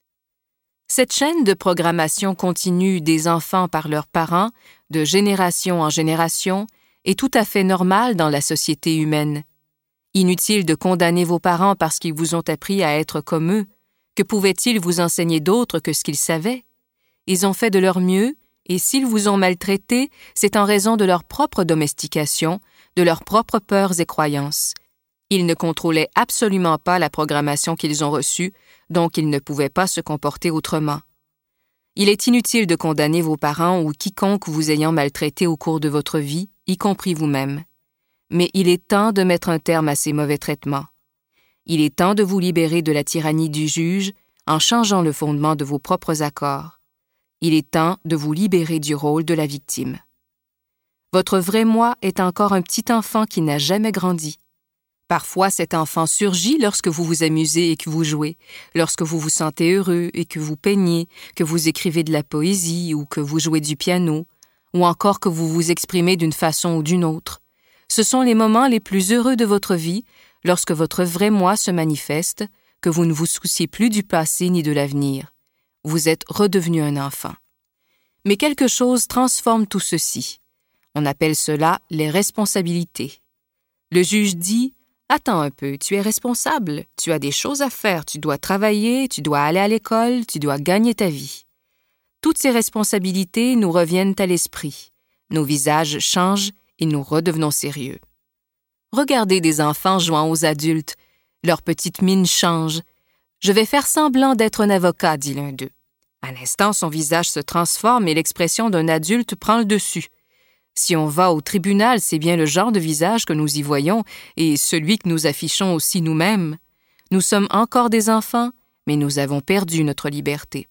Speaker 1: Cette chaîne de programmation continue des enfants par leurs parents, de génération en génération, est tout à fait normale dans la société humaine. Inutile de condamner vos parents parce qu'ils vous ont appris à être comme eux. Que pouvaient-ils vous enseigner d'autre que ce qu'ils savaient? Ils ont fait de leur mieux, et s'ils vous ont maltraité, c'est en raison de leur propre domestication, de leurs propres peurs et croyances. Ils ne contrôlaient absolument pas la programmation qu'ils ont reçue, donc ils ne pouvaient pas se comporter autrement. Il est inutile de condamner vos parents ou quiconque vous ayant maltraité au cours de votre vie, y compris vous-même. mais il est temps de mettre un terme à ces mauvais traitements. Il est temps de vous libérer de la tyrannie du juge en changeant le fondement de vos propres accords. Il est temps de vous libérer du rôle de la victime. Votre vrai moi est encore un petit enfant qui n'a jamais grandi. Parfois, cet enfant surgit lorsque vous vous amusez et que vous jouez, lorsque vous vous sentez heureux et que vous peignez, que vous écrivez de la poésie ou que vous jouez du piano, ou encore que vous vous exprimez d'une façon ou d'une autre. Ce sont les moments les plus heureux de votre vie, lorsque votre vrai moi se manifeste, que vous ne vous souciez plus du passé ni de l'avenir. Vous êtes redevenu un enfant. Mais quelque chose transforme tout ceci. On appelle cela les responsabilités. Le juge dit « Attends un peu, tu es responsable, tu as des choses à faire, tu dois travailler, tu dois aller à l'école, tu dois gagner ta vie. » Toutes ces responsabilités nous reviennent à l'esprit. Nos visages changent et nous redevenons sérieux. Regardez des enfants jouant aux adultes. Leur petite mine change. « Je vais faire semblant d'être un avocat, » dit l'un d'eux. À l'instant, son visage se transforme et l'expression d'un adulte prend le dessus. Si on va au tribunal, c'est bien le genre de visage que nous y voyons et celui que nous affichons aussi nous-mêmes. Nous sommes encore des enfants, mais nous avons perdu notre liberté.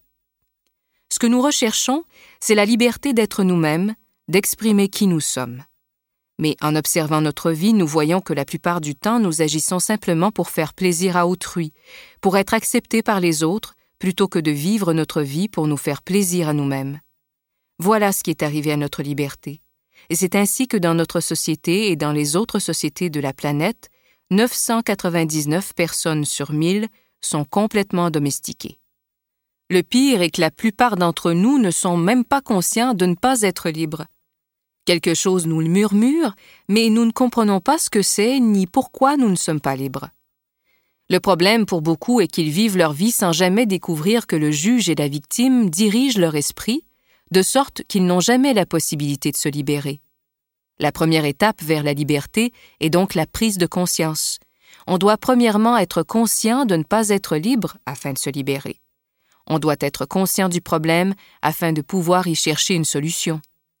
Speaker 1: Ce que nous recherchons, c'est la liberté d'être nous-mêmes, d'exprimer qui nous sommes. Mais en observant notre vie, nous voyons que la plupart du temps, nous agissons simplement pour faire plaisir à autrui, pour être acceptés par les autres, plutôt que de vivre notre vie pour nous faire plaisir à nous-mêmes. Voilà ce qui est arrivé à notre liberté. Et c'est ainsi que dans notre société et dans les autres sociétés de la planète, neuf cent quatre-vingt-dix-neuf personnes sur mille sont complètement domestiquées. Le pire est que la plupart d'entre nous ne sont même pas conscients de ne pas être libres. Quelque chose nous le murmure, mais nous ne comprenons pas ce que c'est ni pourquoi nous ne sommes pas libres. Le problème pour beaucoup est qu'ils vivent leur vie sans jamais découvrir que le juge et la victime dirigent leur esprit, de sorte qu'ils n'ont jamais la possibilité de se libérer. La première étape vers la liberté est donc la prise de conscience. On doit premièrement être conscient de ne pas être libre afin de se libérer. On doit être conscient du problème afin de pouvoir y chercher une solution.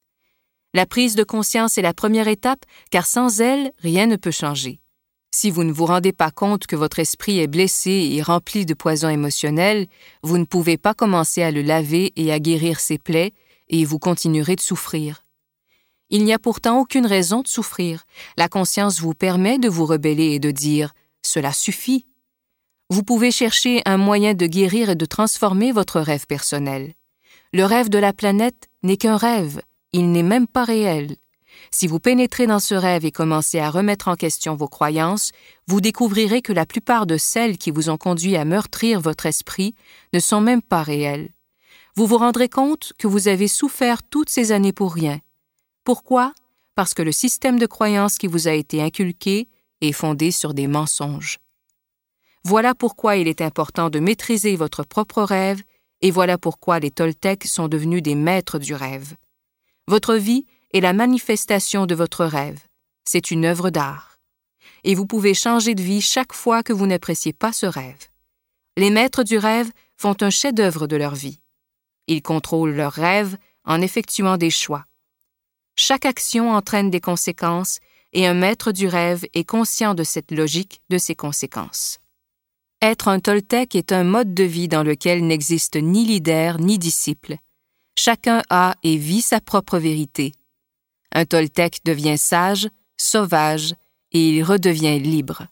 Speaker 1: La prise de conscience est la première étape, car sans elle, rien ne peut changer. Si vous ne vous rendez pas compte que votre esprit est blessé et rempli de poison émotionnel, vous ne pouvez pas commencer à le laver et à guérir ses plaies, et vous continuerez de souffrir. Il n'y a pourtant aucune raison de souffrir. La conscience vous permet de vous rebeller et de dire « Cela suffit ». Vous pouvez chercher un moyen de guérir et de transformer votre rêve personnel. Le rêve de la planète n'est qu'un rêve, il n'est même pas réel. Si vous pénétrez dans ce rêve et commencez à remettre en question vos croyances, vous découvrirez que la plupart de celles qui vous ont conduit à meurtrir votre esprit ne sont même pas réelles. Vous vous rendrez compte que vous avez souffert toutes ces années pour rien. Pourquoi? Parce que le système de croyances qui vous a été inculqué est fondé sur des mensonges. Voilà pourquoi il est important de maîtriser votre propre rêve et voilà pourquoi les Toltecs sont devenus des maîtres du rêve. Votre vie est la manifestation de votre rêve. C'est une œuvre d'art. Et vous pouvez changer de vie chaque fois que vous n'appréciez pas ce rêve. Les maîtres du rêve font un chef-d'œuvre de leur vie. Ils contrôlent leurs rêves en effectuant des choix. Chaque action entraîne des conséquences et un maître du rêve est conscient de cette logique de ses conséquences. Être un Toltec est un mode de vie dans lequel n'existe ni leader ni disciple. Chacun a et vit sa propre vérité. Un Toltec devient sage, sauvage, et il redevient libre.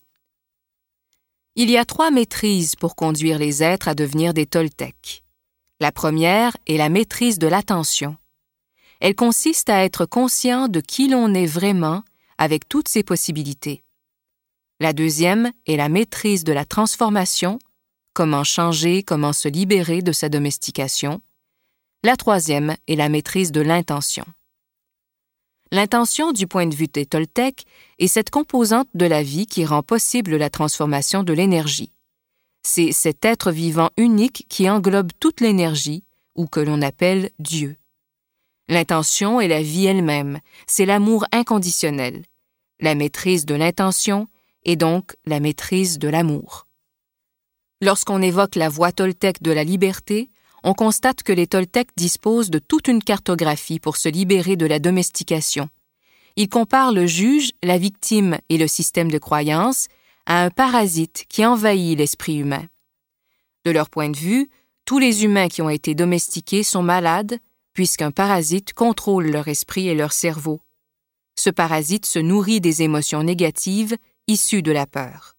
Speaker 1: Il y a trois maîtrises pour conduire les êtres à devenir des Toltecs. La première est la maîtrise de l'attention. Elle consiste à être conscient de qui l'on est vraiment avec toutes ses possibilités. La deuxième est la maîtrise de la transformation, comment changer, comment se libérer de sa domestication. La troisième est la maîtrise de l'intention. L'intention, du point de vue des Toltecs, est cette composante de la vie qui rend possible la transformation de l'énergie. C'est cet être vivant unique qui englobe toute l'énergie, ou que l'on appelle Dieu. L'intention est la vie elle-même, c'est l'amour inconditionnel. La maîtrise de l'intention est donc la maîtrise de l'amour. Lorsqu'on évoque la voie Toltec de la liberté, on constate que les Toltecs disposent de toute une cartographie pour se libérer de la domestication. Il compare le juge, la victime et le système de croyance à un parasite qui envahit l'esprit humain. De leur point de vue, tous les humains qui ont été domestiqués sont malades puisqu'un parasite contrôle leur esprit et leur cerveau. Ce parasite se nourrit des émotions négatives issues de la peur.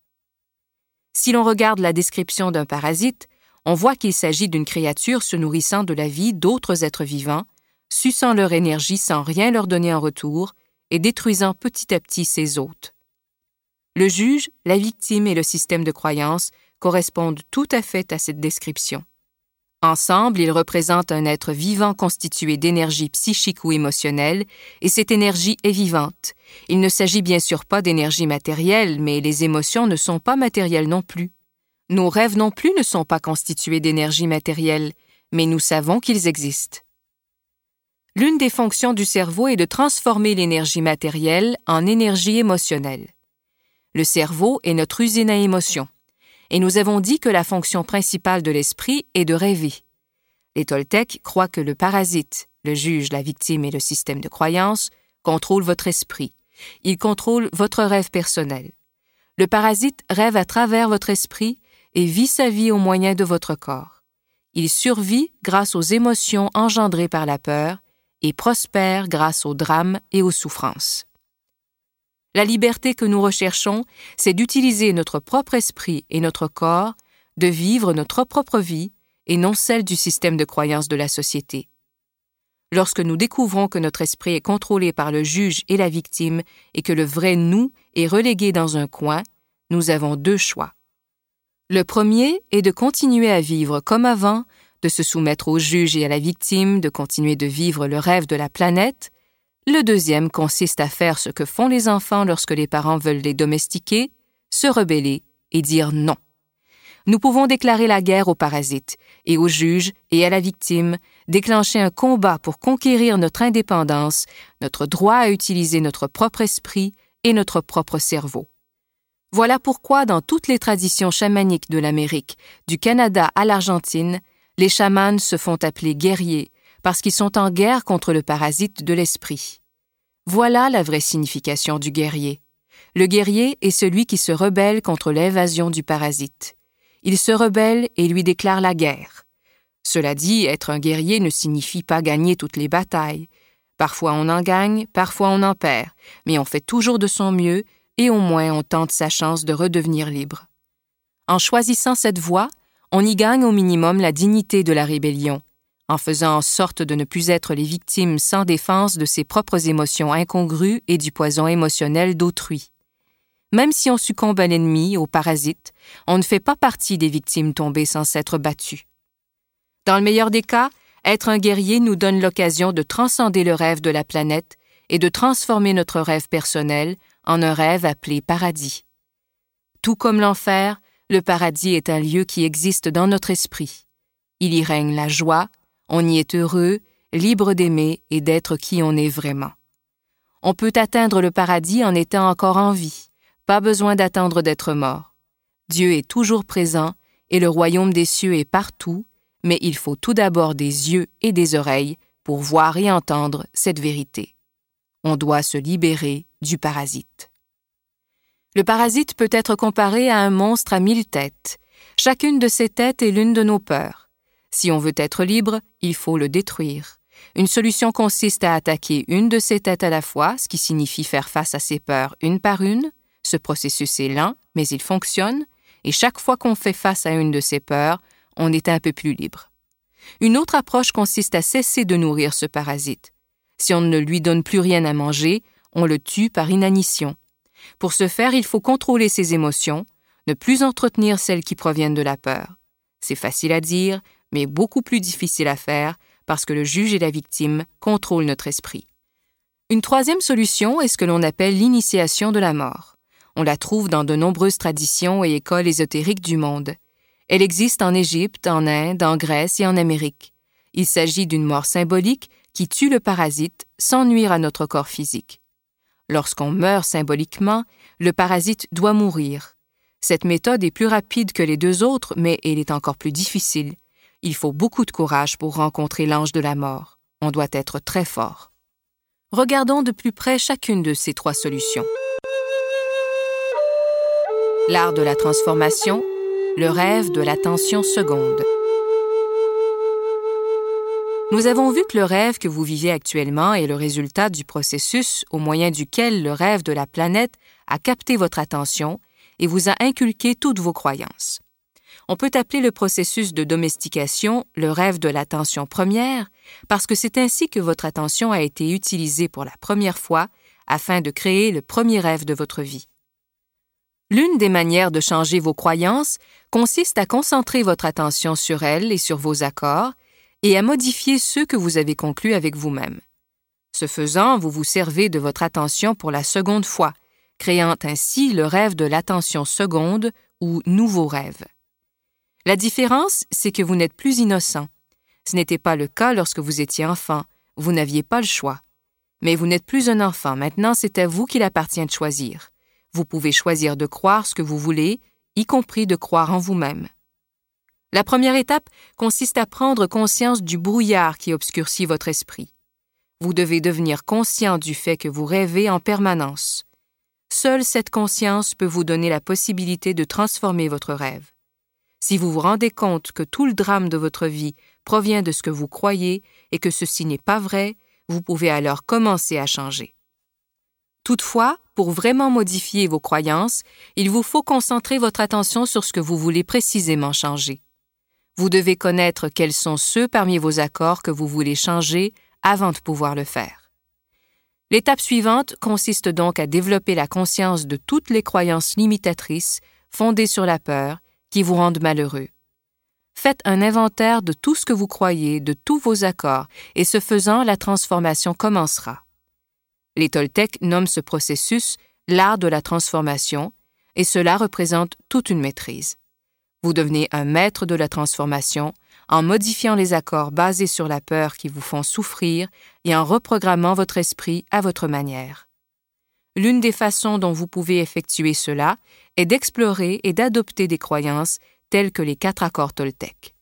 Speaker 1: Si l'on regarde la description d'un parasite, on voit qu'il s'agit d'une créature se nourrissant de la vie d'autres êtres vivants, suçant leur énergie sans rien leur donner en retour et détruisant petit à petit ses hôtes. Le juge, la victime et le système de croyance correspondent tout à fait à cette description. Ensemble, ils représentent un être vivant constitué d'énergie psychique ou émotionnelle, et cette énergie est vivante. Il ne s'agit bien sûr pas d'énergie matérielle, mais les émotions ne sont pas matérielles non plus. Nos rêves non plus ne sont pas constitués d'énergie matérielle, mais nous savons qu'ils existent. L'une des fonctions du cerveau est de transformer l'énergie matérielle en énergie émotionnelle. Le cerveau est notre usine à émotions. Et nous avons dit que la fonction principale de l'esprit est de rêver. Les Toltecs croient que le parasite, le juge, la victime et le système de croyance contrôlent votre esprit. Ils contrôlent votre rêve personnel. Le parasite rêve à travers votre esprit et vit sa vie au moyen de votre corps. Il survit grâce aux émotions engendrées par la peur et prospère grâce aux drames et aux souffrances. La liberté que nous recherchons, c'est d'utiliser notre propre esprit et notre corps, de vivre notre propre vie et non celle du système de croyance de la société. Lorsque nous découvrons que notre esprit est contrôlé par le juge et la victime et que le vrai nous est relégué dans un coin, nous avons deux choix. Le premier est de continuer à vivre comme avant, de se soumettre au juge et à la victime, de continuer de vivre le rêve de la planète. Le deuxième consiste à faire ce que font les enfants lorsque les parents veulent les domestiquer, se rebeller et dire non. Nous pouvons déclarer la guerre aux parasites et au juge et à la victime, déclencher un combat pour conquérir notre indépendance, notre droit à utiliser notre propre esprit et notre propre cerveau. Voilà pourquoi dans toutes les traditions chamaniques de l'Amérique, du Canada à l'Argentine, les chamans se font appeler guerriers parce qu'ils sont en guerre contre le parasite de l'esprit. Voilà la vraie signification du guerrier. Le guerrier est celui qui se rebelle contre l'invasion du parasite. Il se rebelle et lui déclare la guerre. Cela dit, être un guerrier ne signifie pas gagner toutes les batailles. Parfois on en gagne, parfois on en perd, mais on fait toujours de son mieux et au moins on tente sa chance de redevenir libre. En choisissant cette voie, on y gagne au minimum la dignité de la rébellion, en faisant en sorte de ne plus être les victimes sans défense de ses propres émotions incongrues et du poison émotionnel d'autrui. Même si on succombe à l'ennemi, au parasite, on ne fait pas partie des victimes tombées sans s'être battues. Dans le meilleur des cas, être un guerrier nous donne l'occasion de transcender le rêve de la planète et de transformer notre rêve personnel en un rêve appelé paradis. Tout comme l'enfer, le paradis est un lieu qui existe dans notre esprit. Il y règne la joie, on y est heureux, libre d'aimer et d'être qui on est vraiment. On peut atteindre le paradis en étant encore en vie, pas besoin d'attendre d'être mort. Dieu est toujours présent et le royaume des cieux est partout, mais il faut tout d'abord des yeux et des oreilles pour voir et entendre cette vérité. On doit se libérer du parasite. Le parasite peut être comparé à un monstre à mille têtes. Chacune de ces têtes est l'une de nos peurs. Si on veut être libre, il faut le détruire. Une solution consiste à attaquer une de ces têtes à la fois, ce qui signifie faire face à ses peurs une par une. Ce processus est lent, mais il fonctionne, et chaque fois qu'on fait face à une de ces peurs, on est un peu plus libre. Une autre approche consiste à cesser de nourrir ce parasite. Si on ne lui donne plus rien à manger, on le tue par inanition. Pour ce faire, il faut contrôler ses émotions, ne plus entretenir celles qui proviennent de la peur. C'est facile à dire, mais beaucoup plus difficile à faire parce que le juge et la victime contrôlent notre esprit. Une troisième solution est ce que l'on appelle l'initiation de la mort. On la trouve dans de nombreuses traditions et écoles ésotériques du monde. Elle existe en Égypte, en Inde, en Grèce et en Amérique. Il s'agit d'une mort symbolique qui tue le parasite sans nuire à notre corps physique. Lorsqu'on meurt symboliquement, le parasite doit mourir. Cette méthode est plus rapide que les deux autres, mais elle est encore plus difficile. Il faut beaucoup de courage pour rencontrer l'ange de la mort. On doit être très fort. Regardons de plus près chacune de ces trois solutions. L'art de la transformation, le rêve de l'attention seconde. Nous avons vu que le rêve que vous vivez actuellement est le résultat du processus au moyen duquel le rêve de la planète a capté votre attention et vous a inculqué toutes vos croyances. On peut appeler le processus de domestication le rêve de l'attention première parce que c'est ainsi que votre attention a été utilisée pour la première fois afin de créer le premier rêve de votre vie. L'une des manières de changer vos croyances consiste à concentrer votre attention sur elles et sur vos accords et à modifier ceux que vous avez conclus avec vous-même. Ce faisant, vous vous servez de votre attention pour la seconde fois, créant ainsi le rêve de l'attention seconde ou nouveau rêve. La différence, c'est que vous n'êtes plus innocent. Ce n'était pas le cas lorsque vous étiez enfant, vous n'aviez pas le choix. Mais vous n'êtes plus un enfant, maintenant c'est à vous qu'il appartient de choisir. Vous pouvez choisir de croire ce que vous voulez, y compris de croire en vous-même. La première étape consiste à prendre conscience du brouillard qui obscurcit votre esprit. Vous devez devenir conscient du fait que vous rêvez en permanence. Seule cette conscience peut vous donner la possibilité de transformer votre rêve. Si vous vous rendez compte que tout le drame de votre vie provient de ce que vous croyez et que ceci n'est pas vrai, vous pouvez alors commencer à changer. Toutefois, pour vraiment modifier vos croyances, il vous faut concentrer votre attention sur ce que vous voulez précisément changer. Vous devez connaître quels sont ceux parmi vos accords que vous voulez changer avant de pouvoir le faire. L'étape suivante consiste donc à développer la conscience de toutes les croyances limitatrices fondées sur la peur qui vous rendent malheureux. Faites un inventaire de tout ce que vous croyez, de tous vos accords, et ce faisant, la transformation commencera. Les Toltecs nomment ce processus l'art de la transformation, et cela représente toute une maîtrise. Vous devenez un maître de la transformation en modifiant les accords basés sur la peur qui vous font souffrir et en reprogrammant votre esprit à votre manière. L'une des façons dont vous pouvez effectuer cela est d'explorer et d'adopter des croyances telles que les quatre accords Toltecs.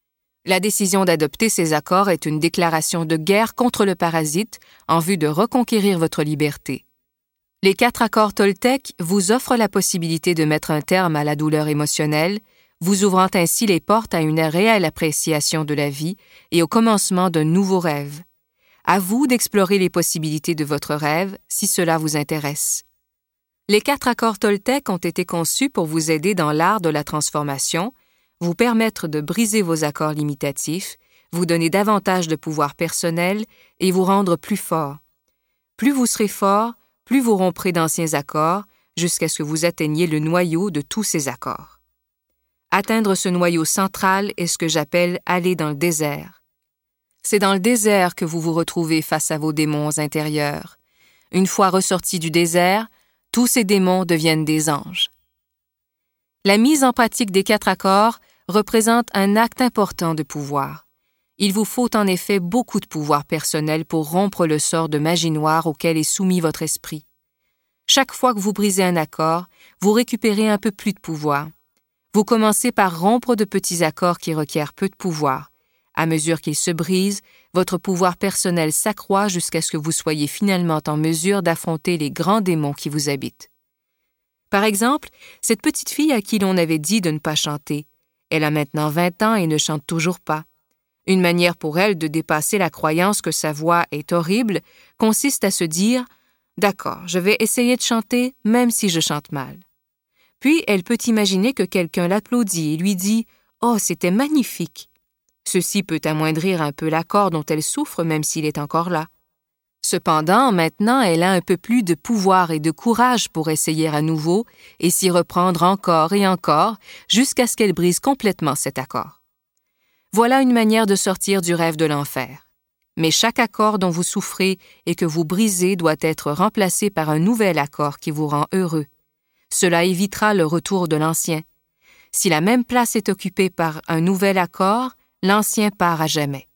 Speaker 1: La décision d'adopter ces accords est une déclaration de guerre contre le parasite en vue de reconquérir votre liberté. Les quatre accords Toltecs vous offrent la possibilité de mettre un terme à la douleur émotionnelle, vous ouvrant ainsi les portes à une réelle appréciation de la vie et au commencement d'un nouveau rêve. À vous d'explorer les possibilités de votre rêve si cela vous intéresse. Les quatre accords Toltecs ont été conçus pour vous aider dans l'art de la transformation, vous permettre de briser vos accords limitatifs, vous donner davantage de pouvoir personnel et vous rendre plus fort. Plus vous serez fort, plus vous romprez d'anciens accords jusqu'à ce que vous atteigniez le noyau de tous ces accords. Atteindre ce noyau central est ce que j'appelle aller dans le désert. C'est dans le désert que vous vous retrouvez face à vos démons intérieurs. Une fois ressortis du désert, tous ces démons deviennent des anges. La mise en pratique des quatre accords représente un acte important de pouvoir. Il vous faut en effet beaucoup de pouvoir personnel pour rompre le sort de magie noire auquel est soumis votre esprit. Chaque fois que vous brisez un accord, vous récupérez un peu plus de pouvoir. Vous commencez par rompre de petits accords qui requièrent peu de pouvoir. À mesure qu'ils se brisent, votre pouvoir personnel s'accroît jusqu'à ce que vous soyez finalement en mesure d'affronter les grands démons qui vous habitent. Par exemple, cette petite fille à qui l'on avait dit de ne pas chanter, elle a maintenant vingt ans et ne chante toujours pas. Une manière pour elle de dépasser la croyance que sa voix est horrible consiste à se dire « D'accord, je vais essayer de chanter même si je chante mal ». Puis, elle peut imaginer que quelqu'un l'applaudit et lui dit « Oh, c'était magnifique ». Ceci peut amoindrir un peu l'accord dont elle souffre même s'il est encore là. Cependant, maintenant, elle a un peu plus de pouvoir et de courage pour essayer à nouveau et s'y reprendre encore et encore jusqu'à ce qu'elle brise complètement cet accord. Voilà une manière de sortir du rêve de l'enfer. Mais chaque accord dont vous souffrez et que vous brisez doit être remplacé par un nouvel accord qui vous rend heureux. Cela évitera le retour de l'ancien. Si la même place est occupée par un nouvel accord, l'ancien part à jamais.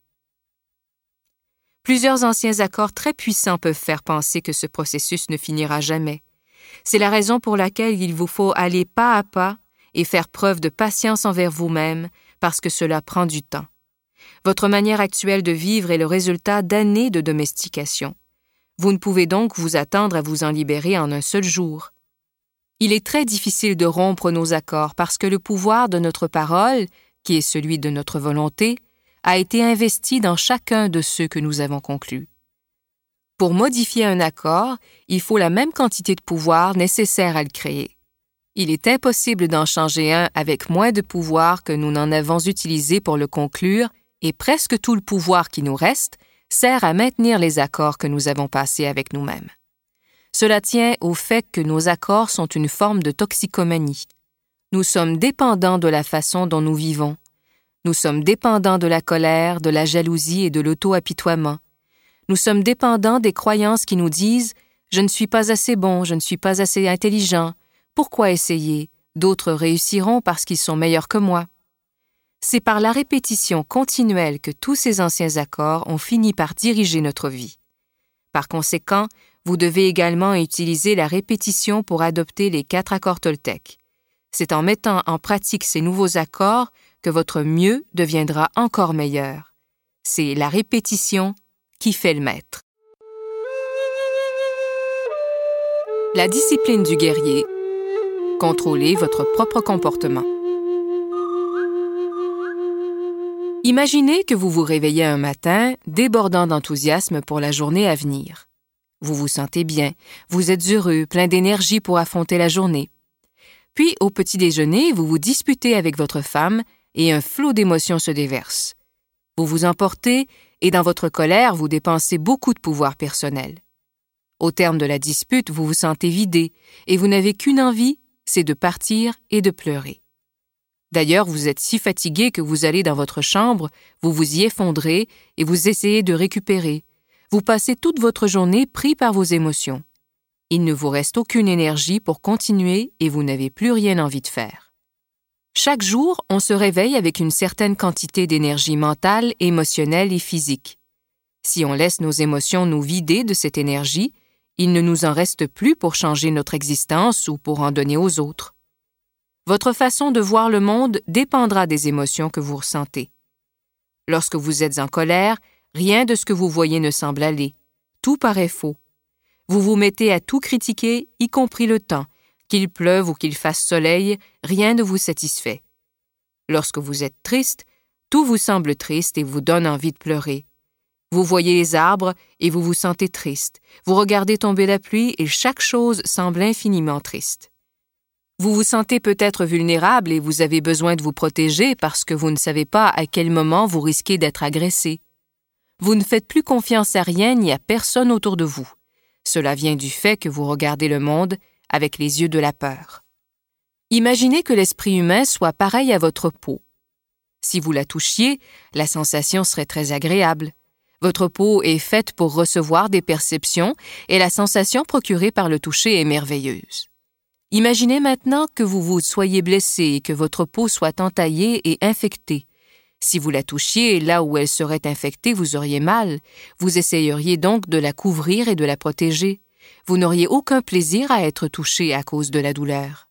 Speaker 1: Plusieurs anciens accords très puissants peuvent faire penser que ce processus ne finira jamais. C'est la raison pour laquelle il vous faut aller pas à pas et faire preuve de patience envers vous-même, parce que cela prend du temps. Votre manière actuelle de vivre est le résultat d'années de domestication. Vous ne pouvez donc vous attendre à vous en libérer en un seul jour. Il est très difficile de rompre nos accords parce que le pouvoir de notre parole, qui est celui de notre volonté, a été investi dans chacun de ceux que nous avons conclus. Pour modifier un accord, il faut la même quantité de pouvoir nécessaire à le créer. Il est impossible d'en changer un avec moins de pouvoir que nous n'en avons utilisé pour le conclure, et presque tout le pouvoir qui nous reste sert à maintenir les accords que nous avons passés avec nous-mêmes. Cela tient au fait que nos accords sont une forme de toxicomanie. Nous sommes dépendants de la façon dont nous vivons. Nous sommes dépendants de la colère, de la jalousie et de l'auto-apitoiement. Nous sommes dépendants des croyances qui nous disent « Je ne suis pas assez bon, je ne suis pas assez intelligent. Pourquoi essayer? D'autres réussiront parce qu'ils sont meilleurs que moi. » C'est par la répétition continuelle que tous ces anciens accords ont fini par diriger notre vie. Par conséquent, vous devez également utiliser la répétition pour adopter les quatre accords Toltec. C'est en mettant en pratique ces nouveaux accords que votre mieux deviendra encore meilleur. C'est la répétition qui fait le maître. La discipline du guerrier. Contrôlez votre propre comportement. Imaginez que vous vous réveillez un matin débordant d'enthousiasme pour la journée à venir. Vous vous sentez bien, vous êtes heureux, plein d'énergie pour affronter la journée. Puis, au petit déjeuner, vous vous disputez avec votre femme et un flot d'émotions se déverse. Vous vous emportez et dans votre colère, vous dépensez beaucoup de pouvoir personnel. Au terme de la dispute, vous vous sentez vidé et vous n'avez qu'une envie, c'est de partir et de pleurer. D'ailleurs, vous êtes si fatigué que vous allez dans votre chambre, vous vous y effondrez et vous essayez de récupérer. Vous passez toute votre journée pris par vos émotions. Il ne vous reste aucune énergie pour continuer et vous n'avez plus rien envie de faire. Chaque jour, on se réveille avec une certaine quantité d'énergie mentale, émotionnelle et physique. Si on laisse nos émotions nous vider de cette énergie, il ne nous en reste plus pour changer notre existence ou pour en donner aux autres. Votre façon de voir le monde dépendra des émotions que vous ressentez. Lorsque vous êtes en colère, rien de ce que vous voyez ne semble aller. Tout paraît faux. Vous vous mettez à tout critiquer, y compris le temps. Qu'il pleuve ou qu'il fasse soleil, rien ne vous satisfait. Lorsque vous êtes triste, tout vous semble triste et vous donne envie de pleurer. Vous voyez les arbres et vous vous sentez triste. Vous regardez tomber la pluie et chaque chose semble infiniment triste. Vous vous sentez peut-être vulnérable et vous avez besoin de vous protéger parce que vous ne savez pas à quel moment vous risquez d'être agressé. Vous ne faites plus confiance à rien ni à personne autour de vous. Cela vient du fait que vous regardez le monde avec les yeux de la peur. Imaginez que l'esprit humain soit pareil à votre peau. Si vous la touchiez, la sensation serait très agréable. Votre peau est faite pour recevoir des perceptions et la sensation procurée par le toucher est merveilleuse. Imaginez maintenant que vous vous soyez blessé et que votre peau soit entaillée et infectée. Si vous la touchiez là où elle serait infectée, vous auriez mal. Vous essayeriez donc de la couvrir et de la protéger. Vous n'auriez aucun plaisir à être touché à cause de la douleur.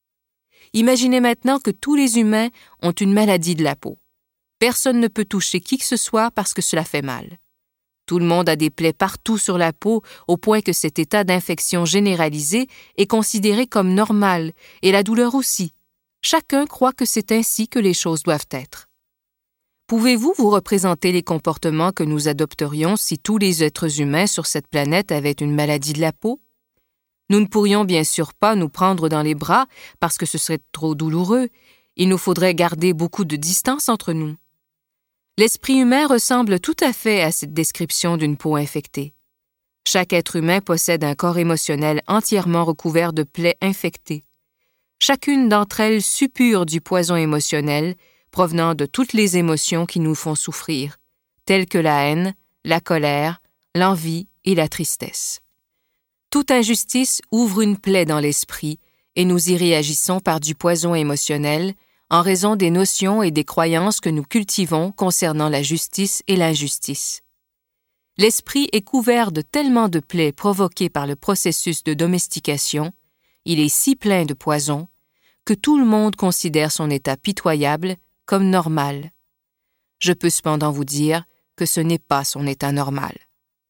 Speaker 1: Imaginez maintenant que tous les humains ont une maladie de la peau. Personne ne peut toucher qui que ce soit parce que cela fait mal. Tout le monde a des plaies partout sur la peau au point que cet état d'infection généralisé est considéré comme normal et la douleur aussi. Chacun croit que c'est ainsi que les choses doivent être. Pouvez-vous vous représenter les comportements que nous adopterions si tous les êtres humains sur cette planète avaient une maladie de la peau? Nous ne pourrions bien sûr pas nous prendre dans les bras parce que ce serait trop douloureux. Il nous faudrait garder beaucoup de distance entre nous. L'esprit humain ressemble tout à fait à cette description d'une peau infectée. Chaque être humain possède un corps émotionnel entièrement recouvert de plaies infectées. Chacune d'entre elles suppure du poison émotionnel provenant de toutes les émotions qui nous font souffrir, telles que la haine, la colère, l'envie et la tristesse. Toute injustice ouvre une plaie dans l'esprit et nous y réagissons par du poison émotionnel en raison des notions et des croyances que nous cultivons concernant la justice et l'injustice. L'esprit est couvert de tellement de plaies provoquées par le processus de domestication, il est si plein de poison, que tout le monde considère son état pitoyable comme normal. Je peux cependant vous dire que ce n'est pas son état normal.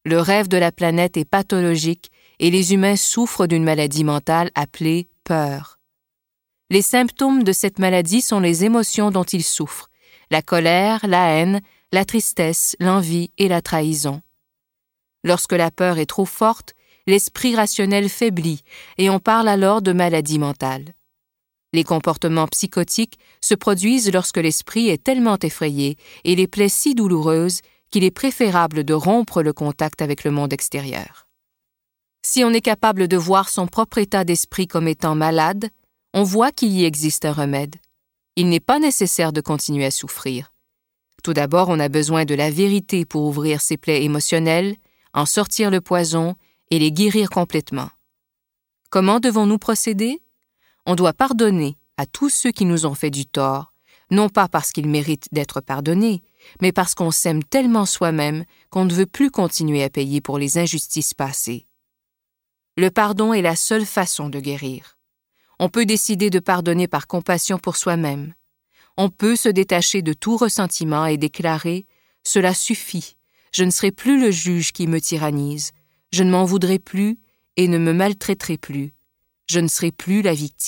Speaker 1: Le rêve de la planète est pathologique et les humains souffrent d'une maladie mentale appelée peur. Les symptômes de cette maladie sont les émotions dont ils souffrent, la colère, la haine, la tristesse, l'envie et la trahison. Lorsque la peur est trop forte, l'esprit rationnel faiblit et on parle alors de maladie mentale. Les comportements psychotiques se produisent lorsque l'esprit est tellement effrayé et les plaies si douloureuses qu'il est préférable de rompre le contact avec le monde extérieur. Si on est capable de voir son propre état d'esprit comme étant malade, on voit qu'il y existe un remède. Il n'est pas nécessaire de continuer à souffrir. Tout d'abord, on a besoin de la vérité pour ouvrir ses plaies émotionnelles, en sortir le poison et les guérir complètement. Comment devons-nous procéder? On doit pardonner à tous ceux qui nous ont fait du tort, non pas parce qu'ils méritent d'être pardonnés, mais parce qu'on s'aime tellement soi-même qu'on ne veut plus continuer à payer pour les injustices passées. Le pardon est la seule façon de guérir. On peut décider de pardonner par compassion pour soi-même. On peut se détacher de tout ressentiment et déclarer « Cela suffit, je ne serai plus le juge qui me tyrannise, je ne m'en voudrai plus et ne me maltraiterai plus, je ne serai plus la victime. »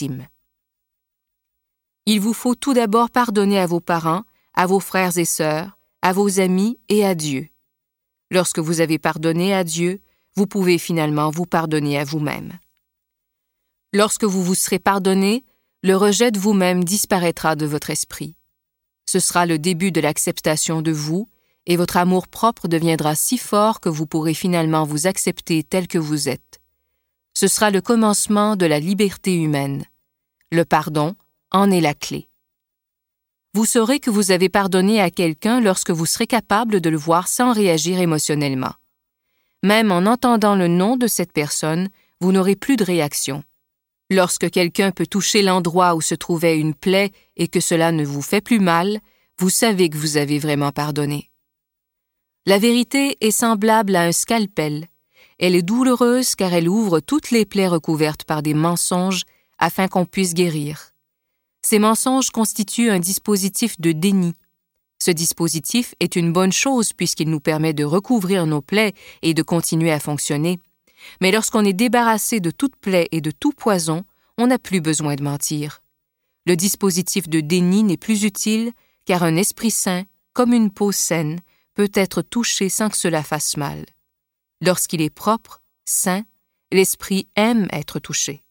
Speaker 1: Il vous faut tout d'abord pardonner à vos parents, à vos frères et sœurs, à vos amis et à Dieu. Lorsque vous avez pardonné à Dieu, vous pouvez finalement vous pardonner à vous-même. Lorsque vous vous serez pardonné, le rejet de vous-même disparaîtra de votre esprit. Ce sera le début de l'acceptation de vous et votre amour-propre deviendra si fort que vous pourrez finalement vous accepter tel que vous êtes. Ce sera le commencement de la liberté humaine. Le pardon en est la clé. Vous saurez que vous avez pardonné à quelqu'un lorsque vous serez capable de le voir sans réagir émotionnellement. Même en entendant le nom de cette personne, vous n'aurez plus de réaction. Lorsque quelqu'un peut toucher l'endroit où se trouvait une plaie et que cela ne vous fait plus mal, vous savez que vous avez vraiment pardonné. La vérité est semblable à un scalpel. Elle est douloureuse car elle ouvre toutes les plaies recouvertes par des mensonges afin qu'on puisse guérir. Ces mensonges constituent un dispositif de déni. Ce dispositif est une bonne chose puisqu'il nous permet de recouvrir nos plaies et de continuer à fonctionner. Mais lorsqu'on est débarrassé de toute plaie et de tout poison, on n'a plus besoin de mentir. Le dispositif de déni n'est plus utile car un esprit sain, comme une peau saine, peut être touché sans que cela fasse mal. Lorsqu'il est propre, sain, l'esprit aime être touché.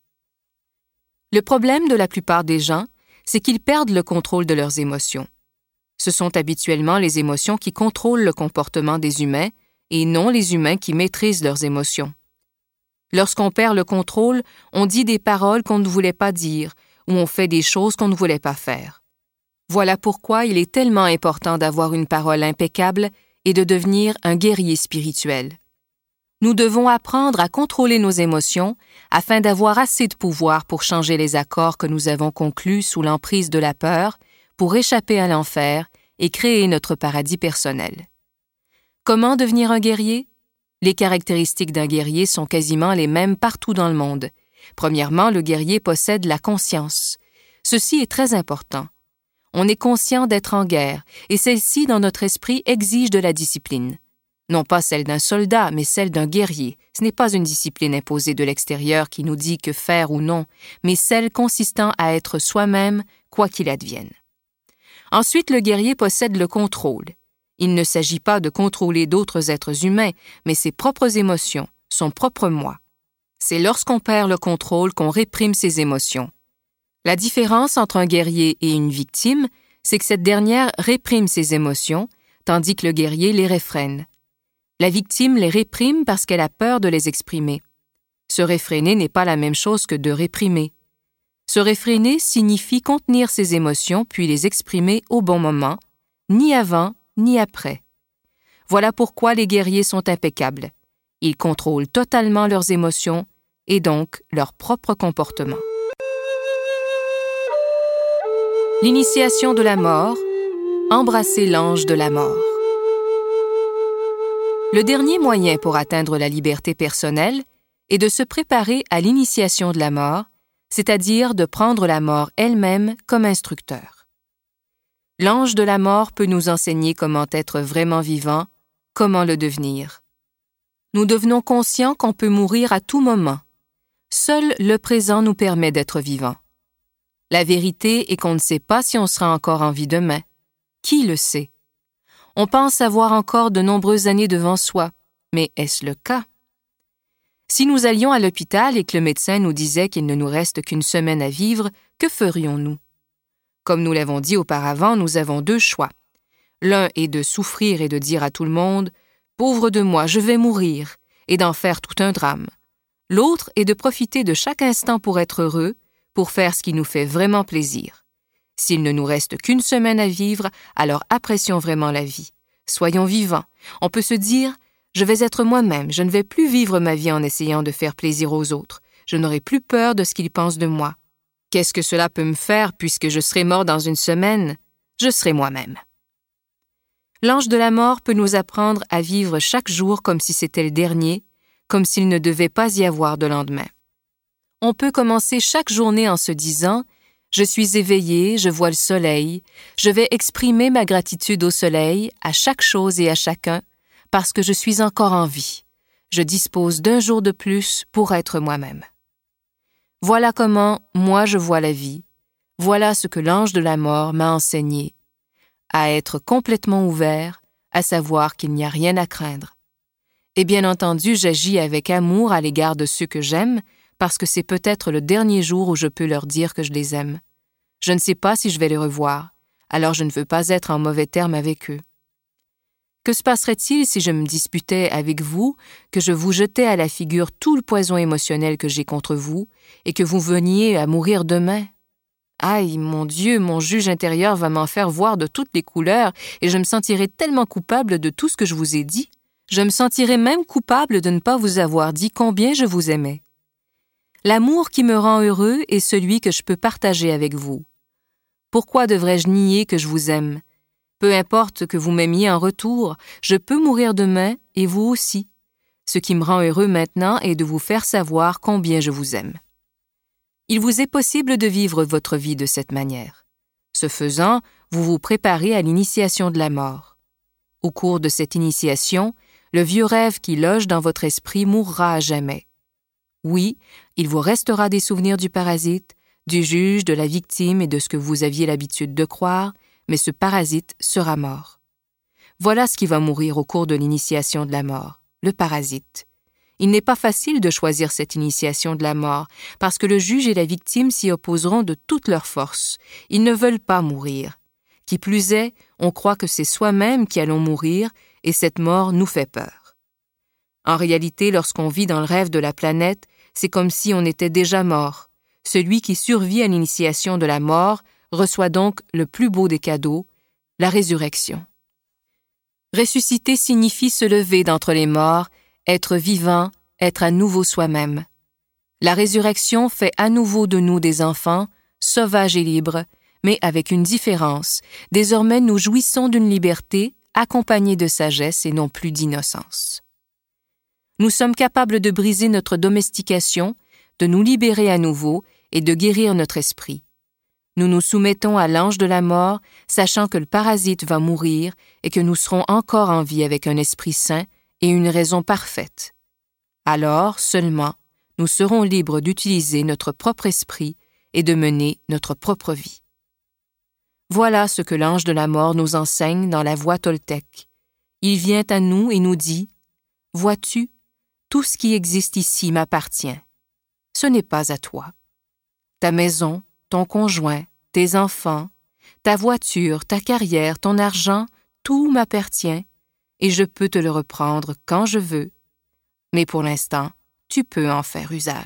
Speaker 1: Le problème de la plupart des gens, c'est qu'ils perdent le contrôle de leurs émotions. Ce sont habituellement les émotions qui contrôlent le comportement des humains et non les humains qui maîtrisent leurs émotions. Lorsqu'on perd le contrôle, on dit des paroles qu'on ne voulait pas dire ou on fait des choses qu'on ne voulait pas faire. Voilà pourquoi il est tellement important d'avoir une parole impeccable et de devenir un guerrier spirituel. Nous devons apprendre à contrôler nos émotions afin d'avoir assez de pouvoir pour changer les accords que nous avons conclus sous l'emprise de la peur, pour échapper à l'enfer et créer notre paradis personnel. Comment devenir un guerrier? Les caractéristiques d'un guerrier sont quasiment les mêmes partout dans le monde. Premièrement, le guerrier possède la conscience. Ceci est très important. On est conscient d'être en guerre, et celle-ci, dans notre esprit, exige de la discipline. Non pas celle d'un soldat, mais celle d'un guerrier. Ce n'est pas une discipline imposée de l'extérieur qui nous dit que faire ou non, mais celle consistant à être soi-même, quoi qu'il advienne. Ensuite, le guerrier possède le contrôle. Il ne s'agit pas de contrôler d'autres êtres humains, mais ses propres émotions, son propre moi. C'est lorsqu'on perd le contrôle qu'on réprime ses émotions. La différence entre un guerrier et une victime, c'est que cette dernière réprime ses émotions, tandis que le guerrier les réfrène. La victime les réprime parce qu'elle a peur de les exprimer. Se réfréner n'est pas la même chose que de réprimer. Se réfréner signifie contenir ses émotions puis les exprimer au bon moment, ni avant, ni après. Voilà pourquoi les guerriers sont impeccables. Ils contrôlent totalement leurs émotions et donc leur propre comportement. L'initiation de la mort, embrasser l'ange de la mort. Le dernier moyen pour atteindre la liberté personnelle est de se préparer à l'initiation de la mort, c'est-à-dire de prendre la mort elle-même comme instructeur. L'ange de la mort peut nous enseigner comment être vraiment vivant, comment le devenir. Nous devenons conscients qu'on peut mourir à tout moment. Seul le présent nous permet d'être vivants. La vérité est qu'on ne sait pas si on sera encore en vie demain. Qui le sait? On pense avoir encore de nombreuses années devant soi, mais est-ce le cas? Si nous allions à l'hôpital et que le médecin nous disait qu'il ne nous reste qu'une semaine à vivre, que ferions-nous? Comme nous l'avons dit auparavant, nous avons deux choix. L'un est de souffrir et de dire à tout le monde « Pauvre de moi, je vais mourir » et d'en faire tout un drame. L'autre est de profiter de chaque instant pour être heureux, pour faire ce qui nous fait vraiment plaisir. S'il ne nous reste qu'une semaine à vivre, alors apprécions vraiment la vie. Soyons vivants. On peut se dire « Je vais être moi-même, je ne vais plus vivre ma vie en essayant de faire plaisir aux autres. Je n'aurai plus peur de ce qu'ils pensent de moi. Qu'est-ce que cela peut me faire puisque je serai mort dans une semaine? Je serai moi-même. » L'ange de la mort peut nous apprendre à vivre chaque jour comme si c'était le dernier, comme s'il ne devait pas y avoir de lendemain. On peut commencer chaque journée en se disant « Je suis éveillé, je vois le soleil, je vais exprimer ma gratitude au soleil, à chaque chose et à chacun, parce que je suis encore en vie. Je dispose d'un jour de plus pour être moi-même. » Voilà comment moi je vois la vie. Voilà ce que l'ange de la mort m'a enseigné. À être complètement ouvert, à savoir qu'il n'y a rien à craindre. Et bien entendu, j'agis avec amour à l'égard de ceux que j'aime, parce que c'est peut-être le dernier jour où je peux leur dire que je les aime. Je ne sais pas si je vais les revoir, alors je ne veux pas être en mauvais termes avec eux. Que se passerait-il si je me disputais avec vous, que je vous jetais à la figure tout le poison émotionnel que j'ai contre vous, et que vous veniez à mourir demain? Aïe, mon Dieu, mon juge intérieur va m'en faire voir de toutes les couleurs, et je me sentirai tellement coupable de tout ce que je vous ai dit. Je me sentirai même coupable de ne pas vous avoir dit combien je vous aimais. L'amour qui me rend heureux est celui que je peux partager avec vous. Pourquoi devrais-je nier que je vous aime? Peu importe que vous m'aimiez en retour, je peux mourir demain et vous aussi. Ce qui me rend heureux maintenant est de vous faire savoir combien je vous aime. Il vous est possible de vivre votre vie de cette manière. Ce faisant, vous vous préparez à l'initiation de la mort. Au cours de cette initiation, le vieux rêve qui loge dans votre esprit mourra à jamais. Oui, il vous restera des souvenirs du parasite, du juge, de la victime et de ce que vous aviez l'habitude de croire, mais ce parasite sera mort. Voilà ce qui va mourir au cours de l'initiation de la mort, le parasite. Il n'est pas facile de choisir cette initiation de la mort, parce que le juge et la victime s'y opposeront de toute leur force. Ils ne veulent pas mourir. Qui plus est, on croit que c'est soi-même qui allons mourir, et cette mort nous fait peur. En réalité, lorsqu'on vit dans le rêve de la planète, c'est comme si on était déjà mort. Celui qui survit à l'initiation de la mort reçoit donc le plus beau des cadeaux, la résurrection. Ressusciter signifie se lever d'entre les morts, être vivant, être à nouveau soi-même. La résurrection fait à nouveau de nous des enfants, sauvages et libres, mais avec une différence. Désormais, nous jouissons d'une liberté accompagnée de sagesse et non plus d'innocence. Nous sommes capables de briser notre domestication, de nous libérer à nouveau et de guérir notre esprit. Nous nous soumettons à l'ange de la mort, sachant que le parasite va mourir et que nous serons encore en vie avec un esprit sain et une raison parfaite. Alors, seulement, nous serons libres d'utiliser notre propre esprit et de mener notre propre vie. Voilà ce que l'ange de la mort nous enseigne dans la voie toltèque. Il vient à nous et nous dit « Vois-tu, tout ce qui existe ici m'appartient. Ce n'est pas à toi. Ta maison, ton conjoint, tes enfants, ta voiture, ta carrière, ton argent, tout m'appartient et je peux te le reprendre quand je veux. Mais pour l'instant, tu peux en faire usage. »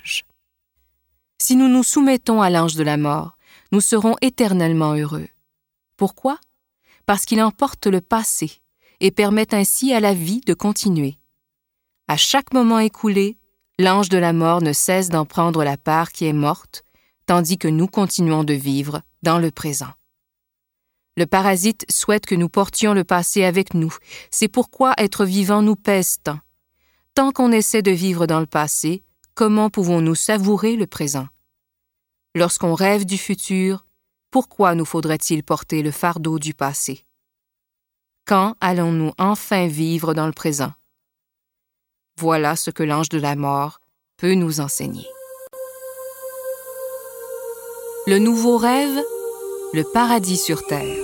Speaker 1: Si nous nous soumettons à l'ange de la mort, nous serons éternellement heureux. Pourquoi? Parce qu'il emporte le passé et permet ainsi à la vie de continuer. À chaque moment écoulé, l'ange de la mort ne cesse d'en prendre la part qui est morte, tandis que nous continuons de vivre dans le présent. Le parasite souhaite que nous portions le passé avec nous. C'est pourquoi être vivant nous pèse tant. Tant qu'on essaie de vivre dans le passé, comment pouvons-nous savourer le présent? Lorsqu'on rêve du futur, pourquoi nous faudrait-il porter le fardeau du passé? Quand allons-nous enfin vivre dans le présent? Voilà ce que l'ange de la mort peut nous enseigner. Le nouveau rêve, le paradis sur terre.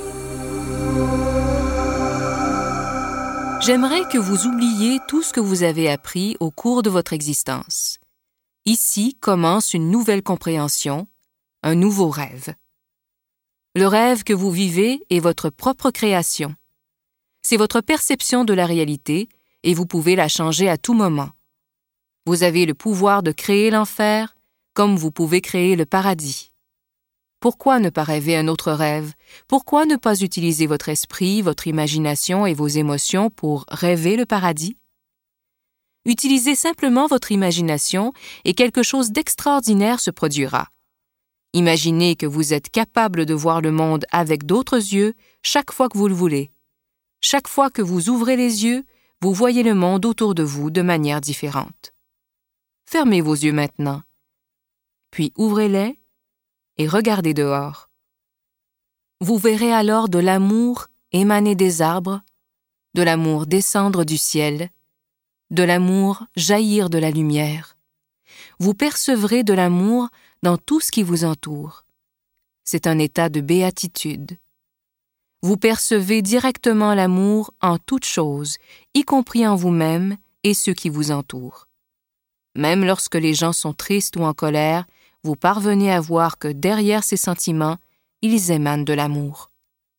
Speaker 1: J'aimerais que vous oubliez tout ce que vous avez appris au cours de votre existence. Ici commence une nouvelle compréhension, un nouveau rêve. Le rêve que vous vivez est votre propre création. C'est votre perception de la réalité et vous pouvez la changer à tout moment. Vous avez le pouvoir de créer l'enfer comme vous pouvez créer le paradis. Pourquoi ne pas rêver un autre rêve? Pourquoi ne pas utiliser votre esprit, votre imagination et vos émotions pour rêver le paradis? Utilisez simplement votre imagination et quelque chose d'extraordinaire se produira. Imaginez que vous êtes capable de voir le monde avec d'autres yeux chaque fois que vous le voulez. Chaque fois que vous ouvrez les yeux, vous voyez le monde autour de vous de manière différente. Fermez vos yeux maintenant, puis ouvrez-les et regardez dehors. Vous verrez alors de l'amour émaner des arbres, de l'amour descendre du ciel, de l'amour jaillir de la lumière. Vous percevrez de l'amour dans tout ce qui vous entoure. C'est un état de béatitude. Vous percevez directement l'amour en toutes choses, y compris en vous-même et ceux qui vous entourent. Même lorsque les gens sont tristes ou en colère, vous parvenez à voir que derrière ces sentiments, ils émanent de l'amour.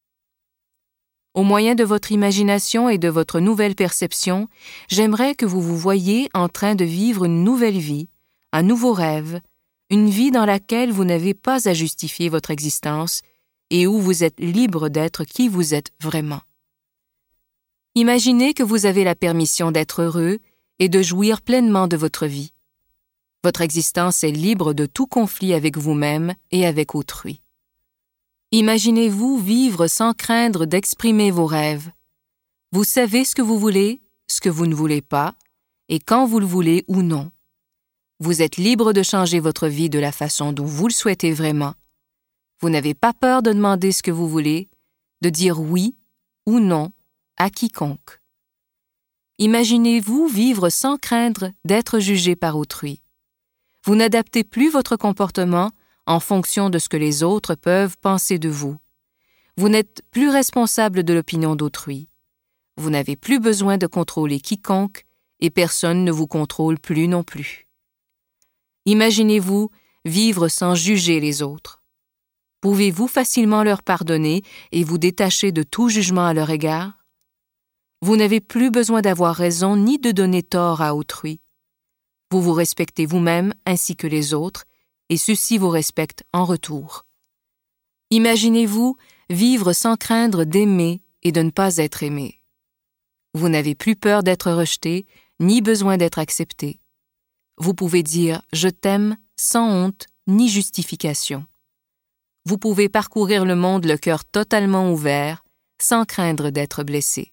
Speaker 1: Au moyen de votre imagination et de votre nouvelle perception, j'aimerais que vous vous voyiez en train de vivre une nouvelle vie, un nouveau rêve, une vie dans laquelle vous n'avez pas à justifier votre existence et où vous êtes libre d'être qui vous êtes vraiment. Imaginez que vous avez la permission d'être heureux et de jouir pleinement de votre vie. Votre existence est libre de tout conflit avec vous-même et avec autrui. Imaginez-vous vivre sans craindre d'exprimer vos rêves. Vous savez ce que vous voulez, ce que vous ne voulez pas, et quand vous le voulez ou non. Vous êtes libre de changer votre vie de la façon dont vous le souhaitez vraiment. Vous n'avez pas peur de demander ce que vous voulez, de dire oui ou non à quiconque. Imaginez-vous vivre sans craindre d'être jugé par autrui. Vous n'adaptez plus votre comportement en fonction de ce que les autres peuvent penser de vous. Vous n'êtes plus responsable de l'opinion d'autrui. Vous n'avez plus besoin de contrôler quiconque et personne ne vous contrôle plus non plus. Imaginez-vous vivre sans juger les autres. Pouvez-vous facilement leur pardonner et vous détacher de tout jugement à leur égard? Vous n'avez plus besoin d'avoir raison ni de donner tort à autrui. Vous vous respectez vous-même ainsi que les autres, et ceux-ci vous respectent en retour. Imaginez-vous vivre sans craindre d'aimer et de ne pas être aimé. Vous n'avez plus peur d'être rejeté, ni besoin d'être accepté. Vous pouvez dire « je t'aime » sans honte ni justification. Vous pouvez parcourir le monde le cœur totalement ouvert, sans craindre d'être blessé.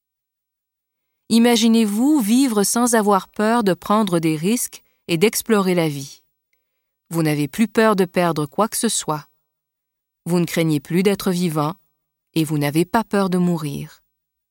Speaker 1: Imaginez-vous vivre sans avoir peur de prendre des risques et d'explorer la vie. Vous n'avez plus peur de perdre quoi que ce soit. Vous ne craignez plus d'être vivant et vous n'avez pas peur de mourir.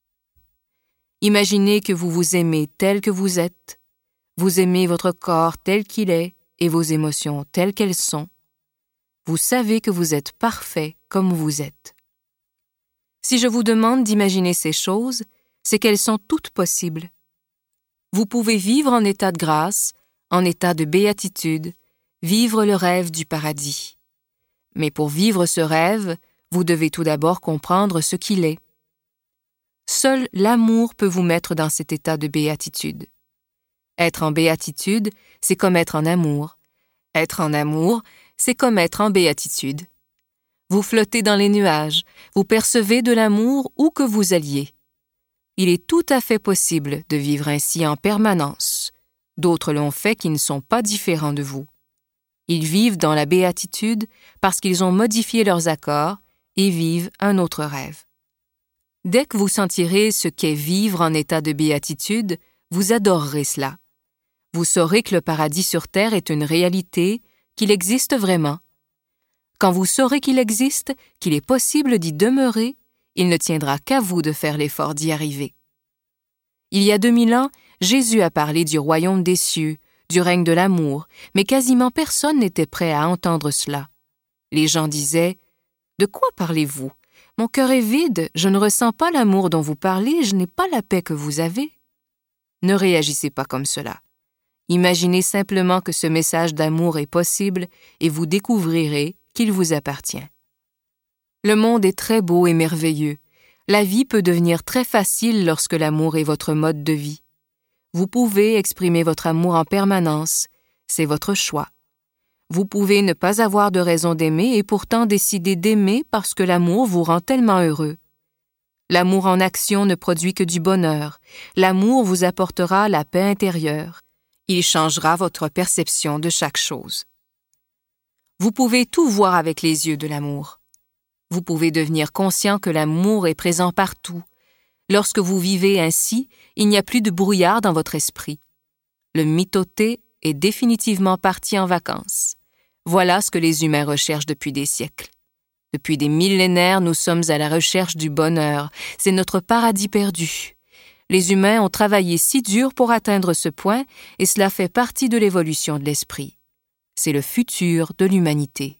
Speaker 1: Imaginez que vous vous aimez tel que vous êtes. Vous aimez votre corps tel qu'il est et vos émotions telles qu'elles sont. Vous savez que vous êtes parfait comme vous êtes. Si je vous demande d'imaginer ces choses, c'est qu'elles sont toutes possibles. Vous pouvez vivre en état de grâce, en état de béatitude, vivre le rêve du paradis. Mais pour vivre ce rêve, vous devez tout d'abord comprendre ce qu'il est. Seul l'amour peut vous mettre dans cet état de béatitude. Être en béatitude, c'est comme être en amour. Être en amour, c'est comme être en béatitude. Vous flottez dans les nuages, vous percevez de l'amour où que vous alliez. Il est tout à fait possible de vivre ainsi en permanence. D'autres l'ont fait qui ne sont pas différents de vous. Ils vivent dans la béatitude parce qu'ils ont modifié leurs accords et vivent un autre rêve. Dès que vous sentirez ce qu'est vivre en état de béatitude, vous adorerez cela. Vous saurez que le paradis sur terre est une réalité, qu'il existe vraiment. Quand vous saurez qu'il existe, qu'il est possible d'y demeurer, il ne tiendra qu'à vous de faire l'effort d'y arriver. Il y a deux mille ans, Jésus a parlé du royaume des cieux, du règne de l'amour, mais quasiment personne n'était prêt à entendre cela. Les gens disaient « De quoi parlez-vous? Mon cœur est vide, je ne ressens pas l'amour dont vous parlez, je n'ai pas la paix que vous avez. » Ne réagissez pas comme cela. Imaginez simplement que ce message d'amour est possible et vous découvrirez qu'il vous appartient. Le monde est très beau et merveilleux. La vie peut devenir très facile lorsque l'amour est votre mode de vie. Vous pouvez exprimer votre amour en permanence, c'est votre choix. Vous pouvez ne pas avoir de raison d'aimer et pourtant décider d'aimer parce que l'amour vous rend tellement heureux. L'amour en action ne produit que du bonheur. L'amour vous apportera la paix intérieure. Il changera votre perception de chaque chose. Vous pouvez tout voir avec les yeux de l'amour. Vous pouvez devenir conscient que l'amour est présent partout. Lorsque vous vivez ainsi, il n'y a plus de brouillard dans votre esprit. Le mythoté est définitivement parti en vacances. Voilà ce que les humains recherchent depuis des siècles. Depuis des millénaires, nous sommes à la recherche du bonheur. C'est notre paradis perdu. Les humains ont travaillé si dur pour atteindre ce point et cela fait partie de l'évolution de l'esprit. C'est le futur de l'humanité.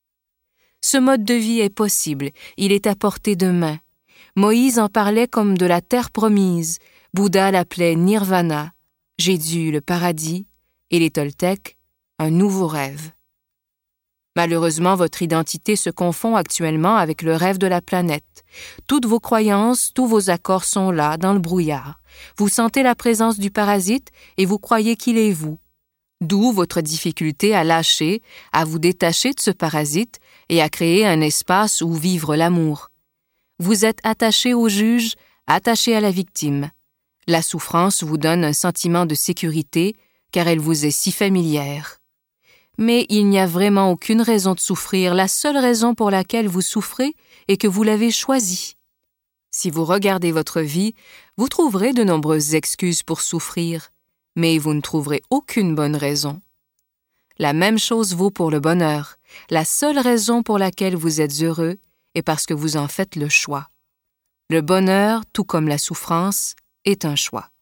Speaker 1: Ce mode de vie est possible, il est à portée de main. Moïse en parlait comme de la terre promise, Bouddha l'appelait Nirvana, Jésus le paradis et les Toltecs un nouveau rêve. Malheureusement, votre identité se confond actuellement avec le rêve de la planète. Toutes vos croyances, tous vos accords sont là, dans le brouillard. Vous sentez la présence du parasite et vous croyez qu'il est vous. D'où votre difficulté à lâcher, à vous détacher de ce parasite et à créer un espace où vivre l'amour. Vous êtes attaché au juge, attaché à la victime. La souffrance vous donne un sentiment de sécurité car elle vous est si familière. Mais il n'y a vraiment aucune raison de souffrir. La seule raison pour laquelle vous souffrez est que vous l'avez choisie. Si vous regardez votre vie, vous trouverez de nombreuses excuses pour souffrir, mais vous ne trouverez aucune bonne raison. La même chose vaut pour le bonheur. La seule raison pour laquelle vous êtes heureux est parce que vous en faites le choix. Le bonheur, tout comme la souffrance, est un choix.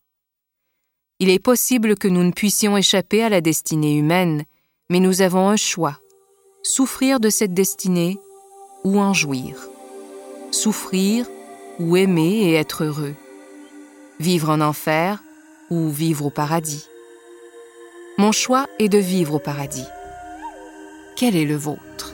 Speaker 1: Il est possible que nous ne puissions échapper à la destinée humaine, mais nous avons un choix, souffrir de cette destinée ou en jouir. Souffrir ou aimer et être heureux. Vivre en enfer ou vivre au paradis. Mon choix est de vivre au paradis. Quel est le vôtre?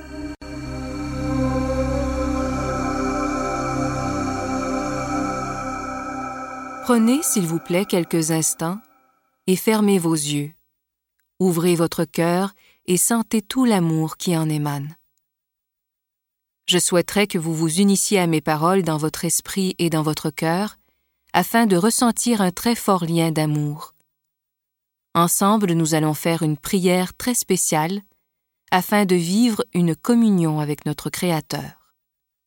Speaker 1: Prenez, s'il vous plaît, quelques instants et fermez vos yeux. Ouvrez votre cœur et sentez tout l'amour qui en émane. Je souhaiterais que vous vous unissiez à mes paroles dans votre esprit et dans votre cœur, afin de ressentir un très fort lien d'amour. Ensemble, nous allons faire une prière très spéciale, afin de vivre une communion avec notre Créateur.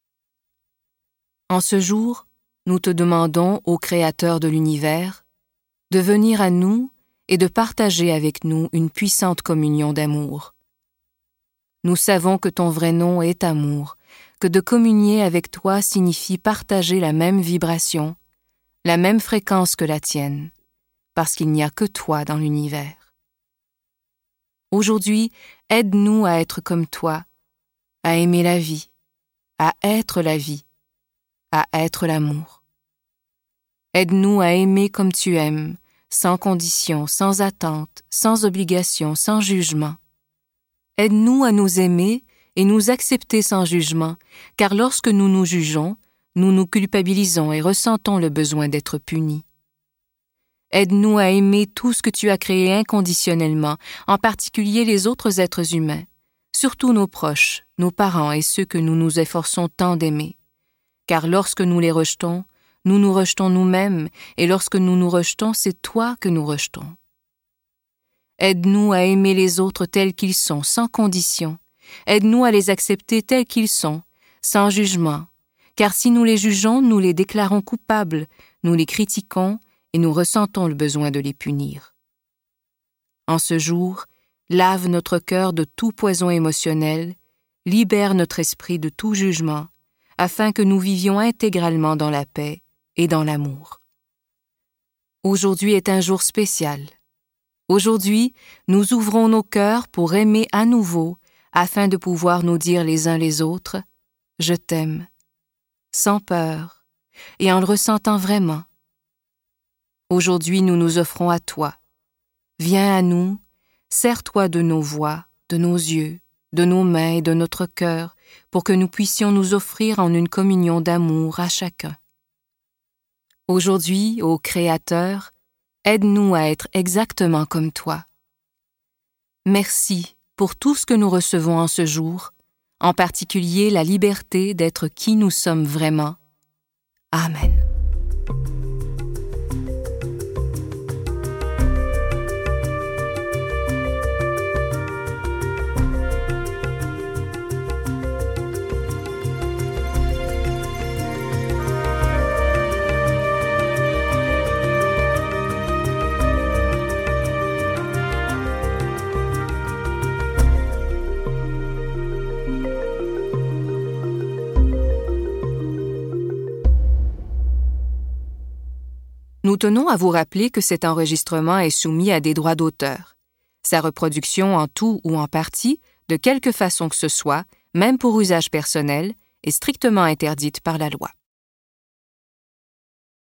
Speaker 1: En ce jour, nous te demandons, ô Créateur de l'univers, de venir à nous et de partager avec nous une puissante communion d'amour. Nous savons que ton vrai nom est amour, que de communier avec toi signifie partager la même vibration, la même fréquence que la tienne, parce qu'il n'y a que toi dans l'univers. Aujourd'hui, aide-nous à être comme toi, à aimer la vie, à être la vie, à être l'amour. Aide-nous à aimer comme tu aimes, sans condition, sans attente, sans obligation, sans jugement. Aide-nous à nous aimer et nous accepter sans jugement, car lorsque nous nous jugeons, nous nous culpabilisons et ressentons le besoin d'être punis. Aide-nous à aimer tout ce que tu as créé inconditionnellement, en particulier les autres êtres humains, surtout nos proches, nos parents et ceux que nous nous efforçons tant d'aimer. Car lorsque nous les rejetons, nous nous rejetons nous-mêmes, et lorsque nous nous rejetons, c'est toi que nous rejetons. Aide-nous à aimer les autres tels qu'ils sont, sans condition. Aide-nous à les accepter tels qu'ils sont, sans jugement. Car si nous les jugeons, nous les déclarons coupables, nous les critiquons et nous ressentons le besoin de les punir. En ce jour, lave notre cœur de tout poison émotionnel, libère notre esprit de tout jugement, afin que nous vivions intégralement dans la paix et dans l'amour. Aujourd'hui est un jour spécial. Aujourd'hui, nous ouvrons nos cœurs pour aimer à nouveau, afin de pouvoir nous dire les uns les autres « Je t'aime », sans peur et en le ressentant vraiment. Aujourd'hui, nous nous offrons à toi. Viens à nous, sers-toi de nos voix, de nos yeux, de nos mains et de notre cœur, pour que nous puissions nous offrir en une communion d'amour à chacun. Aujourd'hui, ô Créateur, aide-nous à être exactement comme toi. Merci pour tout ce que nous recevons en ce jour, en particulier la liberté d'être qui nous sommes vraiment. Amen. Nous tenons à vous rappeler que cet enregistrement est soumis à des droits d'auteur. Sa reproduction en tout ou en partie, de quelque façon que ce soit, même pour usage personnel, est strictement interdite par la loi.